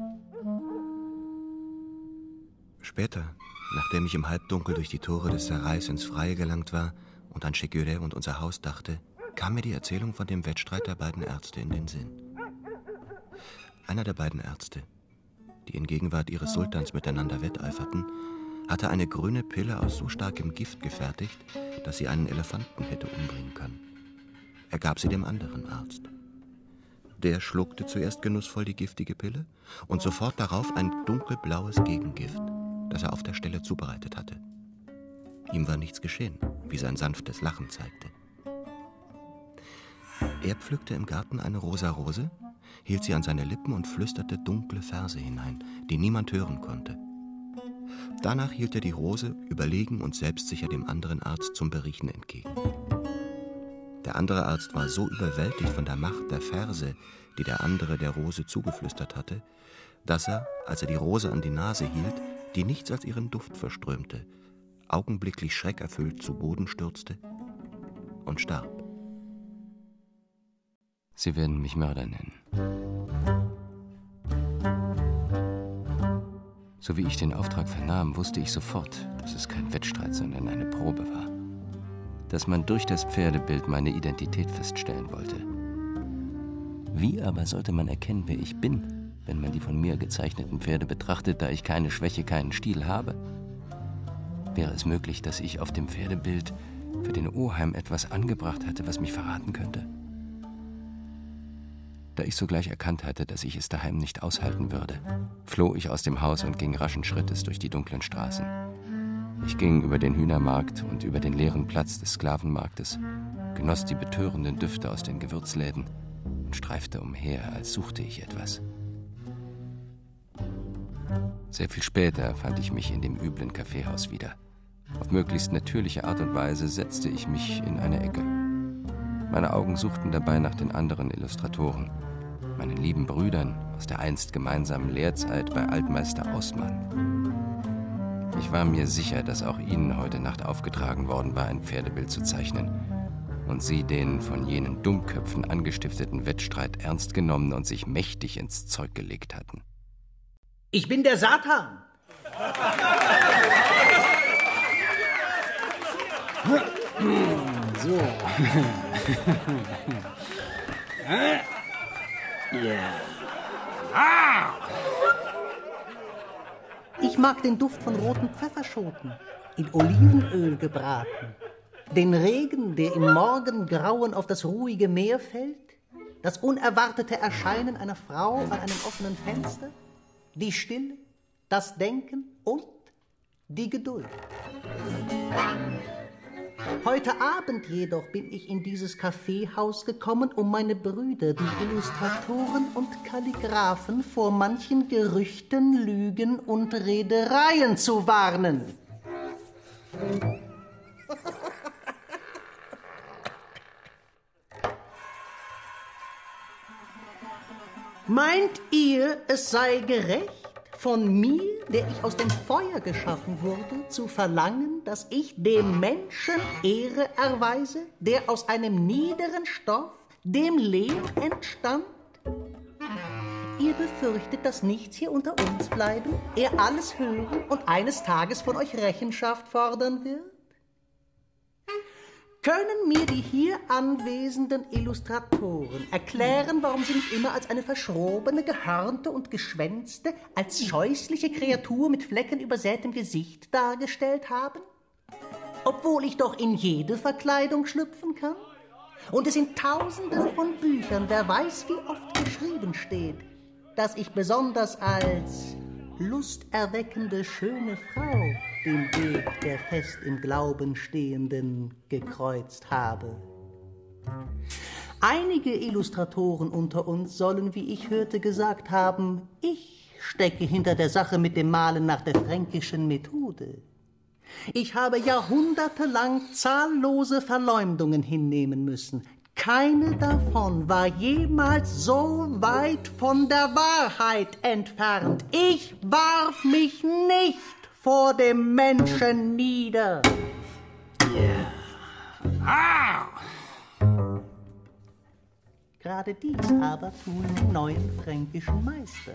Später, nachdem ich im Halbdunkel durch die Tore des Sarais ins Freie gelangt war und an Chegüre und unser Haus dachte, kam mir die Erzählung von dem Wettstreit der beiden Ärzte in den Sinn. Einer der beiden Ärzte, die in Gegenwart ihres Sultans miteinander wetteiferten, hatte eine grüne Pille aus so starkem Gift gefertigt, dass sie einen Elefanten hätte umbringen können. Er gab sie dem anderen Arzt. Der schluckte zuerst genussvoll die giftige Pille und sofort darauf ein dunkelblaues Gegengift, das er auf der Stelle zubereitet hatte. Ihm war nichts geschehen, wie sein sanftes Lachen zeigte. Er pflückte im Garten eine rosa Rose, hielt sie an seine Lippen und flüsterte dunkle Verse hinein, die niemand hören konnte. Danach hielt er die Rose überlegen und selbstsicher dem anderen Arzt zum Beriechen entgegen. Der andere Arzt war so überwältigt von der Macht der Verse, die der andere der Rose zugeflüstert hatte, dass er, als er die Rose an die Nase hielt, die nichts als ihren Duft verströmte, augenblicklich schreckerfüllt zu Boden stürzte und starb. Sie werden mich Mörder nennen. So wie ich den Auftrag vernahm, wusste ich sofort, dass es kein Wettstreit, sondern eine Probe war. Dass man durch das Pferdebild meine Identität feststellen wollte. Wie aber sollte man erkennen, wer ich bin, wenn man die von mir gezeichneten Pferde betrachtet, da ich keine Schwäche, keinen Stil habe? Wäre es möglich, dass ich auf dem Pferdebild für den Oheim etwas angebracht hatte, was mich verraten könnte? Da ich sogleich erkannt hatte, dass ich es daheim nicht aushalten würde, floh ich aus dem Haus und ging raschen Schrittes durch die dunklen Straßen. Ich ging über den Hühnermarkt und über den leeren Platz des Sklavenmarktes, genoss die betörenden Düfte aus den Gewürzläden und streifte umher, als suchte ich etwas. Sehr viel später fand ich mich in dem üblen Kaffeehaus wieder. Auf möglichst natürliche Art und Weise setzte ich mich in eine Ecke. Meine Augen suchten dabei nach den anderen Illustratoren, meinen lieben Brüdern aus der einst gemeinsamen Lehrzeit bei Altmeister Ausmann. Ich war mir sicher, dass auch ihnen heute Nacht aufgetragen worden war, ein Pferdebild zu zeichnen und sie den von jenen Dummköpfen angestifteten Wettstreit ernst genommen und sich mächtig ins Zeug gelegt hatten. Ich bin der Satan! So. Yeah. Ah! Ich mag den Duft von roten Pfefferschoten, in Olivenöl gebraten, den Regen, der im Morgengrauen auf das ruhige Meer fällt, das unerwartete Erscheinen einer Frau an einem offenen Fenster, die Stille, das Denken und die Geduld. Heute Abend jedoch bin ich in dieses Kaffeehaus gekommen, um meine Brüder, die Illustratoren und Kalligraphen, vor manchen Gerüchten, Lügen und Redereien zu warnen. Meint ihr, es sei gerecht, von mir, der ich aus dem Feuer geschaffen wurde, zu verlangen, dass ich dem Menschen Ehre erweise, der aus einem niederen Stoff, dem Lehm, entstand? Ihr befürchtet, dass nichts hier unter uns bleiben, er alles hören und eines Tages von euch Rechenschaft fordern wird? Können mir die hier anwesenden Illustratoren erklären, warum sie mich immer als eine verschrobene, gehörnte und geschwänzte, als scheußliche Kreatur mit Flecken übersätem Gesicht dargestellt haben? Obwohl ich doch in jede Verkleidung schlüpfen kann? Und es in Tausenden von Büchern, wer weiß, wie oft geschrieben steht, dass ich besonders als lusterweckende schöne Frau den Weg der fest im Glauben Stehenden gekreuzt habe. Einige Illustratoren unter uns sollen, wie ich hörte, gesagt haben, ich stecke hinter der Sache mit dem Malen nach der fränkischen Methode. Ich habe jahrhundertelang zahllose Verleumdungen hinnehmen müssen. Keine davon war jemals so weit von der Wahrheit entfernt. Ich warf mich nicht vor dem Menschen nieder. Ja. Ah! Gerade dies aber tun die neuen fränkischen Meister.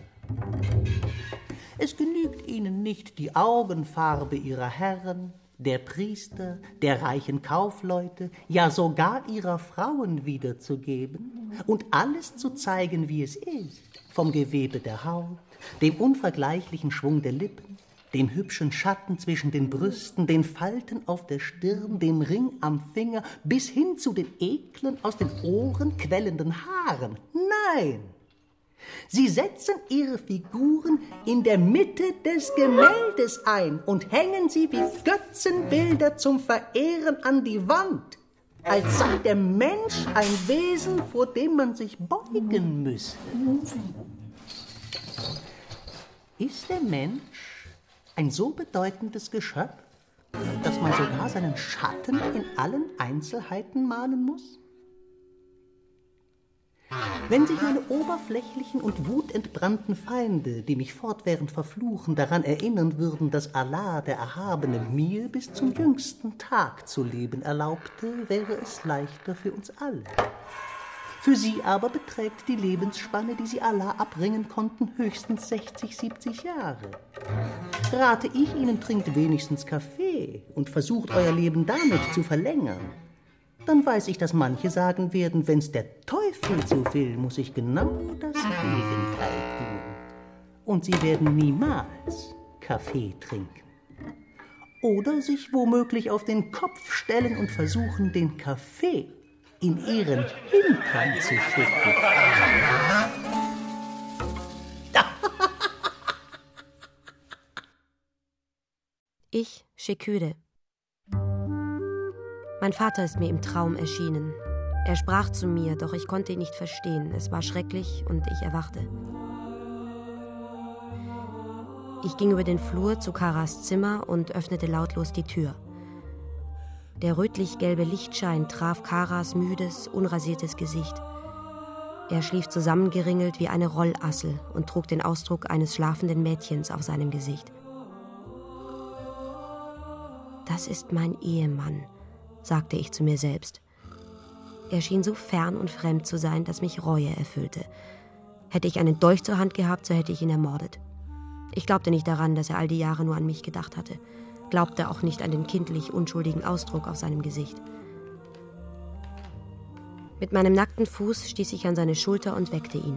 Es genügt ihnen nicht die Augenfarbe ihrer Herren, der Priester, der reichen Kaufleute, ja sogar ihrer Frauen wiederzugeben und alles zu zeigen, wie es ist, vom Gewebe der Haut, dem unvergleichlichen Schwung der Lippen, dem hübschen Schatten zwischen den Brüsten, den Falten auf der Stirn, dem Ring am Finger, bis hin zu den eklen, aus den Ohren quellenden Haaren. Nein! Sie setzen ihre Figuren in der Mitte des Gemäldes ein und hängen sie wie Götzenbilder zum Verehren an die Wand, als sei der Mensch ein Wesen, vor dem man sich beugen müsse. Ist der Mensch ein so bedeutendes Geschöpf, dass man sogar seinen Schatten in allen Einzelheiten malen muss? Wenn sich meine oberflächlichen und wutentbrannten Feinde, die mich fortwährend verfluchen, daran erinnern würden, dass Allah, der Erhabene, mir bis zum jüngsten Tag zu leben erlaubte, wäre es leichter für uns alle. Für sie aber beträgt die Lebensspanne, die sie Allah abringen konnten, höchstens sechzig, siebzig Jahre. Rate ich ihnen, trinkt wenigstens Kaffee und versucht euer Leben damit zu verlängern. Dann weiß ich, dass manche sagen werden, wenn's der Teufel so will, muss ich genau das Gegenteil tun. Und sie werden niemals Kaffee trinken. Oder sich womöglich auf den Kopf stellen und versuchen, den Kaffee in ihren Hintern zu schütten. Ich, Sheküde. Mein Vater ist mir im Traum erschienen. Er sprach zu mir, doch ich konnte ihn nicht verstehen. Es war schrecklich und ich erwachte. Ich ging über den Flur zu Karas Zimmer und öffnete lautlos die Tür. Der rötlich-gelbe Lichtschein traf Karas müdes, unrasiertes Gesicht. Er schlief zusammengeringelt wie eine Rollassel und trug den Ausdruck eines schlafenden Mädchens auf seinem Gesicht. Das ist mein Ehemann, sagte ich zu mir selbst. Er schien so fern und fremd zu sein, dass mich Reue erfüllte. Hätte ich einen Dolch zur Hand gehabt, so hätte ich ihn ermordet. Ich glaubte nicht daran, dass er all die Jahre nur an mich gedacht hatte. Glaubte auch nicht an den kindlich unschuldigen Ausdruck auf seinem Gesicht. Mit meinem nackten Fuß stieß ich an seine Schulter und weckte ihn.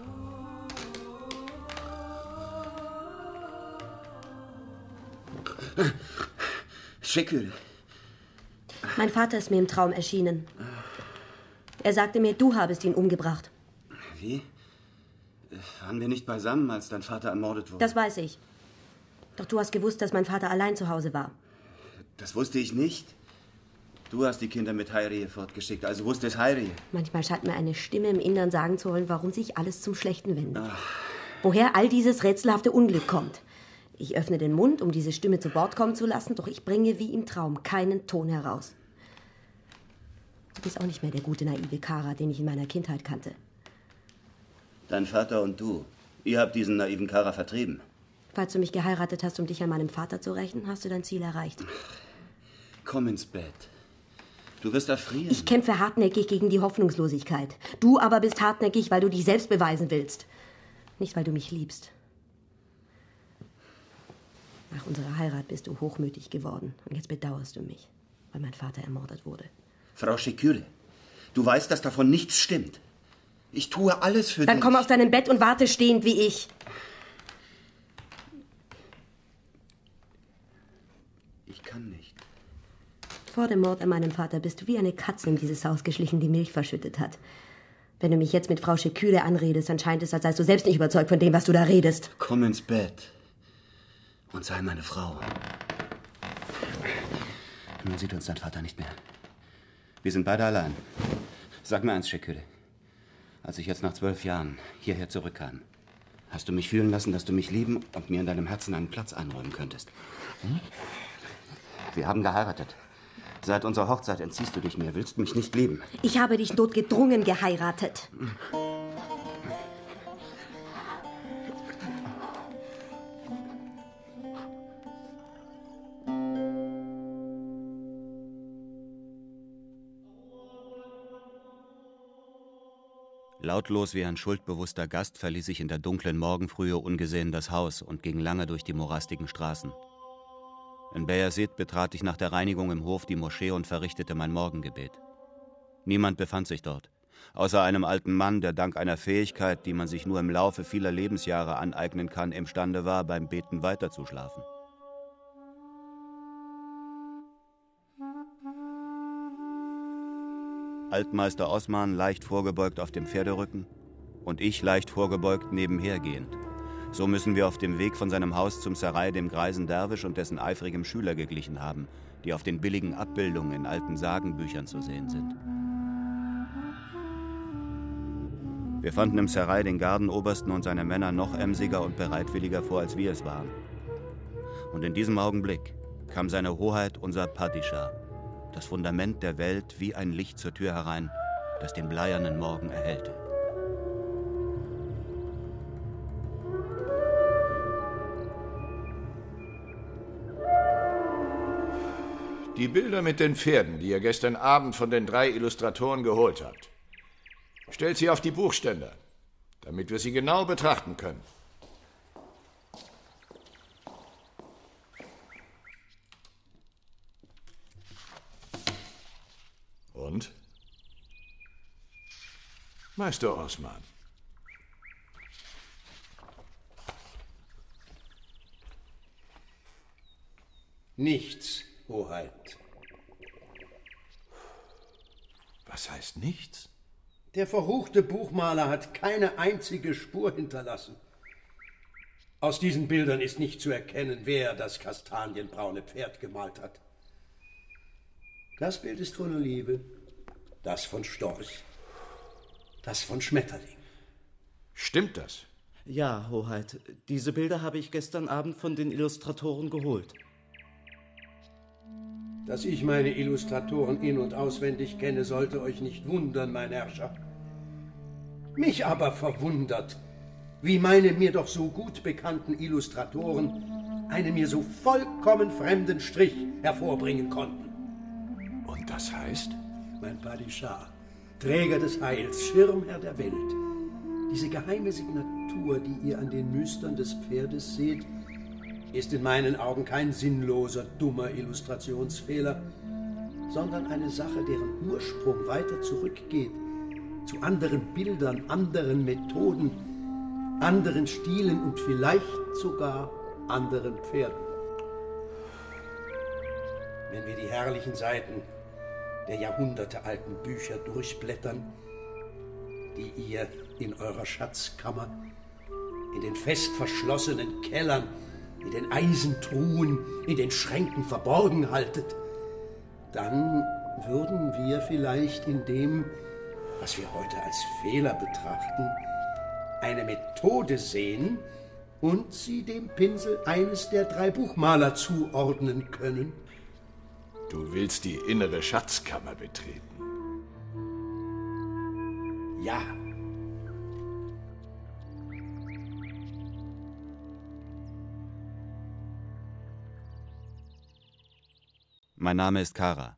Sheküde. Mein Vater ist mir im Traum erschienen. Er sagte mir, du habest ihn umgebracht. Wie? Waren wir nicht beisammen, als dein Vater ermordet wurde? Das weiß ich. Doch du hast gewusst, dass mein Vater allein zu Hause war. Das wusste ich nicht. Du hast die Kinder mit Hayriye fortgeschickt, also wusste es Hayriye. Manchmal scheint mir eine Stimme im Innern sagen zu wollen, warum sich alles zum Schlechten wendet. Ach. Woher all dieses rätselhafte Unglück kommt. Ich öffne den Mund, um diese Stimme zu Wort kommen zu lassen, doch ich bringe wie im Traum keinen Ton heraus. Du bist auch nicht mehr der gute, naive Kara, den ich in meiner Kindheit kannte. Dein Vater und du, ihr habt diesen naiven Kara vertrieben. Falls du mich geheiratet hast, um dich an meinem Vater zu rächen, hast du dein Ziel erreicht. Komm ins Bett. Du wirst erfrieren. Ich kämpfe hartnäckig gegen die Hoffnungslosigkeit. Du aber bist hartnäckig, weil du dich selbst beweisen willst. Nicht, weil du mich liebst. Nach unserer Heirat bist du hochmütig geworden. Und jetzt bedauerst du mich, weil mein Vater ermordet wurde. Frau Sheküde, du weißt, dass davon nichts stimmt. Ich tue alles für dich. Dann komm aus deinem Bett und warte stehend wie ich. Ich kann nicht. Vor dem Mord an meinem Vater bist du wie eine Katze in dieses Haus geschlichen, die Milch verschüttet hat. Wenn du mich jetzt mit Frau Sheküde anredest, dann scheint es, als seist du selbst nicht überzeugt von dem, was du da redest. Komm ins Bett. Und sei meine Frau. Nun sieht uns dein Vater nicht mehr. Wir sind beide allein. Sag mir eins, Şeküre. Als ich jetzt nach zwölf Jahren hierher zurückkam, hast du mich fühlen lassen, dass du mich lieben und mir in deinem Herzen einen Platz einräumen könntest. Hm? Wir haben geheiratet. Seit unserer Hochzeit entziehst du dich mir, willst mich nicht lieben. Ich habe dich notgedrungen geheiratet. Lautlos wie ein schuldbewusster Gast verließ ich in der dunklen Morgenfrühe ungesehen das Haus und ging lange durch die morastigen Straßen. In Beyazid betrat ich nach der Reinigung im Hof die Moschee und verrichtete mein Morgengebet. Niemand befand sich dort, außer einem alten Mann, der dank einer Fähigkeit, die man sich nur im Laufe vieler Lebensjahre aneignen kann, imstande war, beim Beten weiterzuschlafen. Altmeister Osman leicht vorgebeugt auf dem Pferderücken und ich leicht vorgebeugt nebenhergehend. So müssen wir auf dem Weg von seinem Haus zum Sarai dem greisen Derwisch und dessen eifrigem Schüler geglichen haben, die auf den billigen Abbildungen in alten Sagenbüchern zu sehen sind. Wir fanden im Sarai den Gardenobersten und seine Männer noch emsiger und bereitwilliger vor, als wir es waren. Und in diesem Augenblick kam seine Hoheit, unser Padishah, das Fundament der Welt, wie ein Licht zur Tür herein, das den bleiernen Morgen erhellte. Die Bilder mit den Pferden, die ihr gestern Abend von den drei Illustratoren geholt habt, stellt sie auf die Buchständer, damit wir sie genau betrachten können. Und? Meister Osman. Nichts, Hoheit. Was heißt nichts? Der verruchte Buchmaler hat keine einzige Spur hinterlassen. Aus diesen Bildern ist nicht zu erkennen, wer das kastanienbraune Pferd gemalt hat. Das Bild ist von Olive, das von Storch, das von Schmetterling. Stimmt das? Ja, Hoheit. Diese Bilder habe ich gestern Abend von den Illustratoren geholt. Dass ich meine Illustratoren in- und auswendig kenne, sollte euch nicht wundern, mein Herrscher. Mich aber verwundert, wie meine mir doch so gut bekannten Illustratoren einen mir so vollkommen fremden Strich hervorbringen konnten. Und das heißt? Mein Padishah, Träger des Heils, Schirmherr der Welt, diese geheime Signatur, die ihr an den Nüstern des Pferdes seht, ist in meinen Augen kein sinnloser, dummer Illustrationsfehler, sondern eine Sache, deren Ursprung weiter zurückgeht, zu anderen Bildern, anderen Methoden, anderen Stilen und vielleicht sogar anderen Pferden. Wenn wir die herrlichen Seiten der jahrhundertealten Bücher durchblättern, die ihr in eurer Schatzkammer, in den fest verschlossenen Kellern, in den Eisentruhen, in den Schränken verborgen haltet, dann würden wir vielleicht in dem, was wir heute als Fehler betrachten, eine Methode sehen und sie dem Pinsel eines der drei Buchmaler zuordnen können. Du willst die innere Schatzkammer betreten? Ja. Mein Name ist Kara.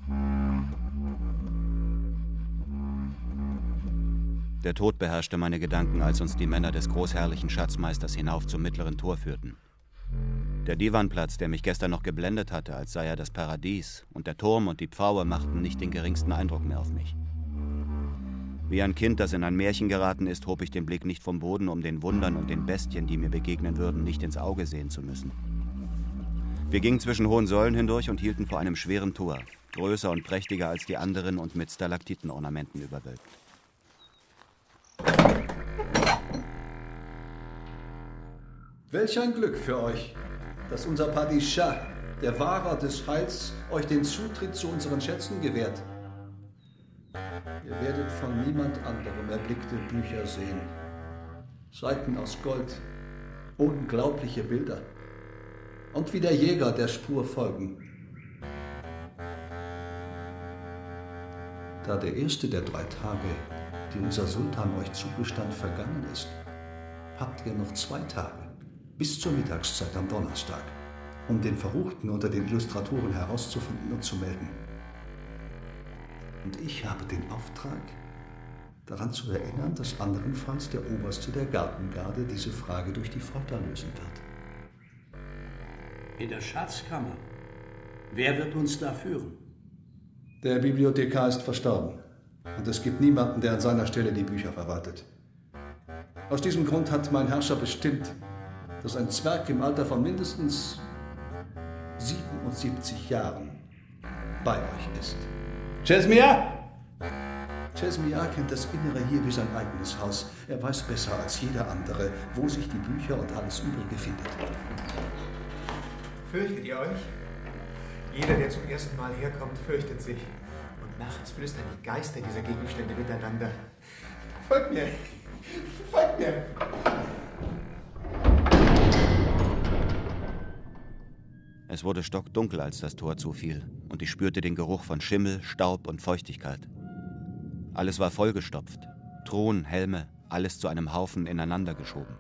Der Tod beherrschte meine Gedanken, als uns die Männer des großherrlichen Schatzmeisters hinauf zum mittleren Tor führten. Der Divanplatz, der mich gestern noch geblendet hatte, als sei er das Paradies, und der Turm und die Pfaue machten nicht den geringsten Eindruck mehr auf mich. Wie ein Kind, das in ein Märchen geraten ist, hob ich den Blick nicht vom Boden, um den Wundern und den Bestien, die mir begegnen würden, nicht ins Auge sehen zu müssen. Wir gingen zwischen hohen Säulen hindurch und hielten vor einem schweren Tor, größer und prächtiger als die anderen und mit Stalaktitenornamenten überwölbt. Welch ein Glück für euch, dass unser Padishah, der Wahrer des Heils, euch den Zutritt zu unseren Schätzen gewährt. Ihr werdet von niemand anderem erblickte Bücher sehen. Seiten aus Gold, unglaubliche Bilder und wie der Jäger der Spur folgen. Da der erste der drei Tage, die unser Sultan euch zugestand, vergangen ist, habt ihr noch zwei Tage bis zur Mittagszeit am Donnerstag, um den Verruchten unter den Illustratoren herauszufinden und zu melden. Und ich habe den Auftrag, daran zu erinnern, dass anderenfalls der Oberste der Gartengarde diese Frage durch die Folter lösen wird. In der Schatzkammer. Wer wird uns da führen? Der Bibliothekar ist verstorben und es gibt niemanden, der an seiner Stelle die Bücher verwaltet. Aus diesem Grund hat mein Herrscher bestimmt, dass ein Zwerg im Alter von mindestens siebenundsiebzig Jahren bei euch ist. Chesmia! Chesmia kennt das Innere hier wie sein eigenes Haus. Er weiß besser als jeder andere, wo sich die Bücher und alles Übrige findet. Fürchtet ihr euch? Jeder, der zum ersten Mal herkommt, fürchtet sich. Und nachts flüstern die Geister dieser Gegenstände miteinander. Folgt mir! Folgt mir! Es wurde stockdunkel, als das Tor zufiel, und ich spürte den Geruch von Schimmel, Staub und Feuchtigkeit. Alles war vollgestopft. Thron, Helme, alles zu einem Haufen ineinander geschoben.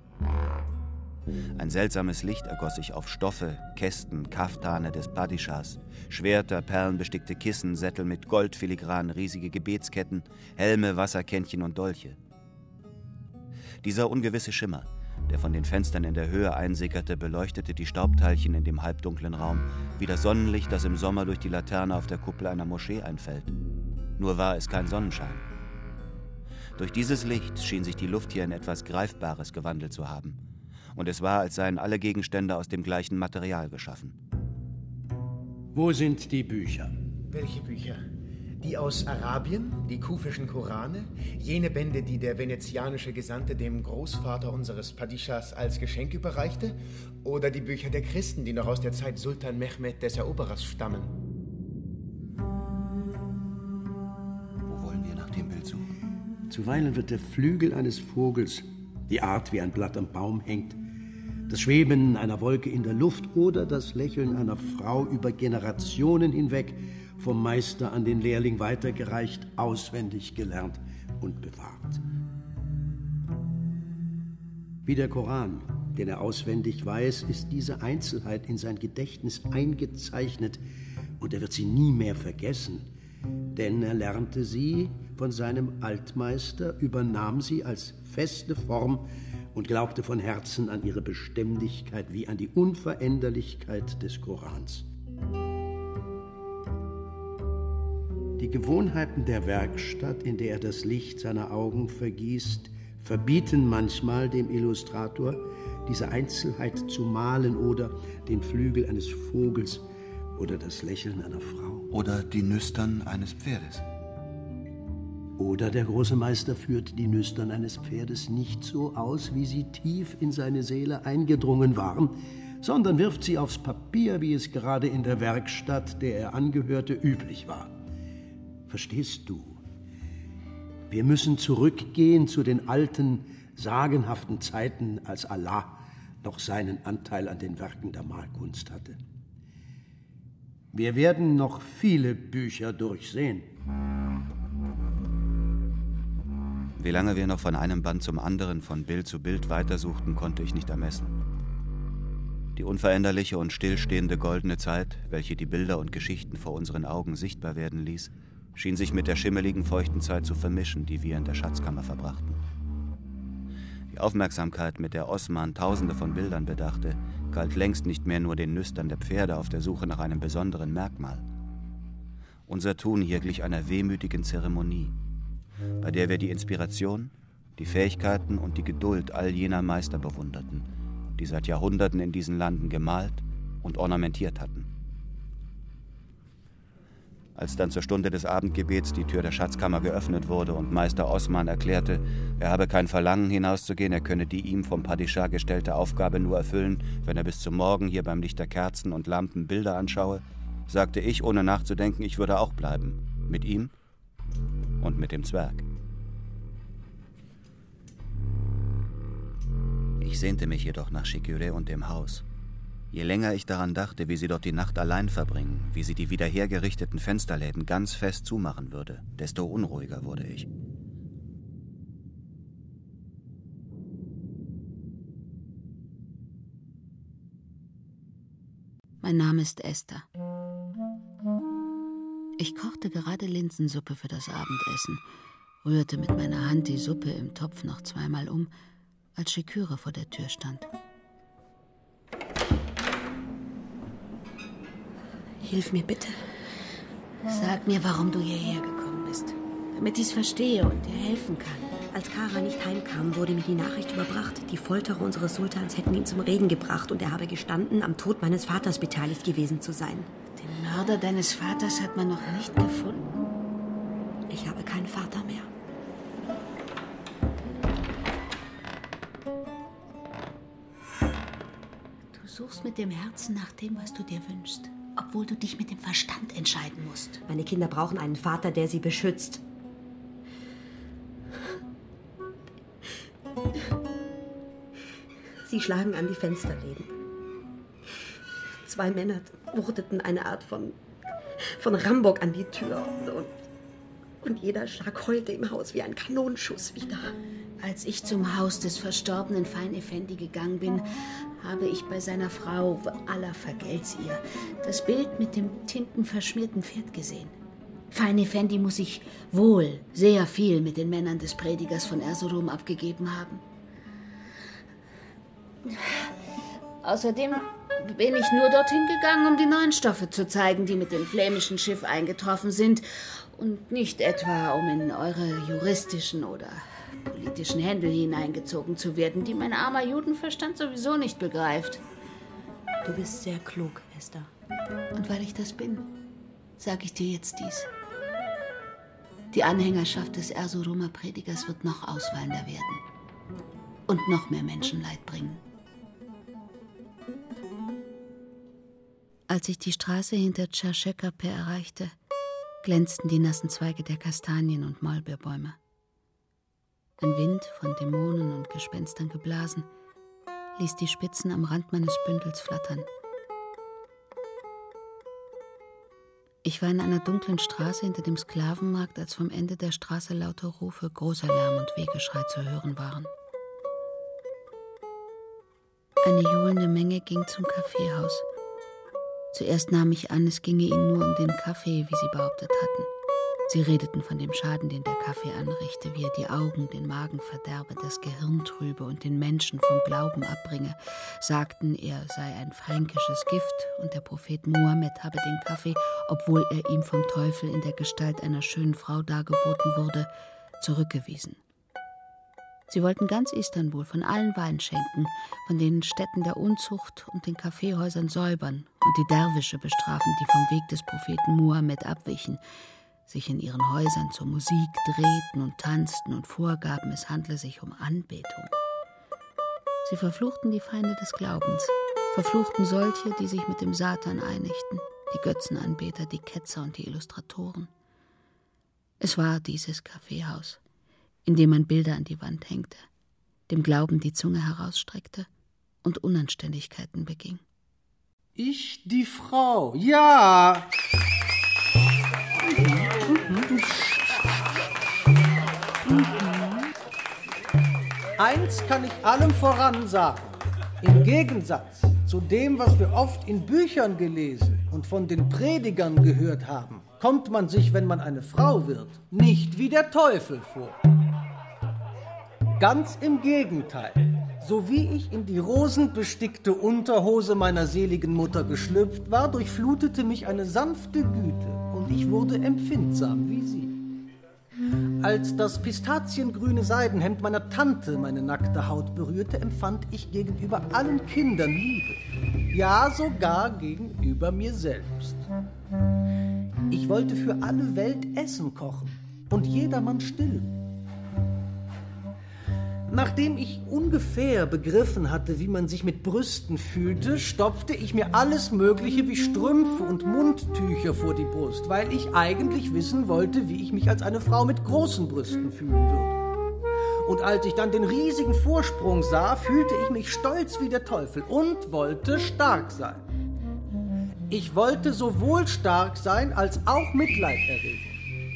Ein seltsames Licht ergoss sich auf Stoffe, Kästen, Kaftane des Padishahs, Schwerter, perlenbestickte Kissen, Sättel mit Goldfiligran, riesige Gebetsketten, Helme, Wasserkännchen und Dolche. Dieser ungewisse Schimmer, der von den Fenstern in der Höhe einsickerte, beleuchtete die Staubteilchen in dem halbdunklen Raum, wie das Sonnenlicht, das im Sommer durch die Laterne auf der Kuppel einer Moschee einfällt. Nur war es kein Sonnenschein. Durch dieses Licht schien sich die Luft hier in etwas Greifbares gewandelt zu haben. Und es war, als seien alle Gegenstände aus dem gleichen Material geschaffen. Wo sind die Bücher? Welche Bücher? Die aus Arabien, die kufischen Korane, jene Bände, die der venezianische Gesandte dem Großvater unseres Padishahs als Geschenk überreichte, oder die Bücher der Christen, die noch aus der Zeit Sultan Mehmed des Eroberers stammen? Wo wollen wir nach dem Bild suchen? Zuweilen wird der Flügel eines Vogels, die Art, wie ein Blatt am Baum hängt, das Schweben einer Wolke in der Luft oder das Lächeln einer Frau über Generationen hinweg vom Meister an den Lehrling weitergereicht, auswendig gelernt und bewahrt. Wie der Koran, den er auswendig weiß, ist diese Einzelheit in sein Gedächtnis eingezeichnet und er wird sie nie mehr vergessen, denn er lernte sie von seinem Altmeister, übernahm sie als feste Form und glaubte von Herzen an ihre Beständigkeit wie an die Unveränderlichkeit des Korans. Die Gewohnheiten der Werkstatt, in der er das Licht seiner Augen vergießt, verbieten manchmal dem Illustrator, diese Einzelheit zu malen oder den Flügel eines Vogels oder das Lächeln einer Frau. Oder die Nüstern eines Pferdes. Oder der große Meister führt die Nüstern eines Pferdes nicht so aus, wie sie tief in seine Seele eingedrungen waren, sondern wirft sie aufs Papier, wie es gerade in der Werkstatt, der er angehörte, üblich war. Verstehst du? Wir müssen zurückgehen zu den alten, sagenhaften Zeiten, als Allah noch seinen Anteil an den Werken der Malkunst hatte. Wir werden noch viele Bücher durchsehen. Wie lange wir noch von einem Band zum anderen, von Bild zu Bild weitersuchten, konnte ich nicht ermessen. Die unveränderliche und stillstehende goldene Zeit, welche die Bilder und Geschichten vor unseren Augen sichtbar werden ließ, schien sich mit der schimmeligen, feuchten Zeit zu vermischen, die wir in der Schatzkammer verbrachten. Die Aufmerksamkeit, mit der Osman Tausende von Bildern bedachte, galt längst nicht mehr nur den Nüstern der Pferde auf der Suche nach einem besonderen Merkmal. Unser Tun hier glich einer wehmütigen Zeremonie, bei der wir die Inspiration, die Fähigkeiten und die Geduld all jener Meister bewunderten, die seit Jahrhunderten in diesen Landen gemalt und ornamentiert hatten. Als dann zur Stunde des Abendgebets die Tür der Schatzkammer geöffnet wurde und Meister Osman erklärte, er habe kein Verlangen hinauszugehen, er könne die ihm vom Padischah gestellte Aufgabe nur erfüllen, wenn er bis zum Morgen hier beim Licht der Kerzen und Lampen Bilder anschaue, sagte ich, ohne nachzudenken, ich würde auch bleiben. Mit ihm und mit dem Zwerg. Ich sehnte mich jedoch nach Chikure und dem Haus. Je länger ich daran dachte, wie sie dort die Nacht allein verbringen, wie sie die wieder hergerichteten Fensterläden ganz fest zumachen würde, desto unruhiger wurde ich. Mein Name ist Esther. Ich kochte gerade Linsensuppe für das Abendessen, rührte mit meiner Hand die Suppe im Topf noch zweimal um, als Chikure vor der Tür stand. Hilf mir bitte. Sag mir, warum du hierher gekommen bist, damit ich es verstehe und dir helfen kann. Als Kara nicht heimkam, wurde mir die Nachricht überbracht, die Folterer unseres Sultans hätten ihn zum Reden gebracht und er habe gestanden, am Tod meines Vaters beteiligt gewesen zu sein. Den Mörder deines Vaters hat man noch nicht gefunden. Ich habe keinen Vater mehr. Du suchst mit dem Herzen nach dem, was du dir wünschst, obwohl du dich mit dem Verstand entscheiden musst. Meine Kinder brauchen einen Vater, der sie beschützt. Sie schlagen an die Fensterläden. Zwei Männer wuchteten eine Art von, von Rambock an die Tür. Und, und jeder Schlag heulte im Haus wie ein Kanonenschuss wieder. Als ich zum Haus des verstorbenen Fein Effendi gegangen bin, habe ich bei seiner Frau, Allah vergelt's ihr, das Bild mit dem tintenverschmierten Pferd gesehen. Fein Effendi muss sich wohl sehr viel mit den Männern des Predigers von Erzurum abgegeben haben. Außerdem bin ich nur dorthin gegangen, um die neuen Stoffe zu zeigen, die mit dem flämischen Schiff eingetroffen sind, und nicht etwa, um in eure juristischen oder politischen Händel hineingezogen zu werden, die mein armer Judenverstand sowieso nicht begreift. Du bist sehr klug, Esther. Und weil ich das bin, sage ich dir jetzt dies. Die Anhängerschaft des Erzurumer Predigers wird noch ausfallender werden und noch mehr Menschenleid bringen. Als ich die Straße hinter Çarşıkapı erreichte, glänzten die nassen Zweige der Kastanien- und Maulbeerbäume. Ein Wind, von Dämonen und Gespenstern geblasen, ließ die Spitzen am Rand meines Bündels flattern. Ich war in einer dunklen Straße hinter dem Sklavenmarkt, als vom Ende der Straße laute Rufe, großer Lärm und Wehgeschrei zu hören waren. Eine johlende Menge ging zum Kaffeehaus. Zuerst nahm ich an, es ginge ihnen nur um den Kaffee, wie sie behauptet hatten. Sie redeten von dem Schaden, den der Kaffee anrichte, wie er die Augen, den Magen verderbe, das Gehirn trübe und den Menschen vom Glauben abbringe, sagten, er sei ein fränkisches Gift und der Prophet Mohammed habe den Kaffee, obwohl er ihm vom Teufel in der Gestalt einer schönen Frau dargeboten wurde, zurückgewiesen. Sie wollten ganz Istanbul von allen Wein schenken, von den Städten der Unzucht und den Kaffeehäusern säubern und die Derwische bestrafen, die vom Weg des Propheten Mohammed abwichen, sich in ihren Häusern zur Musik drehten und tanzten und vorgaben, es handle sich um Anbetung. Sie verfluchten die Feinde des Glaubens, verfluchten solche, die sich mit dem Satan einigten, die Götzenanbeter, die Ketzer und die Illustratoren. Es war dieses Kaffeehaus, in dem man Bilder an die Wand hängte, dem Glauben die Zunge herausstreckte und Unanständigkeiten beging. Ich, die Frau, ja! Mhm. Mhm. Eins kann ich allem voran sagen. Im Gegensatz zu dem, was wir oft in Büchern gelesen und von den Predigern gehört haben, kommt man sich, wenn man eine Frau wird, nicht wie der Teufel vor. Ganz im Gegenteil. So wie ich in die rosenbestickte Unterhose meiner seligen Mutter geschlüpft war, durchflutete mich eine sanfte Güte und ich wurde empfindsam wie sie. Als das pistaziengrüne Seidenhemd meiner Tante meine nackte Haut berührte, empfand ich gegenüber allen Kindern Liebe. Ja, sogar gegenüber mir selbst. Ich wollte für alle Welt Essen kochen und jedermann stillen. Nachdem ich ungefähr begriffen hatte, wie man sich mit Brüsten fühlte, stopfte ich mir alles Mögliche wie Strümpfe und Mundtücher vor die Brust, weil ich eigentlich wissen wollte, wie ich mich als eine Frau mit großen Brüsten fühlen würde. Und als ich dann den riesigen Vorsprung sah, fühlte ich mich stolz wie der Teufel und wollte stark sein. Ich wollte sowohl stark sein, als auch Mitleid erregen.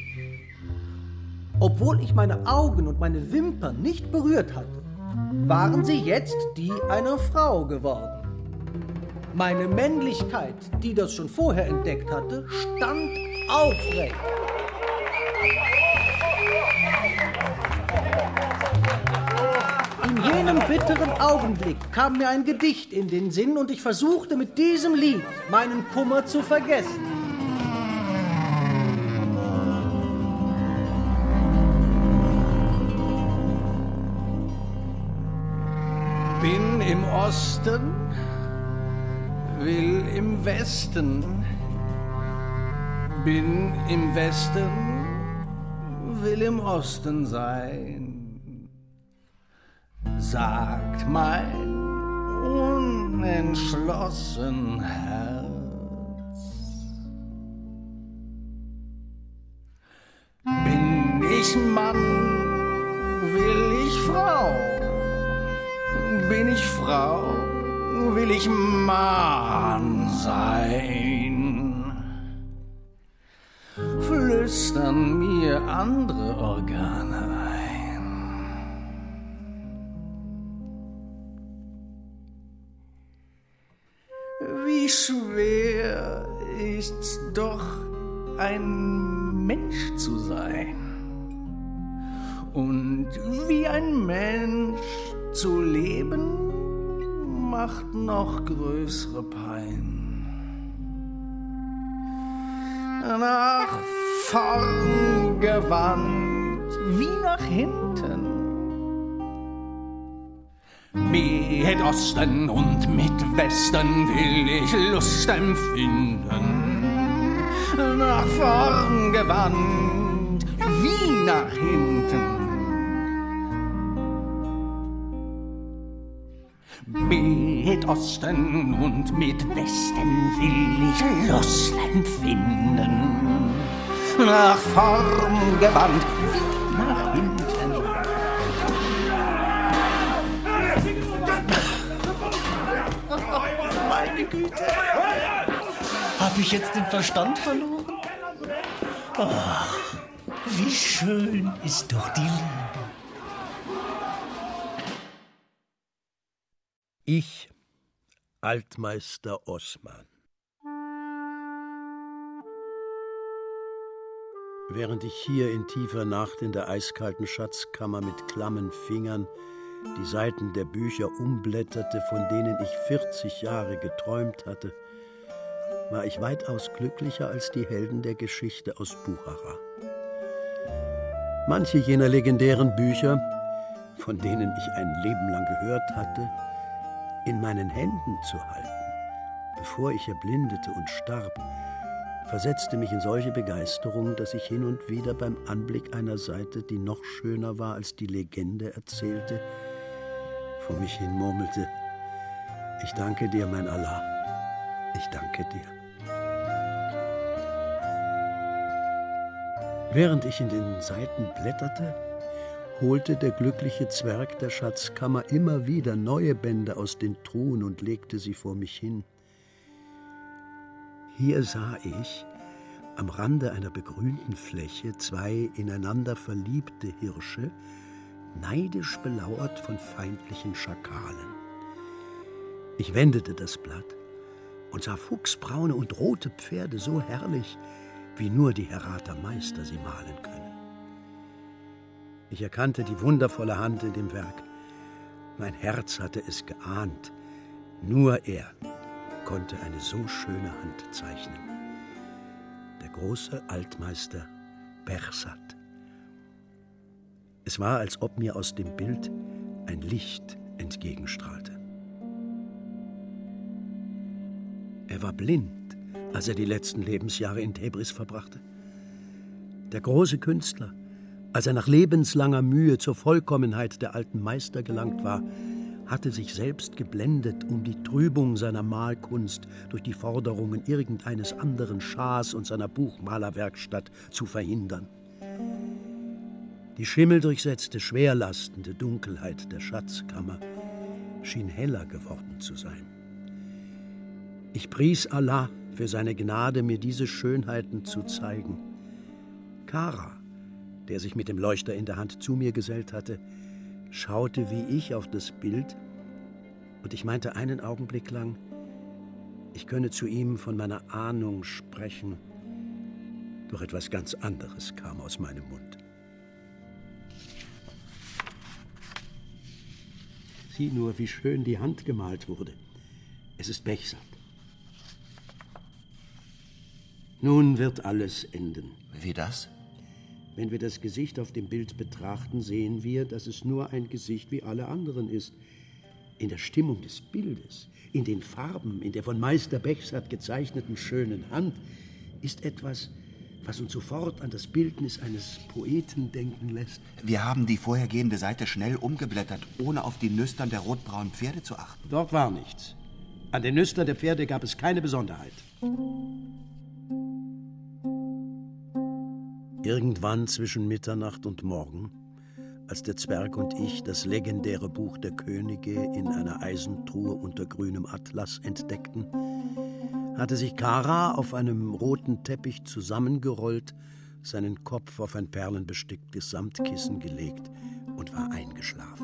Obwohl ich meine Augen und meine Wimpern nicht berührt hatte, waren sie jetzt die einer Frau geworden. Meine Männlichkeit, die das schon vorher entdeckt hatte, stand aufrecht. In jenem bitteren Augenblick kam mir ein Gedicht in den Sinn und ich versuchte mit diesem Lied meinen Kummer zu vergessen. Bin im Osten, will im Westen, bin im Westen, will im Osten sein, sagt mein unentschlossen Herz. Bin ich Mann, will ich Frau. Bin ich Frau, will ich Mann sein. Flüstern mir andere Organe ein. Wie schwer ist's doch, ein Mensch zu sein. Und wie ein Mensch zu leben macht noch größere Pein. Nach vorn gewandt wie nach hinten. Mit Osten und mit Westen will ich Lust empfinden. Nach vorn gewandt wie nach hinten. Mit Osten und mit Westen will ich Lust empfinden. Nach vorn gewandt, wie nach hinten. Meine Güte. Hab ich jetzt den Verstand verloren? Ach, wie schön ist doch die Liebe. Ich, Altmeister Osman. Während ich hier in tiefer Nacht in der eiskalten Schatzkammer mit klammen Fingern die Seiten der Bücher umblätterte, von denen ich vierzig Jahre geträumt hatte, war ich weitaus glücklicher als die Helden der Geschichte aus Buchara. Manche jener legendären Bücher, von denen ich ein Leben lang gehört hatte, in meinen Händen zu halten, bevor ich erblindete und starb, versetzte mich in solche Begeisterung, dass ich hin und wieder beim Anblick einer Seite, die noch schöner war als die Legende erzählte, vor mich hin murmelte: Ich danke dir, mein Allah, ich danke dir. Während ich in den Seiten blätterte, holte der glückliche Zwerg der Schatzkammer immer wieder neue Bände aus den Truhen und legte sie vor mich hin. Hier sah ich am Rande einer begrünten Fläche zwei ineinander verliebte Hirsche, neidisch belauert von feindlichen Schakalen. Ich wendete das Blatt und sah fuchsbraune und rote Pferde so herrlich, wie nur die Herater Meister sie malen können. Ich erkannte die wundervolle Hand in dem Werk. Mein Herz hatte es geahnt. Nur er konnte eine so schöne Hand zeichnen. Der große Altmeister Behzad. Es war, als ob mir aus dem Bild ein Licht entgegenstrahlte. Er war blind als er die letzten Lebensjahre in Tebris verbrachte. Der große Künstler, als er nach lebenslanger Mühe zur Vollkommenheit der alten Meister gelangt war, hatte sich selbst geblendet, um die Trübung seiner Malkunst durch die Forderungen irgendeines anderen Schahs und seiner Buchmalerwerkstatt zu verhindern. Die schimmeldurchsetzte, schwerlastende Dunkelheit der Schatzkammer schien heller geworden zu sein. Ich pries Allah für seine Gnade, mir diese Schönheiten zu zeigen. Kara, der sich mit dem Leuchter in der Hand zu mir gesellt hatte, schaute wie ich auf das Bild, und ich meinte einen Augenblick lang, ich könne zu ihm von meiner Ahnung sprechen, doch etwas ganz anderes kam aus meinem Mund. Sieh nur, wie schön die Hand gemalt wurde. Es ist Behzad. Nun wird alles enden. Wie das? Wenn wir das Gesicht auf dem Bild betrachten, sehen wir, dass es nur ein Gesicht wie alle anderen ist. In der Stimmung des Bildes, in den Farben, in der von Meister Behzad gezeichneten schönen Hand ist etwas, was uns sofort an das Bildnis eines Poeten denken lässt. Wir haben die vorhergehende Seite schnell umgeblättert, ohne auf die Nüstern der rotbraunen Pferde zu achten. Dort war nichts. An den Nüstern der Pferde gab es keine Besonderheit. Irgendwann zwischen Mitternacht und Morgen, als der Zwerg und ich das legendäre Buch der Könige in einer Eisentruhe unter grünem Atlas entdeckten, hatte sich Kara auf einem roten Teppich zusammengerollt, seinen Kopf auf ein perlenbesticktes Samtkissen gelegt und war eingeschlafen.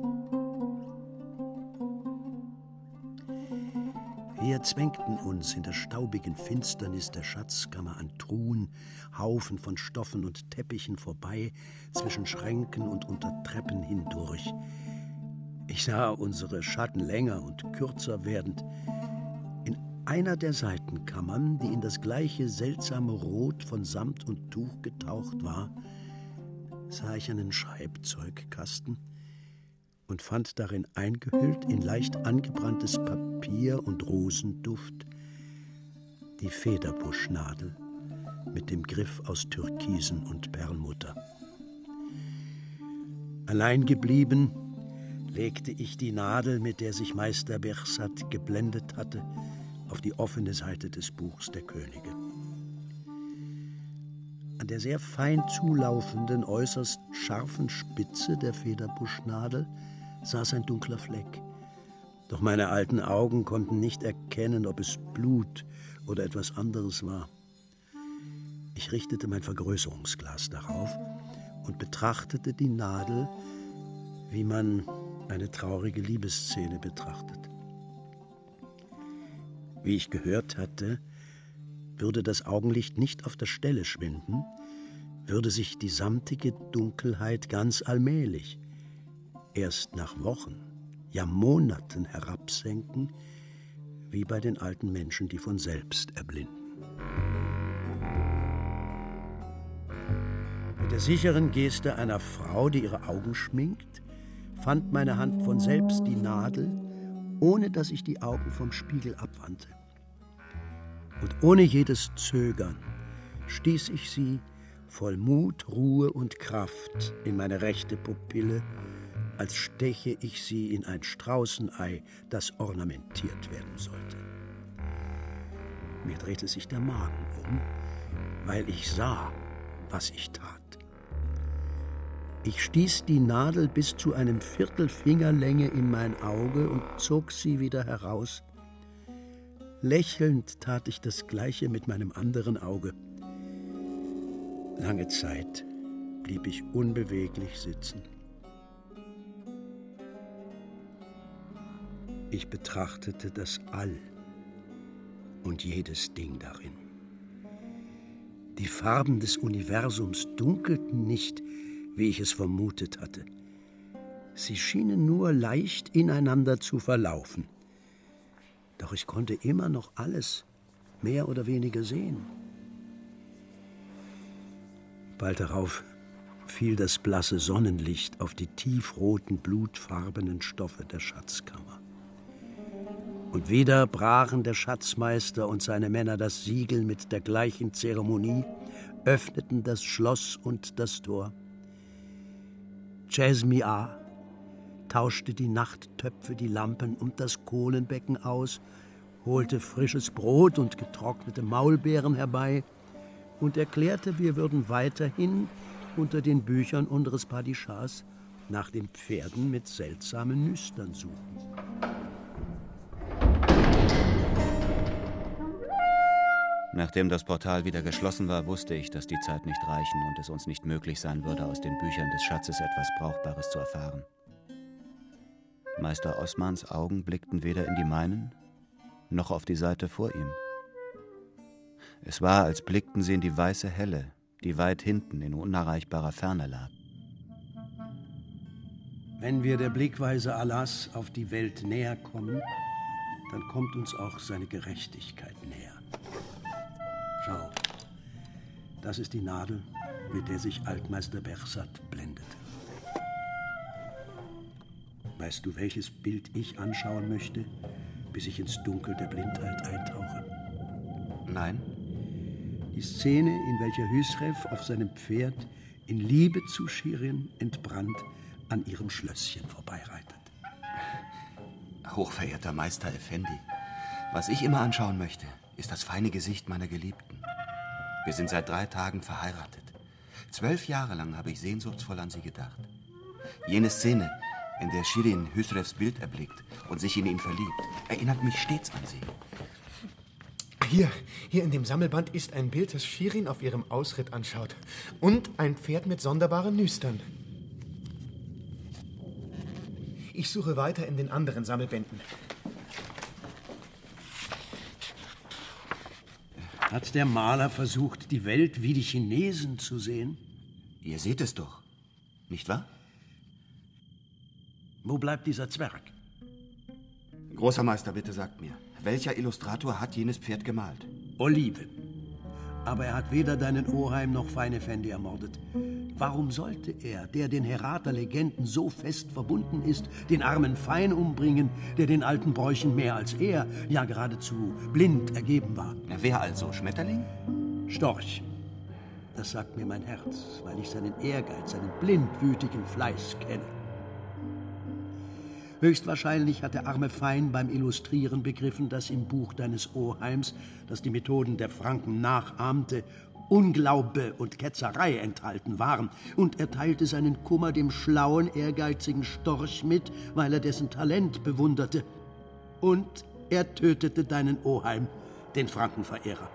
Wir zwängten uns in der staubigen Finsternis der Schatzkammer an Truhen, Haufen von Stoffen und Teppichen vorbei, zwischen Schränken und unter Treppen hindurch. Ich sah unsere Schatten länger und kürzer werdend. In einer der Seitenkammern, die in das gleiche seltsame Rot von Samt und Tuch getaucht war, sah ich einen Schreibzeugkasten und fand darin eingehüllt in leicht angebranntes Papier und Rosenduft die Federbuschnadel mit dem Griff aus Türkisen und Perlmutter. Allein geblieben, legte ich die Nadel, mit der sich Meister Behzad geblendet hatte, auf die offene Seite des Buchs der Könige. An der sehr fein zulaufenden, äußerst scharfen Spitze der Federbuschnadel saß ein dunkler Fleck. Doch meine alten Augen konnten nicht erkennen, ob es Blut oder etwas anderes war. Ich richtete mein Vergrößerungsglas darauf und betrachtete die Nadel, wie man eine traurige Liebesszene betrachtet. Wie ich gehört hatte, würde das Augenlicht nicht auf der Stelle schwinden, würde sich die samtige Dunkelheit ganz allmählich, erst nach Wochen, ja Monaten herabsenken, wie bei den alten Menschen, die von selbst erblinden. Mit der sicheren Geste einer Frau, die ihre Augen schminkt, fand meine Hand von selbst die Nadel, ohne dass ich die Augen vom Spiegel abwandte. Und ohne jedes Zögern stieß ich sie voll Mut, Ruhe und Kraft in meine rechte Pupille, als steche ich sie in ein Straußenei, das ornamentiert werden sollte. Mir drehte sich der Magen um, weil ich sah, was ich tat. Ich stieß die Nadel bis zu einem Viertelfingerlänge in mein Auge und zog sie wieder heraus. Lächelnd tat ich das Gleiche mit meinem anderen Auge. Lange Zeit blieb ich unbeweglich sitzen. Ich betrachtete das All und jedes Ding darin. Die Farben des Universums dunkelten nicht, wie ich es vermutet hatte. Sie schienen nur leicht ineinander zu verlaufen. Doch ich konnte immer noch alles mehr oder weniger sehen. Bald darauf fiel das blasse Sonnenlicht auf die tiefroten, blutfarbenen Stoffe der Schatzkammer. Und wieder brachen der Schatzmeister und seine Männer das Siegel mit der gleichen Zeremonie, öffneten das Schloss und das Tor. Chesmia tauschte die Nachttöpfe, die Lampen und das Kohlenbecken aus, holte frisches Brot und getrocknete Maulbeeren herbei und erklärte, wir würden weiterhin unter den Büchern unseres Padishahs nach den Pferden mit seltsamen Nüstern suchen. Nachdem das Portal wieder geschlossen war, wusste ich, dass die Zeit nicht reichen und es uns nicht möglich sein würde, aus den Büchern des Schatzes etwas Brauchbares zu erfahren. Meister Osmans Augen blickten weder in die meinen, noch auf die Seite vor ihm. Es war, als blickten sie in die weiße Helle, die weit hinten in unerreichbarer Ferne lag. Wenn wir der Blickweise Allahs auf die Welt näher kommen, dann kommt uns auch seine Gerechtigkeit näher. Schau, das ist die Nadel, mit der sich Altmeister Behzad blendete. Weißt du, welches Bild ich anschauen möchte, bis ich ins Dunkel der Blindheit eintauche? Nein. Die Szene, in welcher Hüsrev auf seinem Pferd in Liebe zu Shirin entbrannt an ihrem Schlösschen vorbeireitet. Hochverehrter Meister Effendi, was ich immer anschauen möchte, ist das feine Gesicht meiner Geliebten. Wir sind seit drei Tagen verheiratet. Zwölf Jahre lang habe ich sehnsuchtsvoll an sie gedacht. Jene Szene, in der Shirin Hüsrevs Bild erblickt und sich in ihn verliebt, erinnert mich stets an sie. Hier, hier in dem Sammelband ist ein Bild, das Shirin auf ihrem Ausritt anschaut. Und ein Pferd mit sonderbaren Nüstern. Ich suche weiter in den anderen Sammelbänden. Hat der Maler versucht, die Welt wie die Chinesen zu sehen? Ihr seht es doch, nicht wahr? Wo bleibt dieser Zwerg? Großer Meister, bitte sagt mir, welcher Illustrator hat jenes Pferd gemalt? Olive. Aber er hat weder deinen Oheim noch Fein Effendi ermordet. Warum sollte er, der den Herater Legenden so fest verbunden ist, den armen Fein umbringen, der den alten Bräuchen mehr als er, ja geradezu blind ergeben war? Wer also? Schmetterling? Storch. Das sagt mir mein Herz, weil ich seinen Ehrgeiz, seinen blindwütigen Fleiß kenne. Höchstwahrscheinlich hat der arme Fein beim Illustrieren begriffen, dass im Buch deines Oheims, das die Methoden der Franken nachahmte, Unglaube und Ketzerei enthalten waren, und er teilte seinen Kummer dem schlauen, ehrgeizigen Storch mit, weil er dessen Talent bewunderte. Und er tötete deinen Oheim, den Frankenverehrer.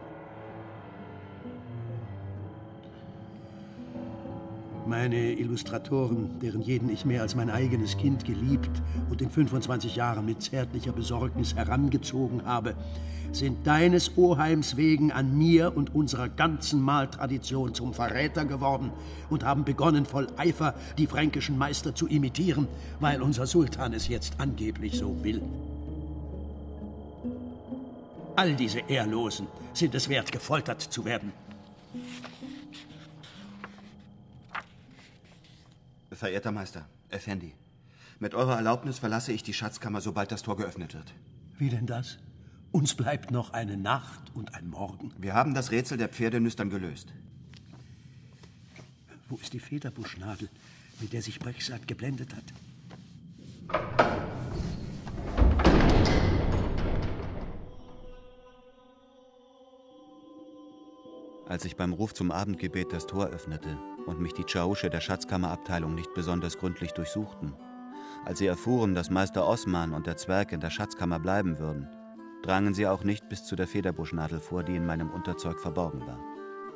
Meine Illustratoren, deren jeden ich mehr als mein eigenes Kind geliebt und in fünfundzwanzig Jahren mit zärtlicher Besorgnis herangezogen habe, sind deines Oheims wegen an mir und unserer ganzen Maltradition zum Verräter geworden und haben begonnen, voll Eifer die fränkischen Meister zu imitieren, weil unser Sultan es jetzt angeblich so will. All diese Ehrlosen sind es wert, gefoltert zu werden. Verehrter Meister, Effendi, mit eurer Erlaubnis verlasse ich die Schatzkammer, sobald das Tor geöffnet wird. Wie denn das? Uns bleibt noch eine Nacht und ein Morgen. Wir haben das Rätsel der Pferdenüstern gelöst. Wo ist die Federbuschnadel, mit der sich Behzad geblendet hat? Als ich beim Ruf zum Abendgebet das Tor öffnete und mich die Chausche der Schatzkammerabteilung nicht besonders gründlich durchsuchten, als sie erfuhren, dass Meister Osman und der Zwerg in der Schatzkammer bleiben würden, drangen sie auch nicht bis zu der Federbuschnadel vor, die in meinem Unterzeug verborgen war.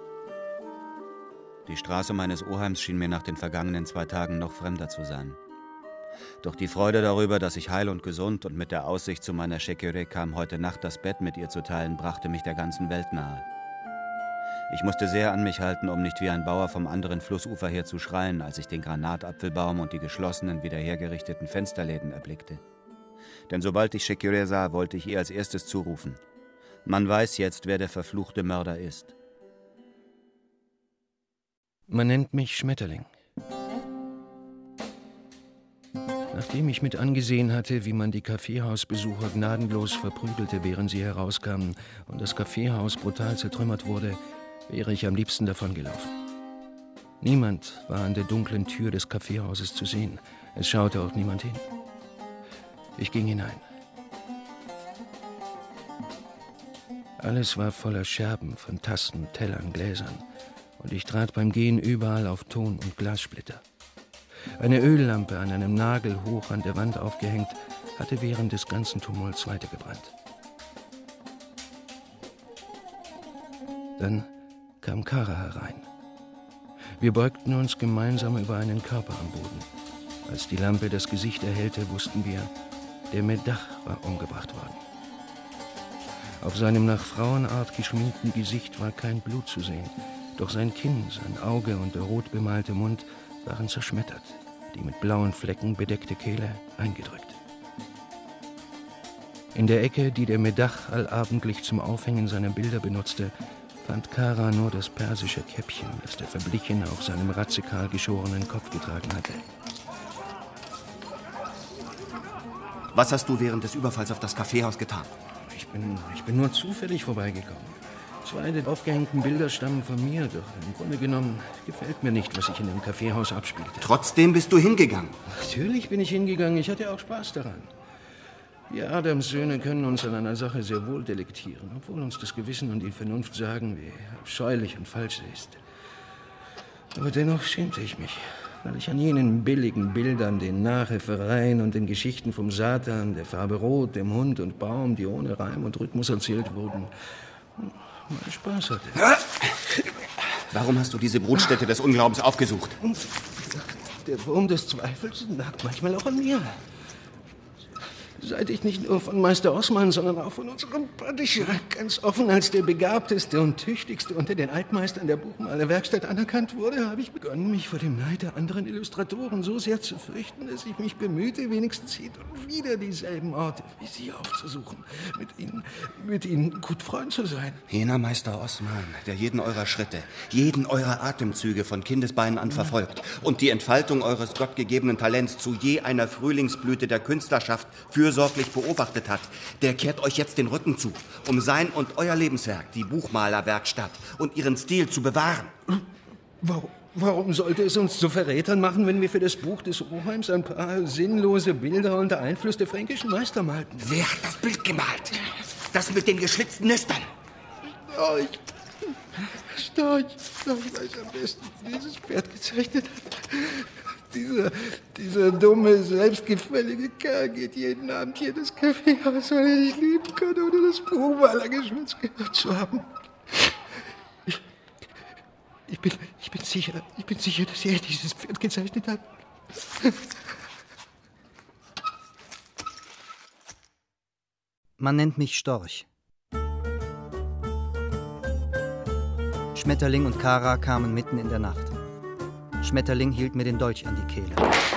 Die Straße meines Oheims schien mir nach den vergangenen zwei Tagen noch fremder zu sein. Doch die Freude darüber, dass ich heil und gesund und mit der Aussicht zu meiner Shekere kam, heute Nacht das Bett mit ihr zu teilen, brachte mich der ganzen Welt nahe. Ich musste sehr an mich halten, um nicht wie ein Bauer vom anderen Flussufer her zu schreien, als ich den Granatapfelbaum und die geschlossenen, wieder hergerichteten Fensterläden erblickte. Denn sobald ich Shekere sah, wollte ich ihr als erstes zurufen: Man weiß jetzt, wer der verfluchte Mörder ist. Man nennt mich Schmetterling. Nachdem ich mit angesehen hatte, wie man die Kaffeehausbesucher gnadenlos verprügelte, während sie herauskamen und das Kaffeehaus brutal zertrümmert wurde, wäre ich am liebsten davongelaufen. Niemand war an der dunklen Tür des Kaffeehauses zu sehen. Es schaute auch niemand hin. Ich ging hinein. Alles war voller Scherben von Tassen, Tellern, Gläsern. Und ich trat beim Gehen überall auf Ton- und Glassplitter. Eine Öllampe an einem Nagel hoch an der Wand aufgehängt, hatte während des ganzen Tumults weitergebrannt. Dann kam Kara herein. Wir beugten uns gemeinsam über einen Körper am Boden. Als die Lampe das Gesicht erhellte, wussten wir, der Medach war umgebracht worden. Auf seinem nach Frauenart geschminkten Gesicht war kein Blut zu sehen, doch sein Kinn, sein Auge und der rot bemalte Mund waren zerschmettert, die mit blauen Flecken bedeckte Kehle eingedrückt. In der Ecke, die der Medach allabendlich zum Aufhängen seiner Bilder benutzte, fand Kara nur das persische Käppchen, das der Verblichene auf seinem radikal geschorenen Kopf getragen hatte. Was hast du während des Überfalls auf das Kaffeehaus getan? Ich bin, ich bin nur zufällig vorbeigekommen. Zwei der aufgehängten Bilder stammen von mir, doch im Grunde genommen gefällt mir nicht, was sich in dem Kaffeehaus abspielte. Trotzdem bist du hingegangen? Natürlich bin ich hingegangen, ich hatte auch Spaß daran. Wir Adams Söhne können uns an einer Sache sehr wohl delektieren, obwohl uns das Gewissen und die Vernunft sagen, wie abscheulich und falsch sie ist. Aber dennoch schämte ich mich, weil ich an jenen billigen Bildern, den Nachäffereien und den Geschichten vom Satan, der Farbe Rot, dem Hund und Baum, die ohne Reim und Rhythmus erzählt wurden, mal Spaß hatte. Warum hast du diese Brutstätte des Unglaubens aufgesucht? Der Wurm des Zweifels nagt manchmal auch an mir. Seit ich nicht nur von Meister Osman, sondern auch von unserem Padischa ganz offen als der begabteste und tüchtigste unter den Altmeistern der Buchmalerwerkstatt anerkannt wurde, habe ich begonnen, mich vor dem Neid der anderen Illustratoren so sehr zu fürchten, dass ich mich bemühte, wenigstens hin und wieder dieselben Orte wie sie aufzusuchen, mit ihnen, mit ihnen gut Freund zu sein. Jener Meister Osman, der jeden eurer Schritte, jeden eurer Atemzüge von Kindesbeinen an verfolgt und die Entfaltung eures gottgegebenen Talents zu je einer Frühlingsblüte der Künstlerschaft für sorglich beobachtet hat, der kehrt euch jetzt den Rücken zu, um sein und euer Lebenswerk, die Buchmalerwerkstatt und ihren Stil zu bewahren. Warum, warum sollte es uns zu Verrätern machen, wenn wir für das Buch des Oheims ein paar sinnlose Bilder unter Einfluss der fränkischen Meister malten? Wer hat das Bild gemalt? Das mit den geschlitzten Nüstern? Storch, Storch, Storch weiß am besten, wie dieses Pferd gezeichnet hat. Dieser, dieser dumme, selbstgefällige Kerl geht jeden Abend hier das Kaffeehaus, weil er nicht lieben kann, ohne das Buchmalergeschwätz gehört zu haben. Ich, ich, bin, ich, bin sicher, ich bin sicher, dass er dieses Pferd gezeichnet hat. Man nennt mich Storch. Schmetterling und Kara kamen mitten in der Nacht. Schmetterling hielt mir den Dolch an die Kehle.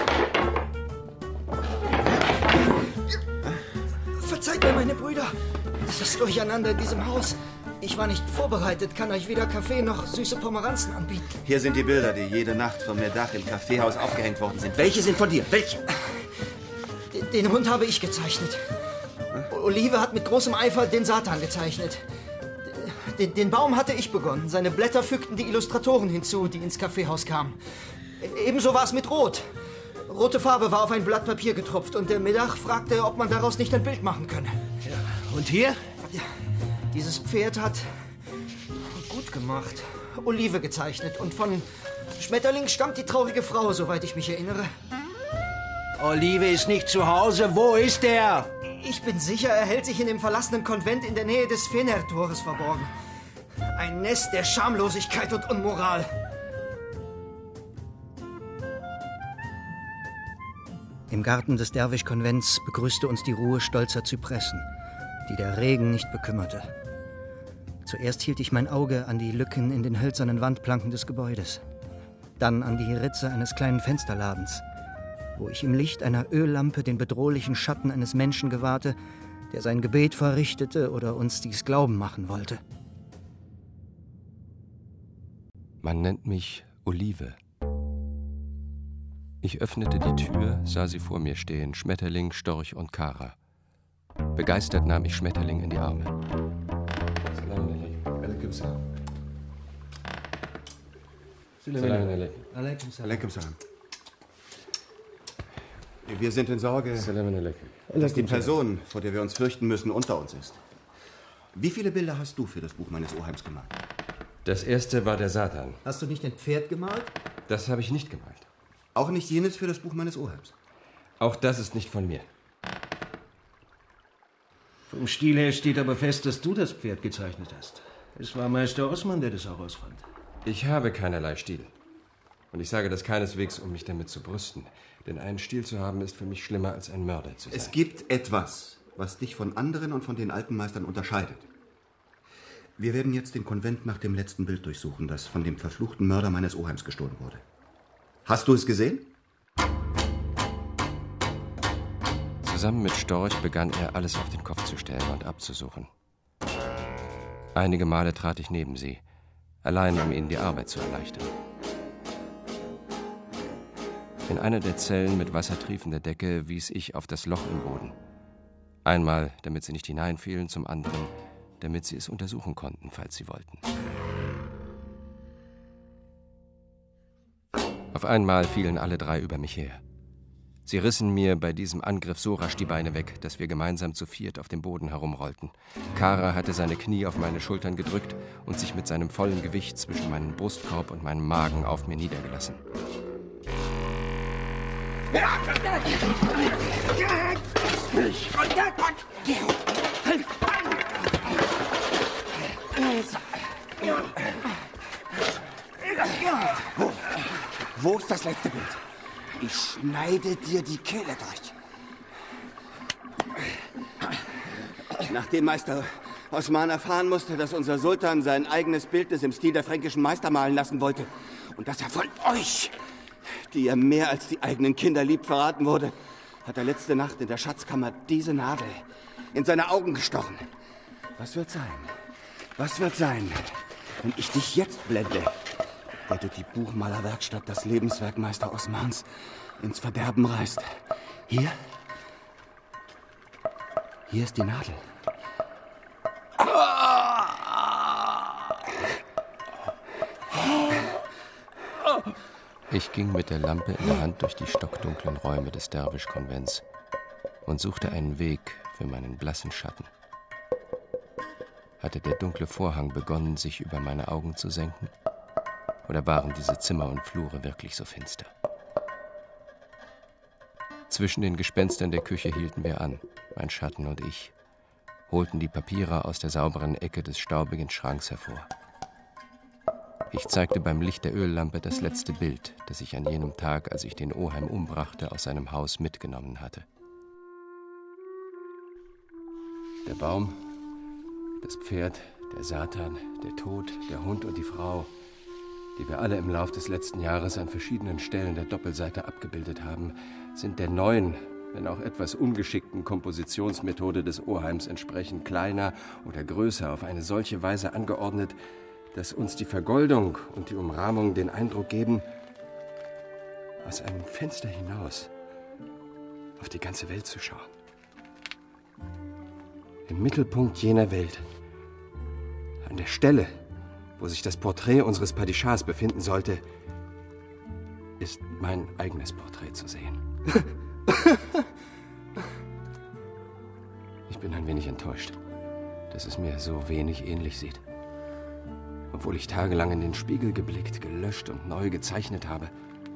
Verzeiht mir, meine Brüder. Es ist Durcheinander in diesem Haus. Ich war nicht vorbereitet, kann euch weder Kaffee noch süße Pomeranzen anbieten. Hier sind die Bilder, die jede Nacht von Medach im Kaffeehaus aufgehängt worden sind. Welche sind von dir? Welche? Den, den Hund habe ich gezeichnet. Olive hat mit großem Eifer den Satan gezeichnet. Den, den Baum hatte ich begonnen. Seine Blätter fügten die Illustratoren hinzu, die ins Kaffeehaus kamen. Ebenso war es mit Rot. Rote Farbe war auf ein Blatt Papier getropft und der Medach fragte, ob man daraus nicht ein Bild machen könne. Ja. Und hier? Ja, dieses Pferd hat gut gemacht. Olive gezeichnet und von Schmetterling stammt die traurige Frau, soweit ich mich erinnere. Olive ist nicht zu Hause. Wo ist er? Ich bin sicher, er hält sich in dem verlassenen Konvent in der Nähe des Fener-Tores verborgen. Ein Nest der Schamlosigkeit und Unmoral. Im Garten des Derwisch-Konvents begrüßte uns die Ruhe stolzer Zypressen, die der Regen nicht bekümmerte. Zuerst hielt ich mein Auge an die Lücken in den hölzernen Wandplanken des Gebäudes, dann an die Ritze eines kleinen Fensterladens, wo ich im Licht einer Öllampe den bedrohlichen Schatten eines Menschen gewahrte, der sein Gebet verrichtete oder uns dies glauben machen wollte. Man nennt mich Olive. Ich öffnete die Tür, sah sie vor mir stehen, Schmetterling, Storch und Kara. Begeistert nahm ich Schmetterling in die Arme. Alaikum salam. Wir sind in Sorge, dass die Person, vor der wir uns fürchten müssen, unter uns ist. Wie viele Bilder hast du für das Buch meines Oheims gemalt? Das erste war der Satan. Hast du nicht ein Pferd gemalt? Das habe ich nicht gemalt. Auch nicht jenes für das Buch meines Oheims? Auch das ist nicht von mir. Vom Stil her steht aber fest, dass du das Pferd gezeichnet hast. Es war Meister Osman, der das herausfand. Ich habe keinerlei Stil. Und ich sage das keineswegs, um mich damit zu brüsten. Denn einen Stil zu haben, ist für mich schlimmer, als ein Mörder zu sein. Es gibt etwas, was dich von anderen und von den alten Meistern unterscheidet. Wir werden jetzt den Konvent nach dem letzten Bild durchsuchen, das von dem verfluchten Mörder meines Oheims gestohlen wurde. Hast du es gesehen? Zusammen mit Storch begann er, alles auf den Kopf zu stellen und abzusuchen. Einige Male trat ich neben sie, allein um ihnen die Arbeit zu erleichtern. In einer der Zellen mit wassertriefender Decke wies ich auf das Loch im Boden. Einmal, damit sie nicht hineinfielen, zum anderen, damit sie es untersuchen konnten, falls sie wollten. Auf einmal fielen alle drei über mich her. Sie rissen mir bei diesem Angriff so rasch die Beine weg, dass wir gemeinsam zu viert auf dem Boden herumrollten. Kara hatte seine Knie auf meine Schultern gedrückt und sich mit seinem vollen Gewicht zwischen meinem Brustkorb und meinem Magen auf mir niedergelassen. Wo, wo ist das letzte Bild? Ich schneide dir die Kehle durch. Nachdem Meister Osman erfahren musste, dass unser Sultan sein eigenes Bildnis im Stil der fränkischen Meister malen lassen wollte und dass er von euch, die er mehr als die eigenen Kinder liebt, verraten wurde, hat er letzte Nacht in der Schatzkammer diese Nadel in seine Augen gestochen. Was wird sein? Was wird sein, wenn ich dich jetzt blende, der du die Buchmalerwerkstatt, das Lebenswerk Meister Osmans, ins Verderben reißt? Hier? Hier ist die Nadel. Ich ging mit der Lampe in der Hand durch die stockdunklen Räume des Derwisch-Konvents und suchte einen Weg für meinen blassen Schatten. Hatte der dunkle Vorhang begonnen, sich über meine Augen zu senken? Oder waren diese Zimmer und Flure wirklich so finster? Zwischen den Gespenstern der Küche hielten wir an, mein Schatten und ich, holten die Papiere aus der sauberen Ecke des staubigen Schranks hervor. Ich zeigte beim Licht der Öllampe das letzte Bild, das ich an jenem Tag, als ich den Oheim umbrachte, aus seinem Haus mitgenommen hatte. Der Baum, das Pferd, der Satan, der Tod, der Hund und die Frau, die wir alle im Lauf des letzten Jahres an verschiedenen Stellen der Doppelseite abgebildet haben, sind der neuen, wenn auch etwas ungeschickten Kompositionsmethode des Oheims entsprechend kleiner oder größer auf eine solche Weise angeordnet, dass uns die Vergoldung und die Umrahmung den Eindruck geben, aus einem Fenster hinaus auf die ganze Welt zu schauen. Im Mittelpunkt jener Welt, an der Stelle, wo sich das Porträt unseres Padishahs befinden sollte, ist mein eigenes Porträt zu sehen. Ich bin ein wenig enttäuscht, dass es mir so wenig ähnlich sieht. Obwohl ich tagelang in den Spiegel geblickt, gelöscht und neu gezeichnet habe.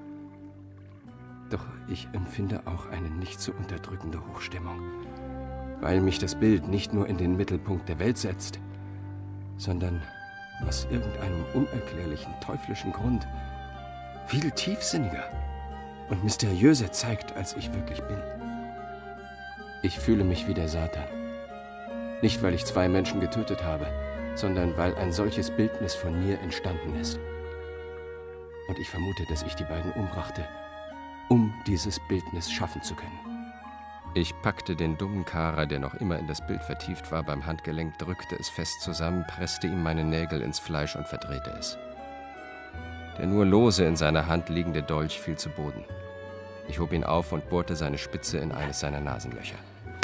Doch ich empfinde auch eine nicht zu unterdrückende Hochstimmung, weil mich das Bild nicht nur in den Mittelpunkt der Welt setzt, sondern aus irgendeinem unerklärlichen, teuflischen Grund viel tiefsinniger und mysteriöser zeigt, als ich wirklich bin. Ich fühle mich wie der Satan. Nicht, weil ich zwei Menschen getötet habe, sondern weil ein solches Bildnis von mir entstanden ist. Und ich vermute, dass ich die beiden umbrachte, um dieses Bildnis schaffen zu können. Ich packte den dummen Kara, der noch immer in das Bild vertieft war, beim Handgelenk, drückte es fest zusammen, presste ihm meine Nägel ins Fleisch und verdrehte es. Der nur lose in seiner Hand liegende Dolch fiel zu Boden. Ich hob ihn auf und bohrte seine Spitze in eines seiner Nasenlöcher.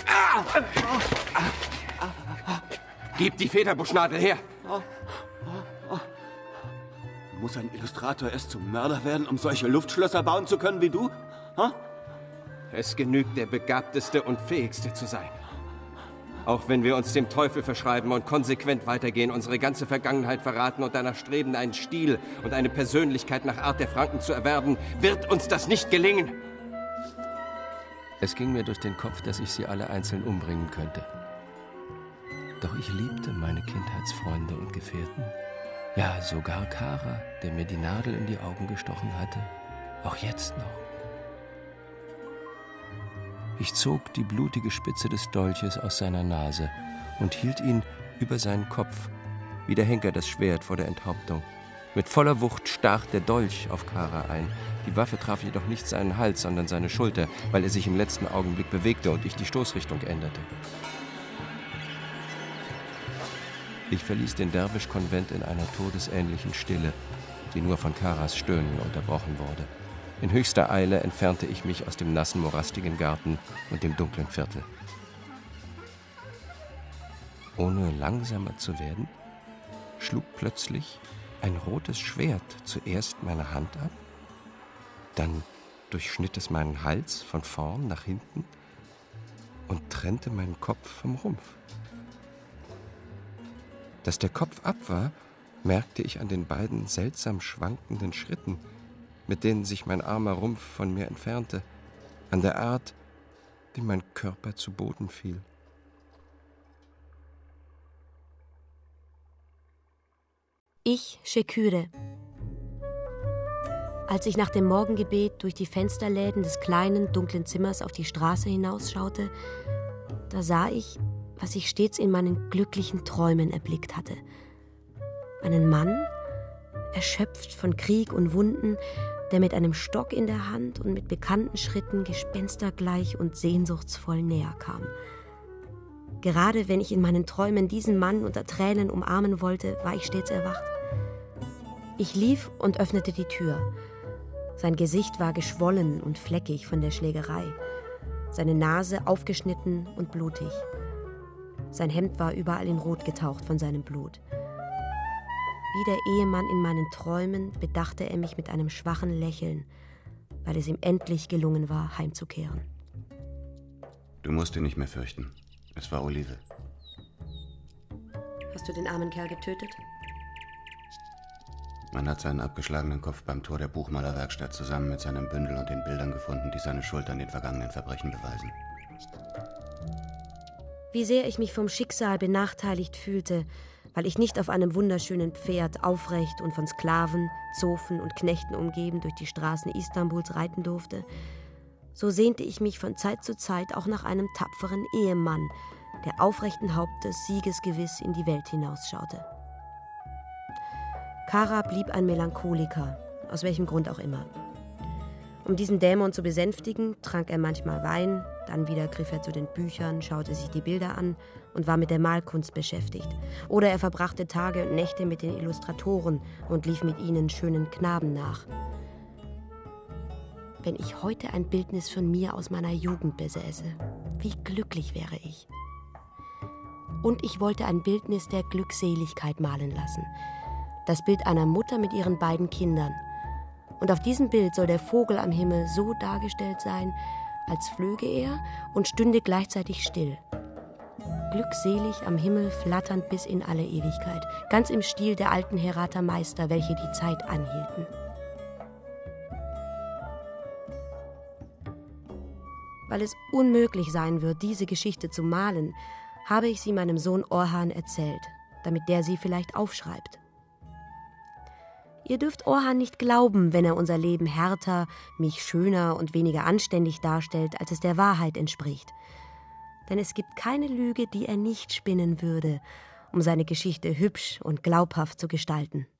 Gib die Federbuschnadel her! Muss ein Illustrator erst zum Mörder werden, um solche Luftschlösser bauen zu können wie du? Ha? Es genügt, der Begabteste und Fähigste zu sein. Auch wenn wir uns dem Teufel verschreiben und konsequent weitergehen, unsere ganze Vergangenheit verraten und danach streben, einen Stil und eine Persönlichkeit nach Art der Franken zu erwerben, wird uns das nicht gelingen. Es ging mir durch den Kopf, dass ich sie alle einzeln umbringen könnte. Doch ich liebte meine Kindheitsfreunde und Gefährten. Ja, sogar Kara, der mir die Nadel in die Augen gestochen hatte. Auch jetzt noch. Ich zog die blutige Spitze des Dolches aus seiner Nase und hielt ihn über seinen Kopf, wie der Henker das Schwert vor der Enthauptung. Mit voller Wucht stach der Dolch auf Kara ein. Die Waffe traf jedoch nicht seinen Hals, sondern seine Schulter, weil er sich im letzten Augenblick bewegte und ich die Stoßrichtung änderte. Ich verließ den Derwisch-Konvent in einer todesähnlichen Stille, die nur von Karas Stöhnen unterbrochen wurde. In höchster Eile entfernte ich mich aus dem nassen, morastigen Garten und dem dunklen Viertel. Ohne langsamer zu werden, schlug plötzlich ein rotes Schwert zuerst meine Hand ab, dann durchschnitt es meinen Hals von vorn nach hinten und trennte meinen Kopf vom Rumpf. Dass der Kopf ab war, merkte ich an den beiden seltsam schwankenden Schritten, mit denen sich mein armer Rumpf von mir entfernte, an der Art, wie mein Körper zu Boden fiel. Ich, Shekyre. Als ich nach dem Morgengebet durch die Fensterläden des kleinen, dunklen Zimmers auf die Straße hinausschaute, da sah ich, was ich stets in meinen glücklichen Träumen erblickt hatte. Einen Mann, erschöpft von Krieg und Wunden, der mit einem Stock in der Hand und mit bekannten Schritten gespenstergleich und sehnsuchtsvoll näher kam. Gerade wenn ich in meinen Träumen diesen Mann unter Tränen umarmen wollte, war ich stets erwacht. Ich lief und öffnete die Tür. Sein Gesicht war geschwollen und fleckig von der Schlägerei, seine Nase aufgeschnitten und blutig. Sein Hemd war überall in Rot getaucht von seinem Blut. Wie der Ehemann in meinen Träumen bedachte er mich mit einem schwachen Lächeln, weil es ihm endlich gelungen war, heimzukehren. Du musst ihn nicht mehr fürchten. Es war Olive. Hast du den armen Kerl getötet? Man hat seinen abgeschlagenen Kopf beim Tor der Buchmalerwerkstatt zusammen mit seinem Bündel und den Bildern gefunden, die seine Schuld an den vergangenen Verbrechen beweisen. Wie sehr ich mich vom Schicksal benachteiligt fühlte, weil ich nicht auf einem wunderschönen Pferd aufrecht und von Sklaven, Zofen und Knechten umgeben durch die Straßen Istanbuls reiten durfte, so sehnte ich mich von Zeit zu Zeit auch nach einem tapferen Ehemann, der aufrechten Hauptes siegesgewiss in die Welt hinausschaute. Kara blieb ein Melancholiker, aus welchem Grund auch immer. Um diesen Dämon zu besänftigen, trank er manchmal Wein, dann wieder griff er zu den Büchern, schaute sich die Bilder an und war mit der Malkunst beschäftigt. Oder er verbrachte Tage und Nächte mit den Illustratoren und lief mit ihnen schönen Knaben nach. Wenn ich heute ein Bildnis von mir aus meiner Jugend besäße, wie glücklich wäre ich. Und ich wollte ein Bildnis der Glückseligkeit malen lassen. Das Bild einer Mutter mit ihren beiden Kindern. Und auf diesem Bild soll der Vogel am Himmel so dargestellt sein, als flöge er und stünde gleichzeitig still. Glückselig am Himmel flatternd bis in alle Ewigkeit, ganz im Stil der alten Herater Meister, welche die Zeit anhielten. Weil es unmöglich sein wird, diese Geschichte zu malen, habe ich sie meinem Sohn Orhan erzählt, damit der sie vielleicht aufschreibt. Ihr dürft Orhan nicht glauben, wenn er unser Leben härter, mich schöner und weniger anständig darstellt, als es der Wahrheit entspricht. Denn es gibt keine Lüge, die er nicht spinnen würde, um seine Geschichte hübsch und glaubhaft zu gestalten.